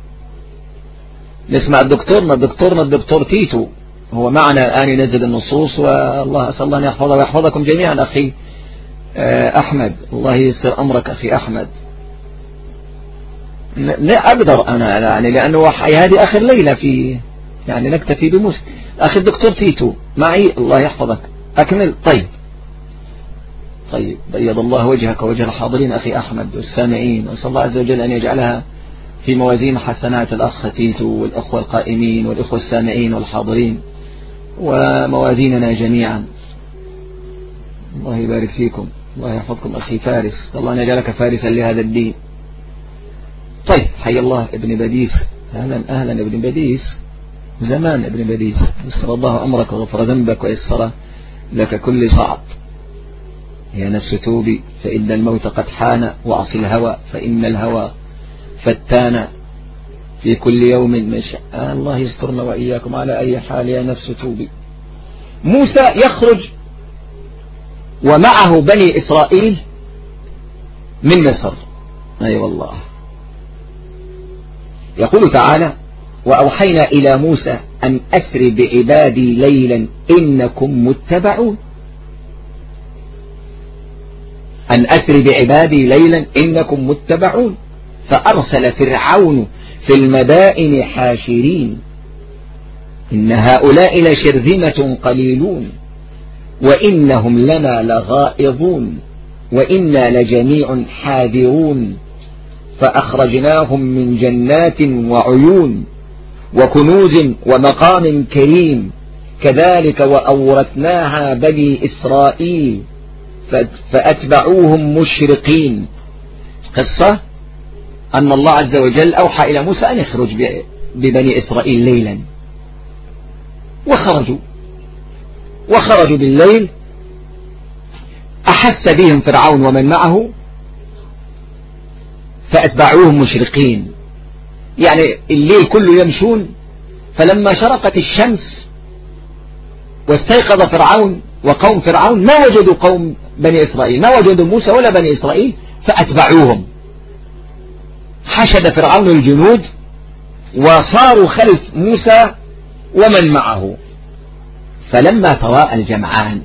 B: نسمع الدكتور تيتو هو معنا الآن ينزل النصوص، والله أسأل الله أن يحفظه ويحفظكم جميعا. أخي أحمد، الله ييسر أمرك أخي أحمد. لا أقدر أنا يعني، لأنه هذه آخر ليلة في يعني نكتفي بموسى. أخي الدكتور تيتو معي، الله يحفظك، أكمل. طيب بيض الله وجهك ووجه الحاضرين أخي أحمد والسامعين، وأسأل الله عز وجل أن يجعلها في موازين حسنات الأخ تيتو والأخوة القائمين والأخوة السامعين والحاضرين وموازيننا جميعا. الله يبارك فيكم، الله يحفظكم أخي فارس، الله أن يجعلك فارسا لهذا الدين. طيب حي الله ابن بديس، أهلا ابن بديس، زمان ابن بديس، يسر الله أمرك وغفر ذنبك ويسر لك كل صعب. يا نفس توبي فإن الموت قد حان، وعصي الهوى فإن الهوى فتان، في كل يوم مشاء. الله يسترنا وإياكم. على أي حال يا نفس توبي. موسى يخرج ومعه بني إسرائيل من مصر. أي والله. يقول تعالى: وأوحينا إلى موسى أن أسر بعبادي ليلا إنكم متبعون. أن أسر بعبادي ليلا إنكم متبعون. فأرسل فرعون في المدائن حاشرين إن هؤلاء لشرذمة قليلون وإنهم لنا لغائظون وإنا لجميع حاذرون فأخرجناهم من جنات وعيون وكنوز ومقام كريم كذلك وأورثناها بني إسرائيل فأتبعوهم مشرقين. قصة أن الله عز وجل أوحى إلى موسى أن يخرج ببني إسرائيل ليلا، وخرجوا بالليل. أحس بهم فرعون ومن معه فأتبعوهم مشرقين، يعني الليل كله يمشون. فلما شرقت الشمس واستيقظ فرعون وقوم فرعون ما وجدوا قوم بني إسرائيل، ما وجدوا موسى ولا بني إسرائيل، فأتبعوهم. حشد فرعون الجنود وصاروا خلف موسى ومن معه. فلما تراءى الجمعان،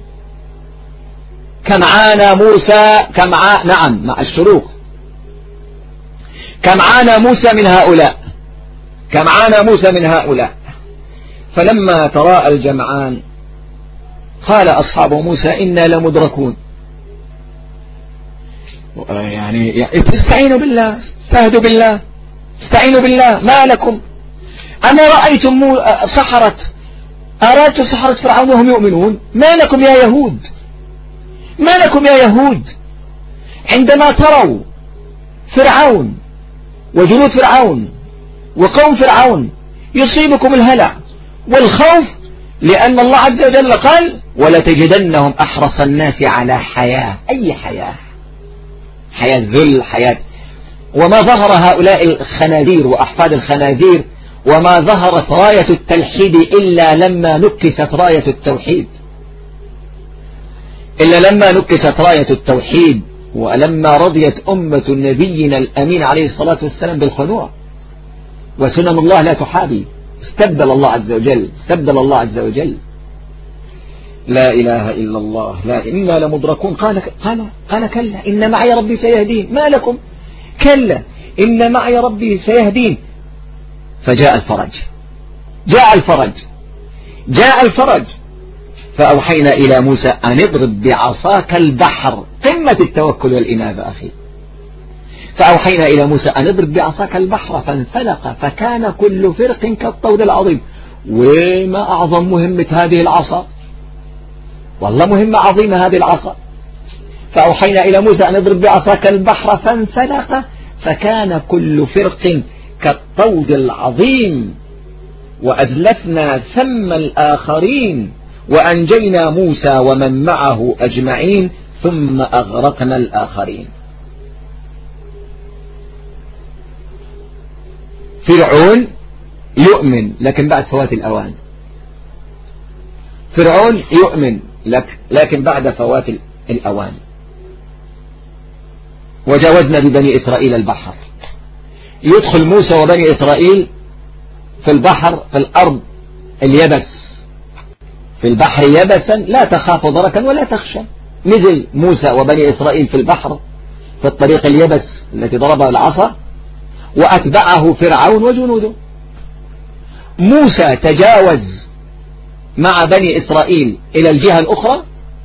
B: كمعان موسى نعم مع الشروق، كمعان موسى من هؤلاء كم عانى موسى من هؤلاء. فلما تراءى الجمعان قال أصحاب موسى إنا لمدركون، يعني استعينوا بالله، استهدوا بالله، استعينوا بالله، ما لكم أما رأيتم أرادتم سحرة فرعون وهم يؤمنون؟ ما لكم يا يهود، ما لكم يا يهود عندما تروا فرعون وجنود فرعون وقوم فرعون يصيبكم الهلع والخوف، لأن الله عز وجل قال ولتجدنهم أحرص الناس على حياة. أي حياة؟ حياة ذل، حياة. وما ظهر هؤلاء الخنازير وأحفاد الخنازير وما ظهرت راية التلحيد إلا لما نكست راية التوحيد، إلا لما نكست راية التوحيد، ولما رضيت أمة نبينا الأمين عليه الصلاة والسلام بالخنوع. وسنن الله لا تحابي، استبدل الله عز وجل، استبدل الله عز وجل. لا إله إلا الله. لا إنا لمدركون. قال كلا إن معي ربي سيهدين. ما لكم؟ كلا إن معي ربي سيهدين. فجاء الفرج، جاء الفرج، جاء الفرج. فأوحينا إلى موسى أن اضرب بعصاك البحر. قمة التوكل والإنابة أخي. فأوحينا إلى موسى أن اضرب بعصاك البحر فانفلق فكان كل فرق كالطود العظيم. وما أعظم مهمة هذه العصا، والله مهمة عظيمة هذه العصا. فأوحينا إلى موسى أن اضرب بعصاك البحر فانفلق فكان كل فرق كالطود العظيم وأزلفنا ثم الآخرين وأنجينا موسى ومن معه أجمعين ثم أغرقنا الآخرين. فرعون يؤمن لكن بعد فوات الأوان. فرعون يؤمن لكن بعد فوات الأوان. وجاوزنا ببني إسرائيل البحر. يدخل موسى وبني إسرائيل في البحر، في الأرض اليبس، في البحر يبسا لا تخاف ضركا ولا تخشى. نزل موسى وبني إسرائيل في البحر في الطريق اليبس التي ضربها العصا، وأتبعه فرعون وجنوده. موسى تجاوز مع بني إسرائيل إلى الجهة الأخرى.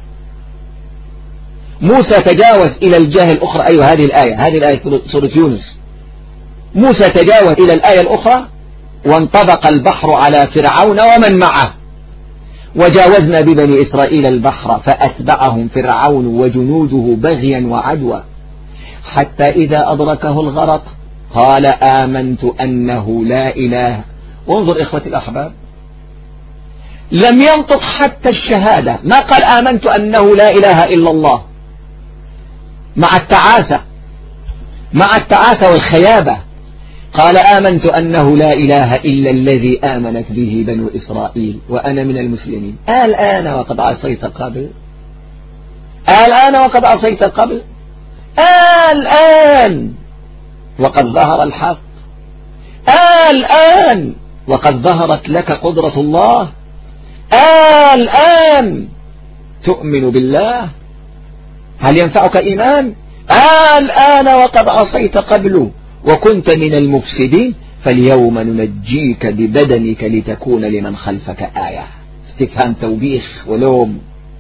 B: موسى تجاوز إلى الجهة الأخرى. أيوة هذه الآية سورة يونس. موسى تجاوز إلى الآية الأخرى وانطبق البحر على فرعون ومن معه. وجاوزنا ببني إسرائيل البحر فأتبعهم فرعون وجنوده بغيا وعدوى حتى إذا أدركه الغرق قال آمنت أنه لا إله. وانظر إخوتي الأحباب، لم ينطق حتى الشهادة، ما قال آمنت أنه لا إله إلا الله، مع التعاسة والخيابة قال آمنت أنه لا إله إلا الذي آمنت به بنو إسرائيل وأنا من المسلمين. الآن وقد عصيت قبل، الآن وقد عصيت قبل، الآن وقد ظهر الحق، الآن وقد ظهرت لك قدرة الله، الآن تؤمن بالله. هل ينفعك إيمان؟ الآن وقد عصيت قبل وكنت من المفسدين فاليوم ننجيك ببدنك لتكون لمن خلفك آية. استفهام توبيخ ولوم.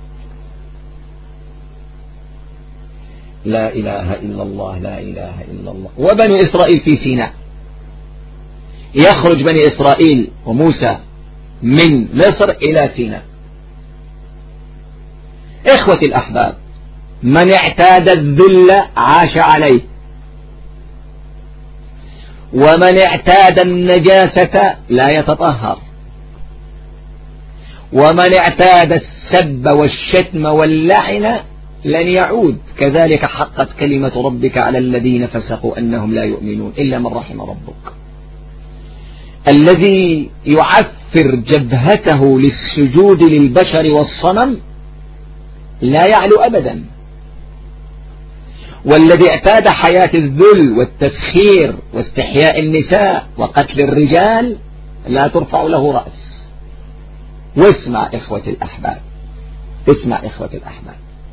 B: لا إله إلا الله، لا إله إلا الله. وبنو إسرائيل في سيناء. يخرج بني إسرائيل وموسى من مصر إلى سيناء. إخوتي الأحباب، من اعتاد الذل عاش عليه، ومن اعتاد النجاسة لا يتطهر، ومن اعتاد السب والشتم واللعن لن يعود. كذلك حقت كلمة ربك على الذين فسقوا أنهم لا يؤمنون إلا من رحم ربك. الذي يعفر جبهته للسجود للبشر والصنم لا يعلو أبدا، والذي اعتاد حياة الذل والتسخير واستحياء النساء وقتل الرجال لا ترفع له رأس. واسمع إخوتي الأحباب، اسمع إخوتي الأحباب.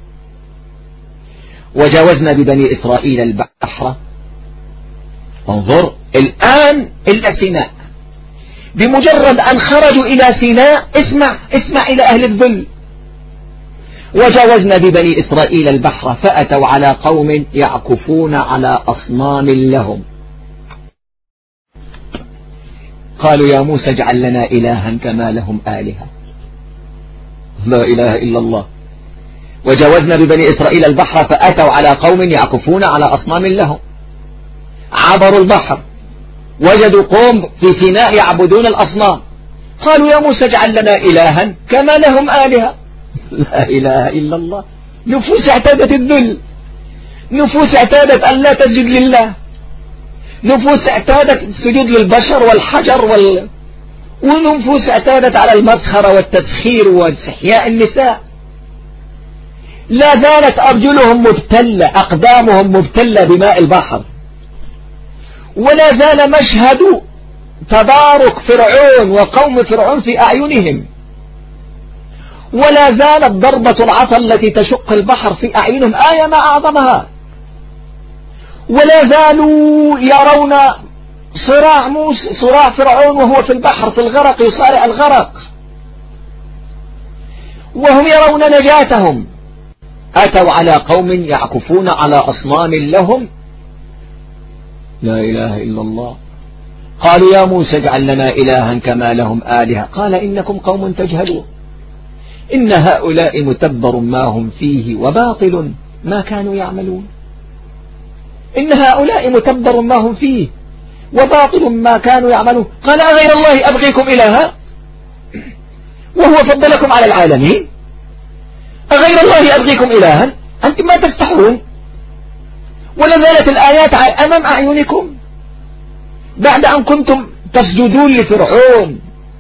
B: وجاوزنا ببني إسرائيل البحر. انظر الآن إلى سيناء، بمجرد أن خرجوا إلى سيناء، اسمع إلى أهل الذل. وجاوزنا ببني إسرائيل البحر فأتوا على قوم يعكفون على أصنام لهم قالوا يا موسى اجعل لنا إلها كما لهم آلهة. لا إله إلا الله. وجاوزنا ببني إسرائيل البحر فأتوا على قوم يعكفون على أصنام لهم. عبروا البحر وجدوا قوم في سيناء يعبدون الأصنام، قالوا يا موسى اجعل لنا إلها كما لهم آلهة. لا إله إلا الله. نفوس اعتادت الذل، نفوس اعتادت أن لا تسجد لله، نفوس اعتادت السجود للبشر والحجر ونفوس اعتادت على المسخرة والتسخير واستحياء النساء. لا زالت أرجلهم مبتلة، أقدامهم مبتلة بماء البحر، ولا زال مشهد تبارك فرعون وقوم فرعون في أعينهم، ولا زالت ضربة العصا التي تشق البحر في أعينهم آية ما أعظمها، ولا زالوا يرون صراع فرعون وهو في البحر في الغرق يصارع الغرق، وهم يرون نجاتهم. أتوا على قوم يعكفون على أصنام لهم. لا إله إلا الله. قالوا يا موسى اجعل لنا إلها كما لهم آلهة. قال إنكم قوم تجهلون، إن هؤلاء متبر ما هم فيه وباطل ما كانوا يعملون. إن هؤلاء متبر ما هم فيه وباطل ما كانوا يعملون. قال أغير الله أبغيكم إلها وهو فضلكم على العالمين؟ أغير الله أبغيكم إلها؟ أنتم ما تستحون، ولا زالت الآيات أمام أعينكم بعد أن كنتم تسجدون لفرعون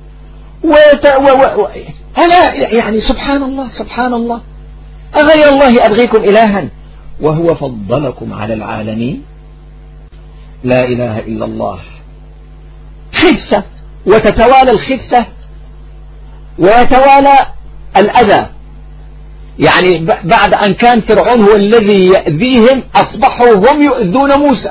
B: ألا يعني سبحان الله سبحان الله. أغير الله أبغيكم إلها وهو فضلكم على العالمين؟ لا إله إلا الله. خسة، وتتوالى الخسة ويتوالى الأذى. يعني بعد أن كان فرعون هو الذي يأذيهم أصبحوا هم يؤذون موسى.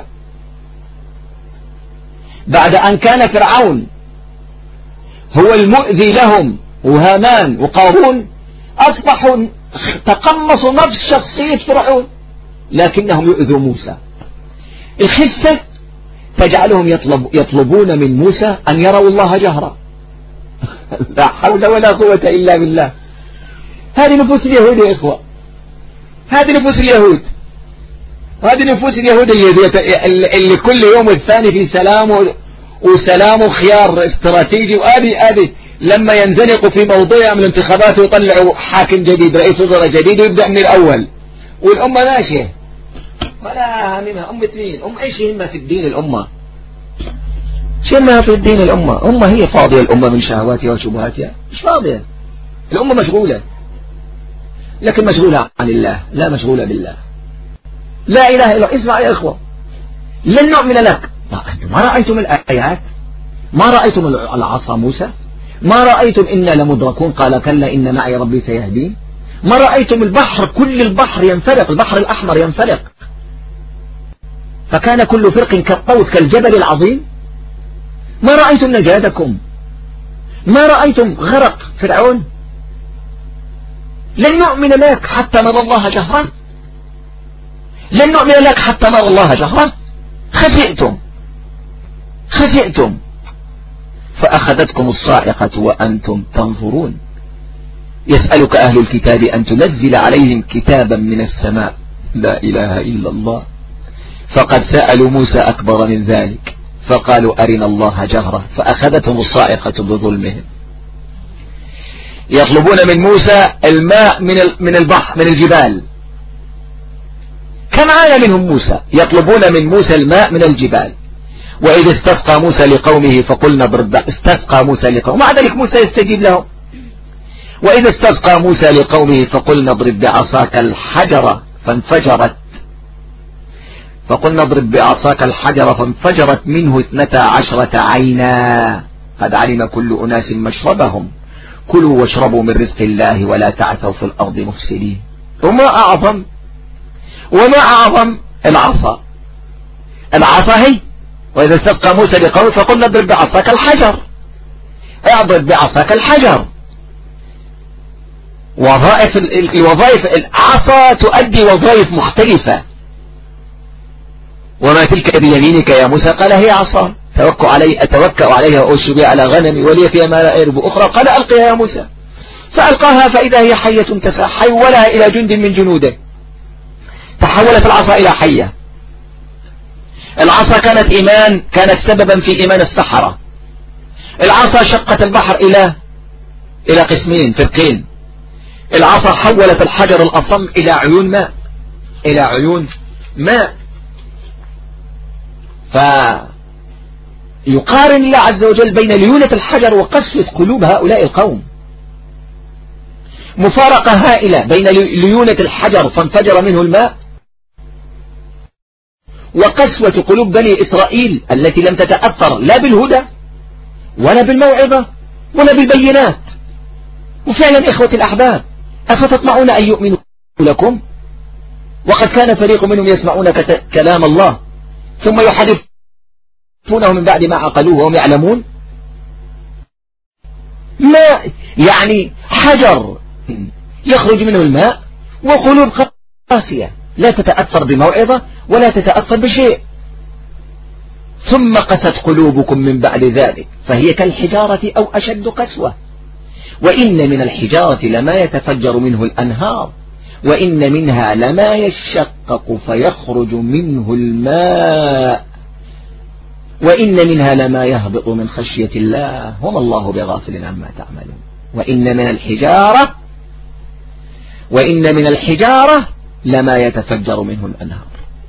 B: بعد أن كان فرعون هو المؤذي لهم وهامان وقارون أصبحوا تقمصوا نفس شخصية فرعون لكنهم يؤذوا موسى. الخسة تجعلهم يطلبون من موسى أن يروا الله جهرا. لا حول ولا قوة إلا بالله. هذه نفوس اليهود يا إخوة، هذه نفوس اليهود، هذه نفوس اليهود اللي كل يوم والثاني في سلام وسلام وخيار استراتيجي. وآدي لما ينزلقوا في موضوع من الانتخابات ويطلعوا حاكم جديد رئيس وزراء جديد ويبدأ من الأول والأمة ماشية ولا همها. أمة مين؟ إيش يهمها في الدين الأمة؟ شو يهمها في الدين الأمة؟ أمة هي فاضية الأمة من شهواتها وشبهاتها؟ مش فاضية الأمة، مشغولة، لكن مشغولة عن الله لا مشغولة بالله. لا إله إلا. اسمع يا إخوة، لن نؤمن لك. ما رأيتم الآيات؟ ما رأيتم العصا موسى؟ ما رأيتم إنا لمدركون؟ قال كلا إن معي ربي سيهدين. ما رأيتم البحر كل البحر ينفرق، البحر الأحمر ينفرق فكان كل فرق كالطود كالجبل العظيم. ما رأيتم نجادكم؟ ما رأيتم غرق فرعون؟ لن نؤمن لك حتى نرى الله جهرا، لن نؤمن لك حتى نرى الله جهرا. خسئتم فأخذتكم الصاعقة وأنتم تنظرون. يسألك أهل الكتاب أن تنزل عليهم كتابا من السماء. لا إله إلا الله. فقد سألوا موسى أكبر من ذلك فقالوا أرنا الله جهرة فأخذتهم الصاعقة بظلمهم. يطلبون من موسى الماء من البحر من الجبال. كم عانى منهم موسى؟ يطلبون من موسى الماء من الجبال. وإذ استسقى موسى لقومه فقلنا اضرب. استسقى موسى لقومه، مع ذلك موسى يستجيب لهم. وإذ استسقى موسى لقومه فقلنا اضرب بعصاك الحجر فانفجرت. فقلنا اضرب بعصاك الحجر فانفجرت منه 12 عينا قد علم كل أناس مشربهم كلوا واشربوا من رزق الله ولا تعثوا في الأرض مفسدين. وما أعظم العصا. العصا هي. وإذا استسقى موسى لقومه فقلنا اضرب بعصاك الحجر اعضد بعصاك الحجر. الوظائف العصا تؤدي وظائف مختلفة. وما تلك بيمينك يا موسى؟ قال هي عصا أتوكأ عليها وأوش بها على غنمي ولي فيها مآرب أخرى. قال ألقيها يا موسى، فألقاها فإذا هي حية تسعى، حولها إلى جند من جنوده، تحولت العصا إلى حية. العصا كانت سببا في إيمان السحرة. العصا شقت البحر إلى قسمين فرقين. العصا حولت الحجر الأصم إلى عيون ماء. فيقارن الله عز وجل بين ليونة الحجر وقسوة قلوب هؤلاء القوم. مفارقة هائلة بين ليونة الحجر فانفجر منه الماء، وقسوة قلوب بني إسرائيل التي لم تتأثر لا بالهدى ولا بالموعظة ولا بالبينات. وفعلا إخوة الأحباب، أفتطمعون أن يؤمنوا لكم وقد كان فريق منهم يسمعون كلام الله ثم يحرفونه من بعد ما عقلوه وهم يعلمون؟ ما يعني حجر يخرج منه الماء وقلوب قاسية لا تتأثر بموعظة ولا تتأثر بشيء. ثم قست قلوبكم من بعد ذلك فهي كالحجارة أو أشد قسوة. وإن من الحجارة لما يتفجر منه الأنهار وإن منها لما يشقق فيخرج منه الماء وإن منها لما يهبط من خشية الله وما الله بغافل عما تعملون. وإن من الحجارة لما يتفجر منه الأنهار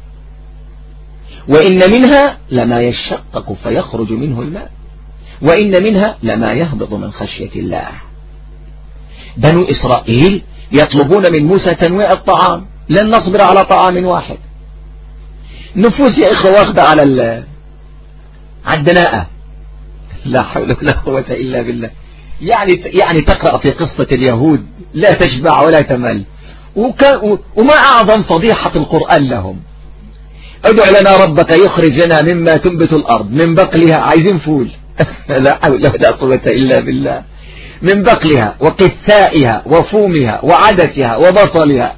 B: وإن منها لما يشقق فيخرج منه الماء وإن منها لما يهبط من خشية الله. بنو إسرائيل يطلبون من موسى تنويع الطعام، لن نصبر على طعام واحد. نفوس يا إخوة واخدة على الدناءة، لا حول ولا قوة إلا بالله. يعني تقرأ في قصة اليهود لا تشبع ولا تمل. وما أعظم فضيحة القرآن لهم، ادع لنا ربك يخرج لنا مما تنبت الأرض من بقلها، عايزين فول لا حول ولا قوة إلا بالله، من بقلها وقثائها وفومها وعدسها وبصلها.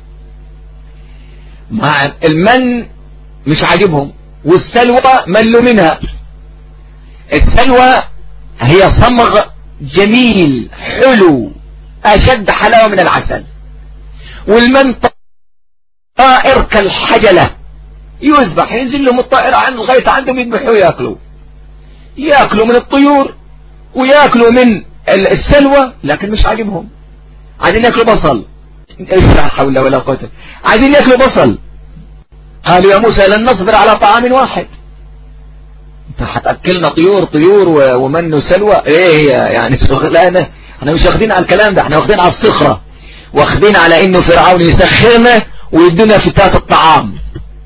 B: مع المن مش عاجبهم، والسلوى ملوا منها. السلوى هي صمغ جميل حلو أشد حلاوة من العسل، والمن طائر كالحجلة يذبح، ينزل لهم الطائر عن لغاية عندهم يذبحوا يأكلوا من الطيور ويأكلوا من السلوى، لكن مش عاجبهم، عايزين يأكلوا بصل. لا حول ولا قوة، عايزين يأكلوا بصل. قالوا يا موسى لن نصبر على طعام واحد، انت هتأكلنا طيور ومن وسلوى؟ ايه يعني شغلانة. احنا مش واخدين على الكلام ده، احنا واخدين على الصخرة، واخدين على انه فرعون يسخرنا ويدونا فتات الطعام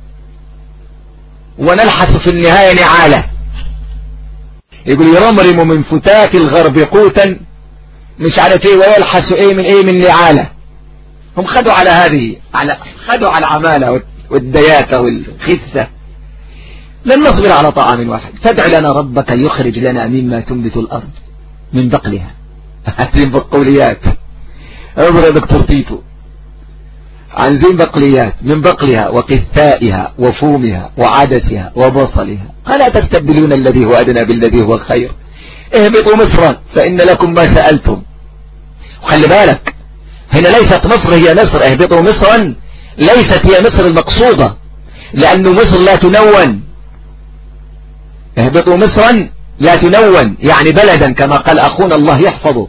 B: ونلحس في النهاية نعالة. يقول يرمرم من فتات الغرب قوتا مش عارف ايه ويلحس من نعالة. هم خدوا على هذه، خدوا على العمالة والدياتة والخسة. لن نصبر على طعام واحد فادع لنا ربك يخرج لنا مما تنبت الأرض من بقلها. عايزين بقوليات، عمر يا دكتور تيتو، عايزين بقليات من بقلها وقثائها وفومها وعدسها وبصلها. ألا تستبدلون الذي هو أدنى بالذي هو خير؟ اهبطوا مصرا فإن لكم ما سألتم. وخلي بالك هنا ليست مصر هي مصر، اهبطوا مصرا ليست هي مصر المقصودة، لأن مصر لا تنون. اهبطوا مصرا لا تنون يعني بلدا، كما قال أخونا الله يحفظه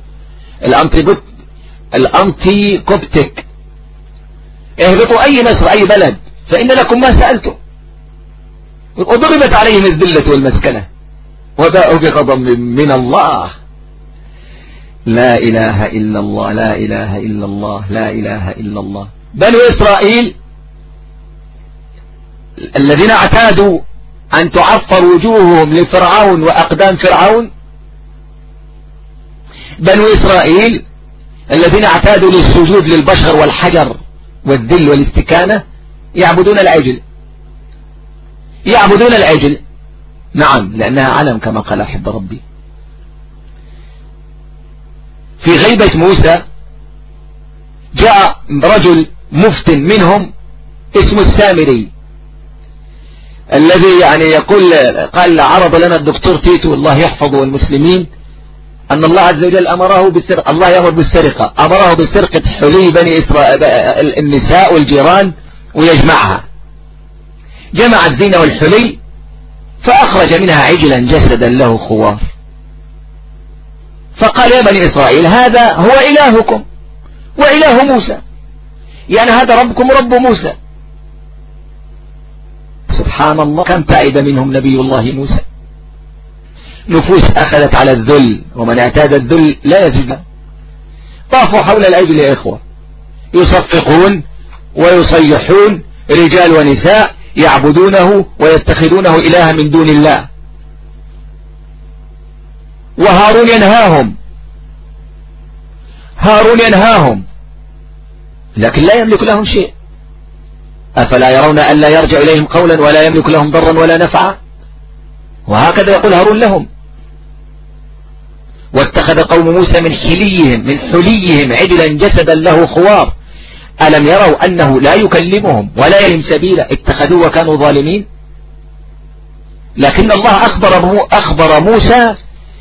B: الأنتي كوبتك، اهبطوا أي مصر أي بلد فإن لكم ما سألتم. وضربت عليهم الذلة والمسكنة وباءوا بغضب من الله. لا إله إلا الله، لا إله إلا الله، لا إله إلا الله. بنو إسرائيل الذين اعتادوا أن تعفر وجوههم لفرعون وأقدام فرعون، بنو إسرائيل الذين اعتادوا للسجود للبشر والحجر والذل والاستكانة يعبدون العجل. نعم، لأنها علم كما قال أحب ربي. في غيبة موسى جاء رجل مفتن منهم اسمه السامري، الذي يعني يقول قال عرض لنا الدكتور تيتو الله يحفظه المسلمين أن الله عز وجل أمره بالسرقة، الله يأمر بالسرقة، أمره بسرقة حلي بني إسرائيل النساء والجيران ويجمعها. جمع الزينة والحلي فأخرج منها عجلا جسدا له خوار، فقال يا بني إسرائيل هذا هو إلهكم وإله موسى، يعني هذا ربكم رب موسى. سبحان الله، كم تعب منهم نبي الله موسى. نفوس أخذت على الذل، ومن اعتاد الذل لا يزيد. طافوا حول العجل يا إخوة يصفقون ويصيحون، رجال ونساء يعبدونه ويتخذونه إلها من دون الله. وهارون ينهاهم لكن لا يملك لهم شيء. أفلا يرون أن لا يرجع إليهم قولا ولا يملك لهم ضرا ولا نفعا؟ وهكذا يقول هارون لهم. واتخذ قوم موسى من حليهم عجلا جسدا له خوار ألم يروا أنه لا يكلمهم ولا يلهم سبيلا اتخذوه وكانوا ظالمين. لكن الله أخبر موسى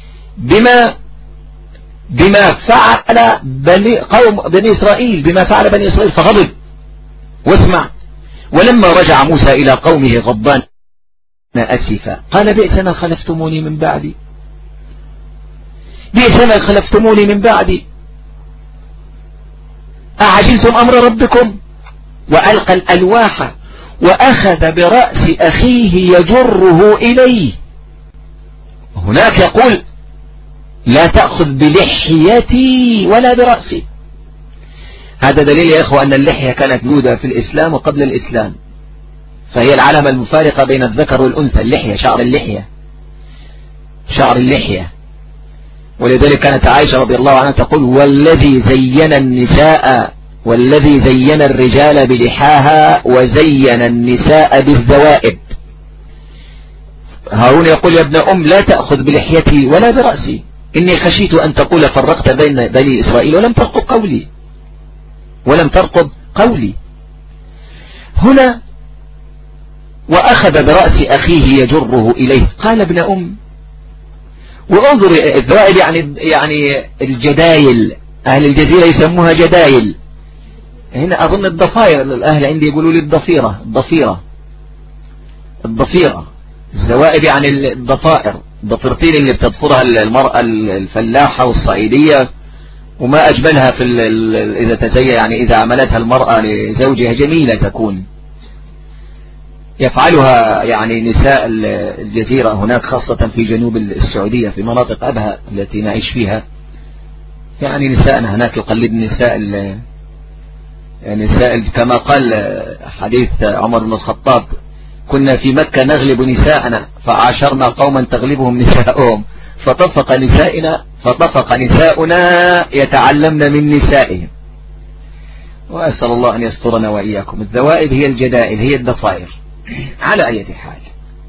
B: بما فعل بني إسرائيل، بما فعل بني إسرائيل فغضب. واسمع، ولما رجع موسى إلى قومه غضبان أسفا قال بئس ما خلفتموني من بعدي، بئس ما خلفتموني من بعدي أعجلتم أمر ربكم. وألقى الألواح وأخذ برأس أخيه يجره إليه. هناك يقول لا تأخذ بلحيتي ولا برأسي. هذا دليل يا إخوة أن اللحية كانت موجودة في الإسلام وقبل الإسلام، فهي العلامة المفارقة بين الذكر والأنثى. اللحية، شعر اللحية. ولذلك كانت عائشة رضي الله عنها تقول والذي زين الرجال بلحاها وزين النساء بالذوائب. هارون يقول يا ابن لا تأخذ بلحيتي ولا برأسي، إني خشيت أن تقول فرقت بين بني إسرائيل ولم ترقب قولي. هنا وأخذ برأس أخيه يجره إليه قال ابن وانظر الذوائب يعني الجدايل، أهل الجزيرة يسموها جدايل، هنا أظن الضفائر، الأهل عندي يقولوا لي الضفيرة. الزوائب يعني الضفائر، الضفيرتين اللي بتضفرها المرأة الفلاحة والصعيدية، وما أجملها إذا تزين، يعني إذا عملتها المرأة لزوجها جميلة تكون. يفعلها يعني نساء الجزيرة هناك، خاصة في جنوب السعودية في مناطق أبها التي نعيش فيها. يعني نساءنا هناك يقلدن نساء كما قال حديث عمر بن الخطاب كنا في مكة نغلب نساءنا فعاشرنا قوما تغلبهم نساءهم فطفق نساؤنا يتعلمن من نسائهم. وأسأل الله أن يسترنا وإياكم. الذوائب هي الجدائل، هي الضفائر. على أي حال،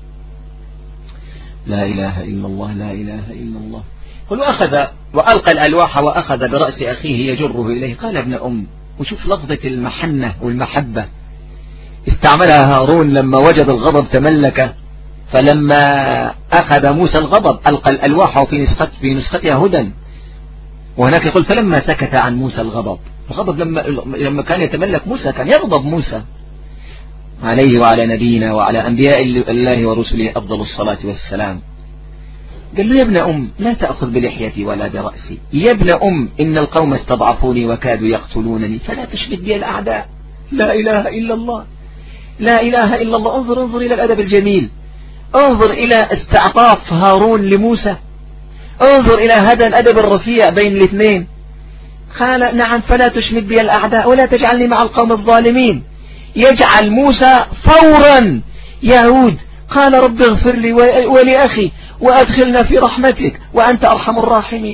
B: لا إله إلا الله، لا إله إلا الله. قل وألقى الألواح وأخذ برأس أخيه يجره إليه. قال ابن وشوف لفظة المحنة والمحبة استعملها هارون لما وجد الغضب تملك، فلما أخذ موسى الغضب ألقى الألواح في نسختها هدى. وهناك يقول فلما سكت عن موسى الغضب لما كان يتملك موسى كان يغضب موسى عليه وعلى نبينا وعلى أنبياء الله ورسله أفضل الصلاة والسلام. قال له يا ابن لا تأخذ بلحيتي ولا برأسي، يا ابن إن القوم استضعفوني وكادوا يقتلونني فلا تشمت بي الأعداء. لا إله إلا الله، لا إله إلا الله. انظر إلى الأدب الجميل، انظر إلى استعطاف هارون لموسى، انظر إلى هذا الأدب الرفيع بين الاثنين. قال نعم فلا تشمت بي الأعداء ولا تجعلني مع القوم الظالمين. يجعل موسى فورا يهود. قال رب اغفر لي ولأخي وأدخلنا في رحمتك وأنت أرحم الراحمين.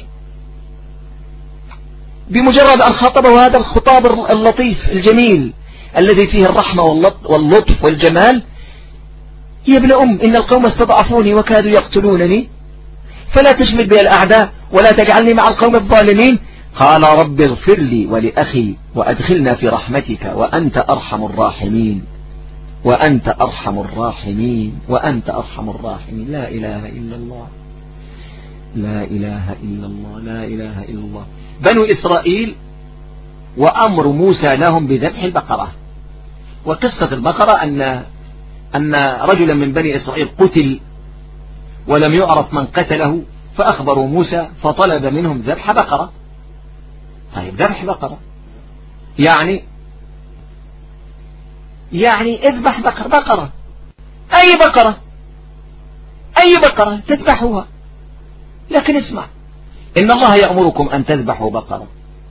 B: بمجرد أن خاطبه هذا الخطاب اللطيف الجميل الذي فيه الرحمة واللطف والجمال، يا ابن إن القوم استضعفوني وكادوا يقتلونني فلا تشمت بي الأعداء ولا تجعلني مع القوم الظالمين. قال رب اغفر لي ولأخي وأدخلنا في رحمتك وأنت أرحم الراحمين وأنت أرحم الراحمين وأنت أرحم الراحمين. لا إله إلا الله، لا إله إلا الله، لا إله إلا الله. بنو إسرائيل وأمر موسى لهم بذبح البقرة. وقصة البقرة أن رجلا من بني إسرائيل قتل ولم يعرف من قتله، فأخبروا موسى فطلب منهم ذبح بقرة. طيب ذبح بقرة يعني اذبح بقرة، أي بقرة تذبحوها، لكن اسمع، إن الله يأمركم أن تذبحوا بقرة.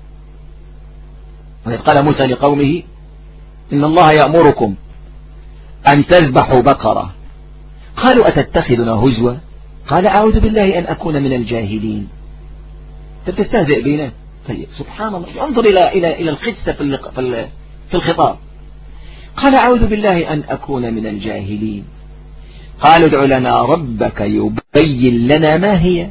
B: وإذ قال موسى لقومه إن الله يأمركم أن تذبحوا بقرة، قالوا أتتخذنا هزوا، قال أعوذ بالله أن أكون من الجاهلين. تستهزئ بنا؟ طيب سبحان الله، انظر إلى القصة في الخطاب. قال أعوذ بالله أن أكون من الجاهلين. قالوا ادع لنا ربك يبين لنا ما هي.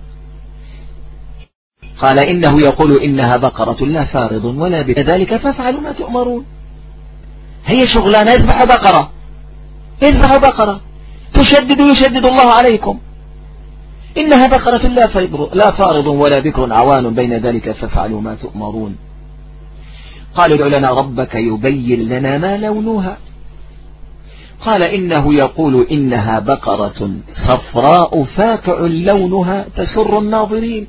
B: قال إنه يقول إنها بقرة لا فارض ولا بكر ذلك فافعلوا ما تؤمرون. هي شغلانة اذبحوا بقرة يشدد الله عليكم، إنها بقرة لا فارض ولا بكر عوان بين ذلك فافعلوا ما تؤمرون. قالوا ادع لنا ربك يبين لنا ما لونها. قال إنه يقول إنها بقرة صفراء فاقع لونها تسر الناظرين.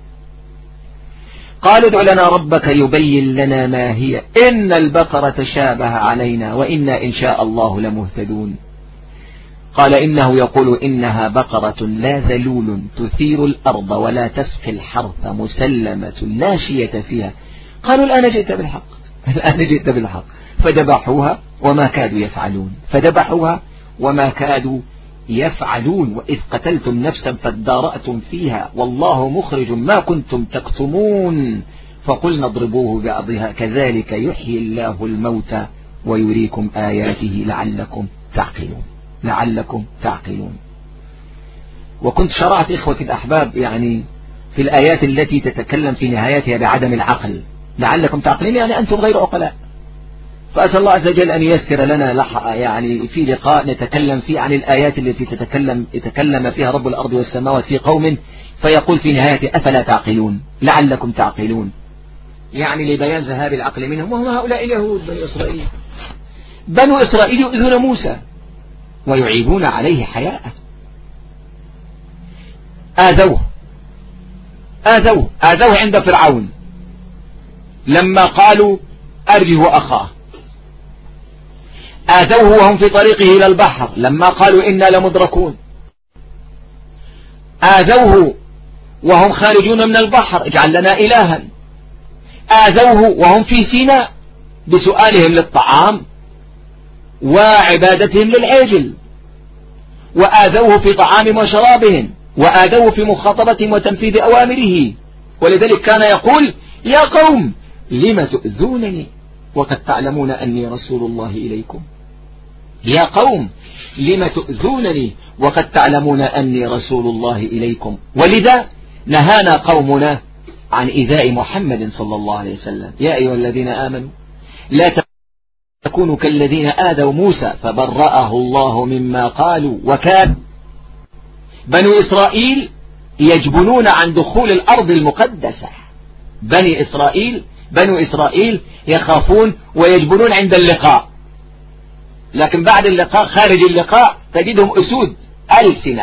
B: قالوا ادع لنا ربك يبين لنا ما هي إن البقرة شابه علينا وإنا إن شاء الله لمهتدون. قال إنه يقول إنها بقرة لا ذلول تثير الأرض ولا تسقي الحرث مسلمة لا شية فيها. قالوا الآن جئت بالحق فذبحوها وما كادوا يفعلون وإذ قتلتم نفسا فادارأتم فيها والله مخرج ما كنتم تكتمون فقلنا اضربوه بعضها كذلك يحيي الله الموتى ويريكم آياته لعلكم تعقلون. وكنت شرعت إخوتي الأحباب في الآيات التي تتكلم في نهايتها بعدم العقل، لعلكم تعقلون يعني أنتم غير عقلاء. فأسأل الله عز وجل أن ييسر لنا في لقاء نتكلم فيه عن الآيات التي يتكلم فيها رب الأرض والسماوات في قوم فيقول في نهاية أفلا تعقلون لعلكم تعقلون، لبيان ذهاب العقل منهم. وهم هؤلاء اليهود بنو إسرائيل يؤذون موسى ويعيبون عليه حياءه. آذوه عند فرعون لما قالوا أرجه أخاه. آذوه وهم في طريقه إلى البحر لما قالوا إنا لمدركون. آذوه وهم خارجون من البحر اجعل لنا إلها. آذوه وهم في سيناء بسؤالهم للطعام وعبادتهم للعجل، وآذوه في طعامهم وشرابهم، وآذوه في مخاطبتهم وتنفيذ أوامره. ولذلك كان يقول يا قوم لم تؤذونني وقد تعلمون أني رسول الله إليكم. يا قوم لم تؤذونني وقد تعلمون أني رسول الله إليكم. ولذا نهانا قومنا عن إيذاء محمد صلى الله عليه وسلم. يا أيها الذين آمنوا لا تكونوا كالذين آذوا موسى فبرأه الله مما قالوا وكان. بنو إسرائيل يجبنون عن دخول الأرض المقدسة. بنو إسرائيل يخافون ويجبنون عند اللقاء، لكن بعد اللقاء خارج اللقاء تجدهم أسود ألسنة.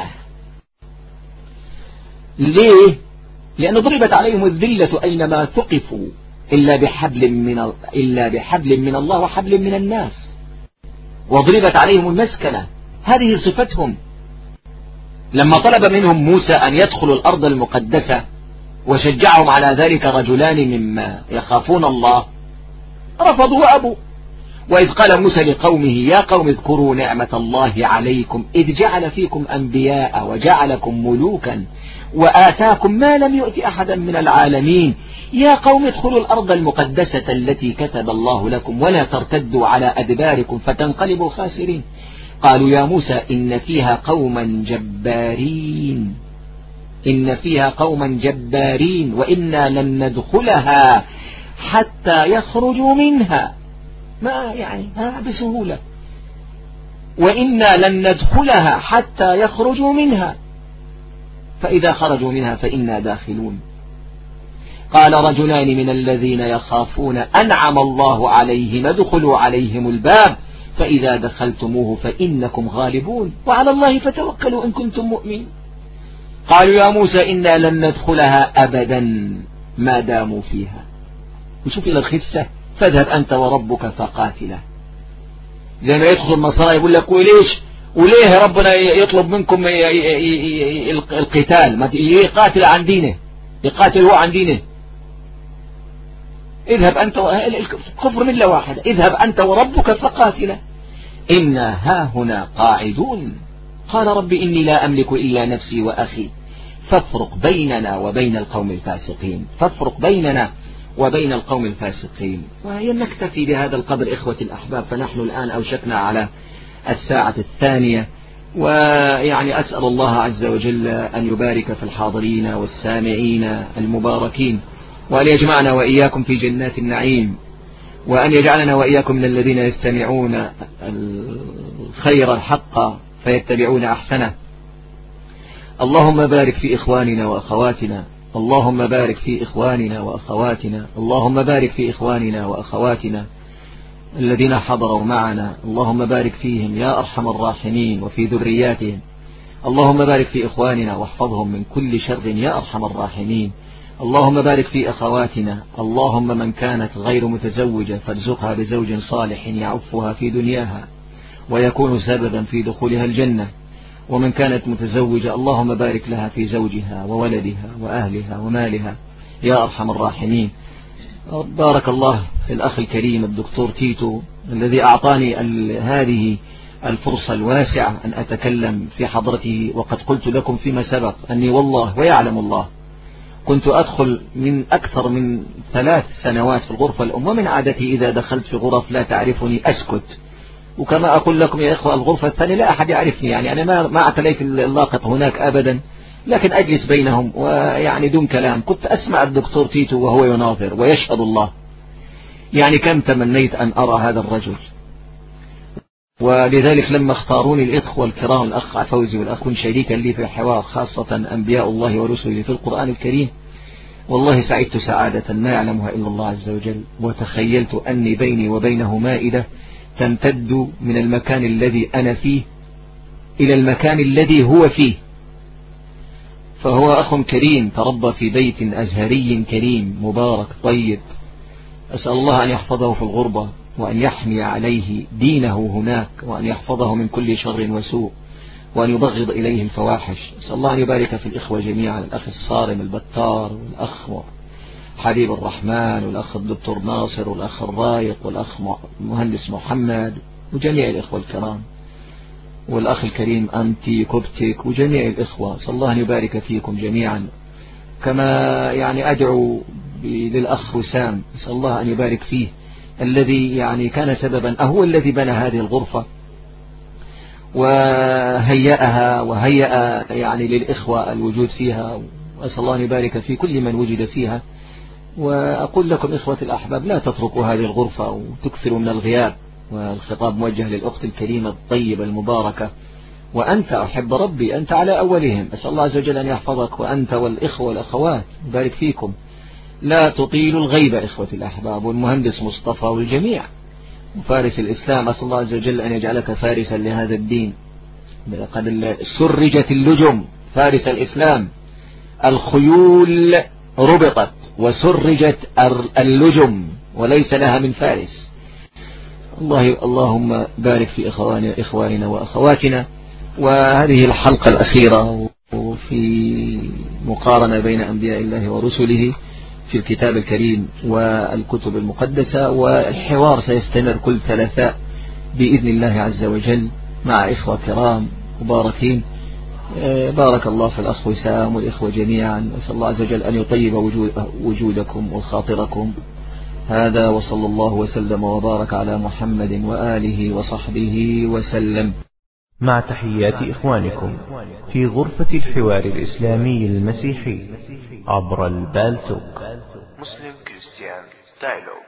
B: ليه؟ لأن ضربت عليهم الذلة أينما ثقفوا إلا بحبل من الله وحبل من الناس، وضربت عليهم المسكنة. هذه صفتهم. لما طلب منهم موسى أن يدخلوا الأرض المقدسة وشجعهم على ذلك رجلان مما يخافون الله رفضوا وأبوا. وإذ قال موسى لقومه يا قوم اذكروا نعمة الله عليكم إذ جعل فيكم أنبياء وجعلكم ملوكا وآتاكم ما لم يؤت أحدا من العالمين. يا قوم ادخلوا الأرض المقدسة التي كتب الله لكم ولا ترتدوا على أدباركم فتنقلبوا خاسرين. قالوا يا موسى إن فيها قوما جبارين
D: إن فيها قوما جبارين وإنا لن ندخلها حتى يخرجوا منها. ما يعني بسهولة، وإنا لن ندخلها حتى يخرجوا منها فإذا خرجوا منها فإنا داخلون. قال رجلان من الذين يخافون أنعم الله عليهم ادخلوا عليهم الباب فإذا دخلتموه فإنكم غالبون وعلى الله فتوكلوا إن كنتم مؤمنين. قالوا يا موسى إنا لن ندخلها أبدا ما داموا فيها. وشوف إلى الخسة، فاذهب أنت وربك فقاتلا. زي ما يدخل النصارى يقول لك وليه ربنا يطلب منكم القتال؟ ما يقاتل عن دينه، يقاتل هو عن دينه. اذهب أنت كفر ملة واحدة، اذهب أنت وربك فقاتلا إنا هاهنا قاعدون. قال رب إني لا أملك إلا نفسي وأخي فافرق بيننا وبين القوم الفاسقين. فافرق بيننا وبين القوم الفاسقين. ونكتفي بهذا القدر إخوة الأحباب، فنحن الآن أوشكنا على الساعة الثانية، ويعني أسأل الله عز وجل أن يبارك في الحاضرين والسامعين المباركين، وأن يجمعنا وإياكم في جنات النعيم، وأن يجعلنا وإياكم من الذين يستمعون الخير الحق فيتبعون أحسنه. اللهم بارك في إخواننا وأخواتنا، اللهم بارك في إخواننا وأخواتنا، اللهم بارك في إخواننا وأخواتنا الذين حضروا معنا، اللهم بارك فيهم يا أرحم الراحمين وفي ذرياتهم. اللهم بارك في إخواننا واحفظهم من كل شر يا أرحم الراحمين. اللهم بارك في أخواتنا، اللهم من كانت غير متزوجة فارزقها بزوج صالح يعفها في دنياها ويكون سببا في دخولها الجنة، ومن كانت متزوجة اللهم بارك لها في زوجها وولدها وأهلها ومالها يا أرحم الراحمين. بارك الله في الأخ الكريم الدكتور تيتو الذي أعطاني هذه الفرصة الواسعة أن أتكلم في حضرته، وقد قلت لكم فيما سبق أني والله ويعلم الله كنت أدخل من أكثر من 3 سنوات في الغرفة الأم، ومن عادتي إذا دخلت في غرف لا تعرفني أسكت. وكما أقول لكم يا إخوة الغرفة الثانية لا أحد يعرفني، يعني أنا ما اعتليت اللاقط هناك أبدا، لكن أجلس بينهم ويعني دون كلام. كنت أسمع الدكتور تيتو وهو يناظر ويشهد الله، يعني كم تمنيت أن أرى هذا الرجل. ولذلك لما اختاروني الإخوة الكرام الأخ فوزي والأخ كن شريكا لي في الحوار، خاصة أنبياء الله ورسله في القرآن الكريم، والله سعدت سعادة ما يعلمها إلا الله عز وجل. وتخيلت أني بيني وبينه مائدة تمتد من المكان الذي أنا فيه إلى المكان الذي هو فيه. فهو أخ كريم تربى في بيت أزهري كريم مبارك طيب. أسأل الله أن يحفظه في الغربة، وأن يحمي عليه دينه هناك، وأن يحفظه من كل شر وسوء، وأن يبغض إليه الفواحش. أسأل الله أن يبارك في الإخوة جميعا، الأخ الصارم البتار، والأخ حبيب الرحمن، والأخ الدكتور ناصر، والأخ الرايق، والأخ مهندس محمد، وجميع الإخوة الكرام، والأخ الكريم أنتي كوبتك، وجميع الإخوة. أسأل الله أن يبارك فيكم جميعا. كما يعني أدعو للأخ وسام، أسأل الله أن يبارك فيه الذي يعني كان سببا، هو الذي بنى هذه الغرفة وهيأها وهيأ يعني للإخوة الوجود فيها، وأسأل الله أن يبارك في كل من وجد فيها. وأقول لكم إخوة الأحباب لا تتركوا هذه الغرفة وتكثروا من الغياب. والخطاب موجه للأخت الكريمة الطيبة المباركة، وأنت أحب ربي أنت على أولهم، أسأل الله عز وجل أن يحفظك وأنت والإخوة والأخوات يبارك فيكم. لا تطيلوا الغيبة إخوة الأحباب، والمهندس مصطفى والجميع، وفارس الإسلام، أسأل الله عز وجل أن يجعلك فارسا لهذا الدين. قد سرجت اللجم، فارس الإسلام الخيول ربطت وسرجت اللجم وليس لها من فارس. اللهم بارك في إخواننا وأخواتنا. وهذه الحلقة الأخيرة في مقارنة بين أنبياء الله ورسله في الكتاب الكريم والكتب المقدسة، والحوار سيستمر كل ثلاثاء بإذن الله عز وجل مع إخوة كرام مباركين. بارك الله في الأخ وسام والإخوة جميعا، وأسأل الله عز وجل أن يطيب وجودكم وخاطركم. هذا وصلى الله وسلم وبارك على محمد وآله وصحبه وسلم.
A: مع تحيات إخوانكم في غرفة الحوار الإسلامي المسيحي عبر البالتوك. مسلم كريستيان دايلوج.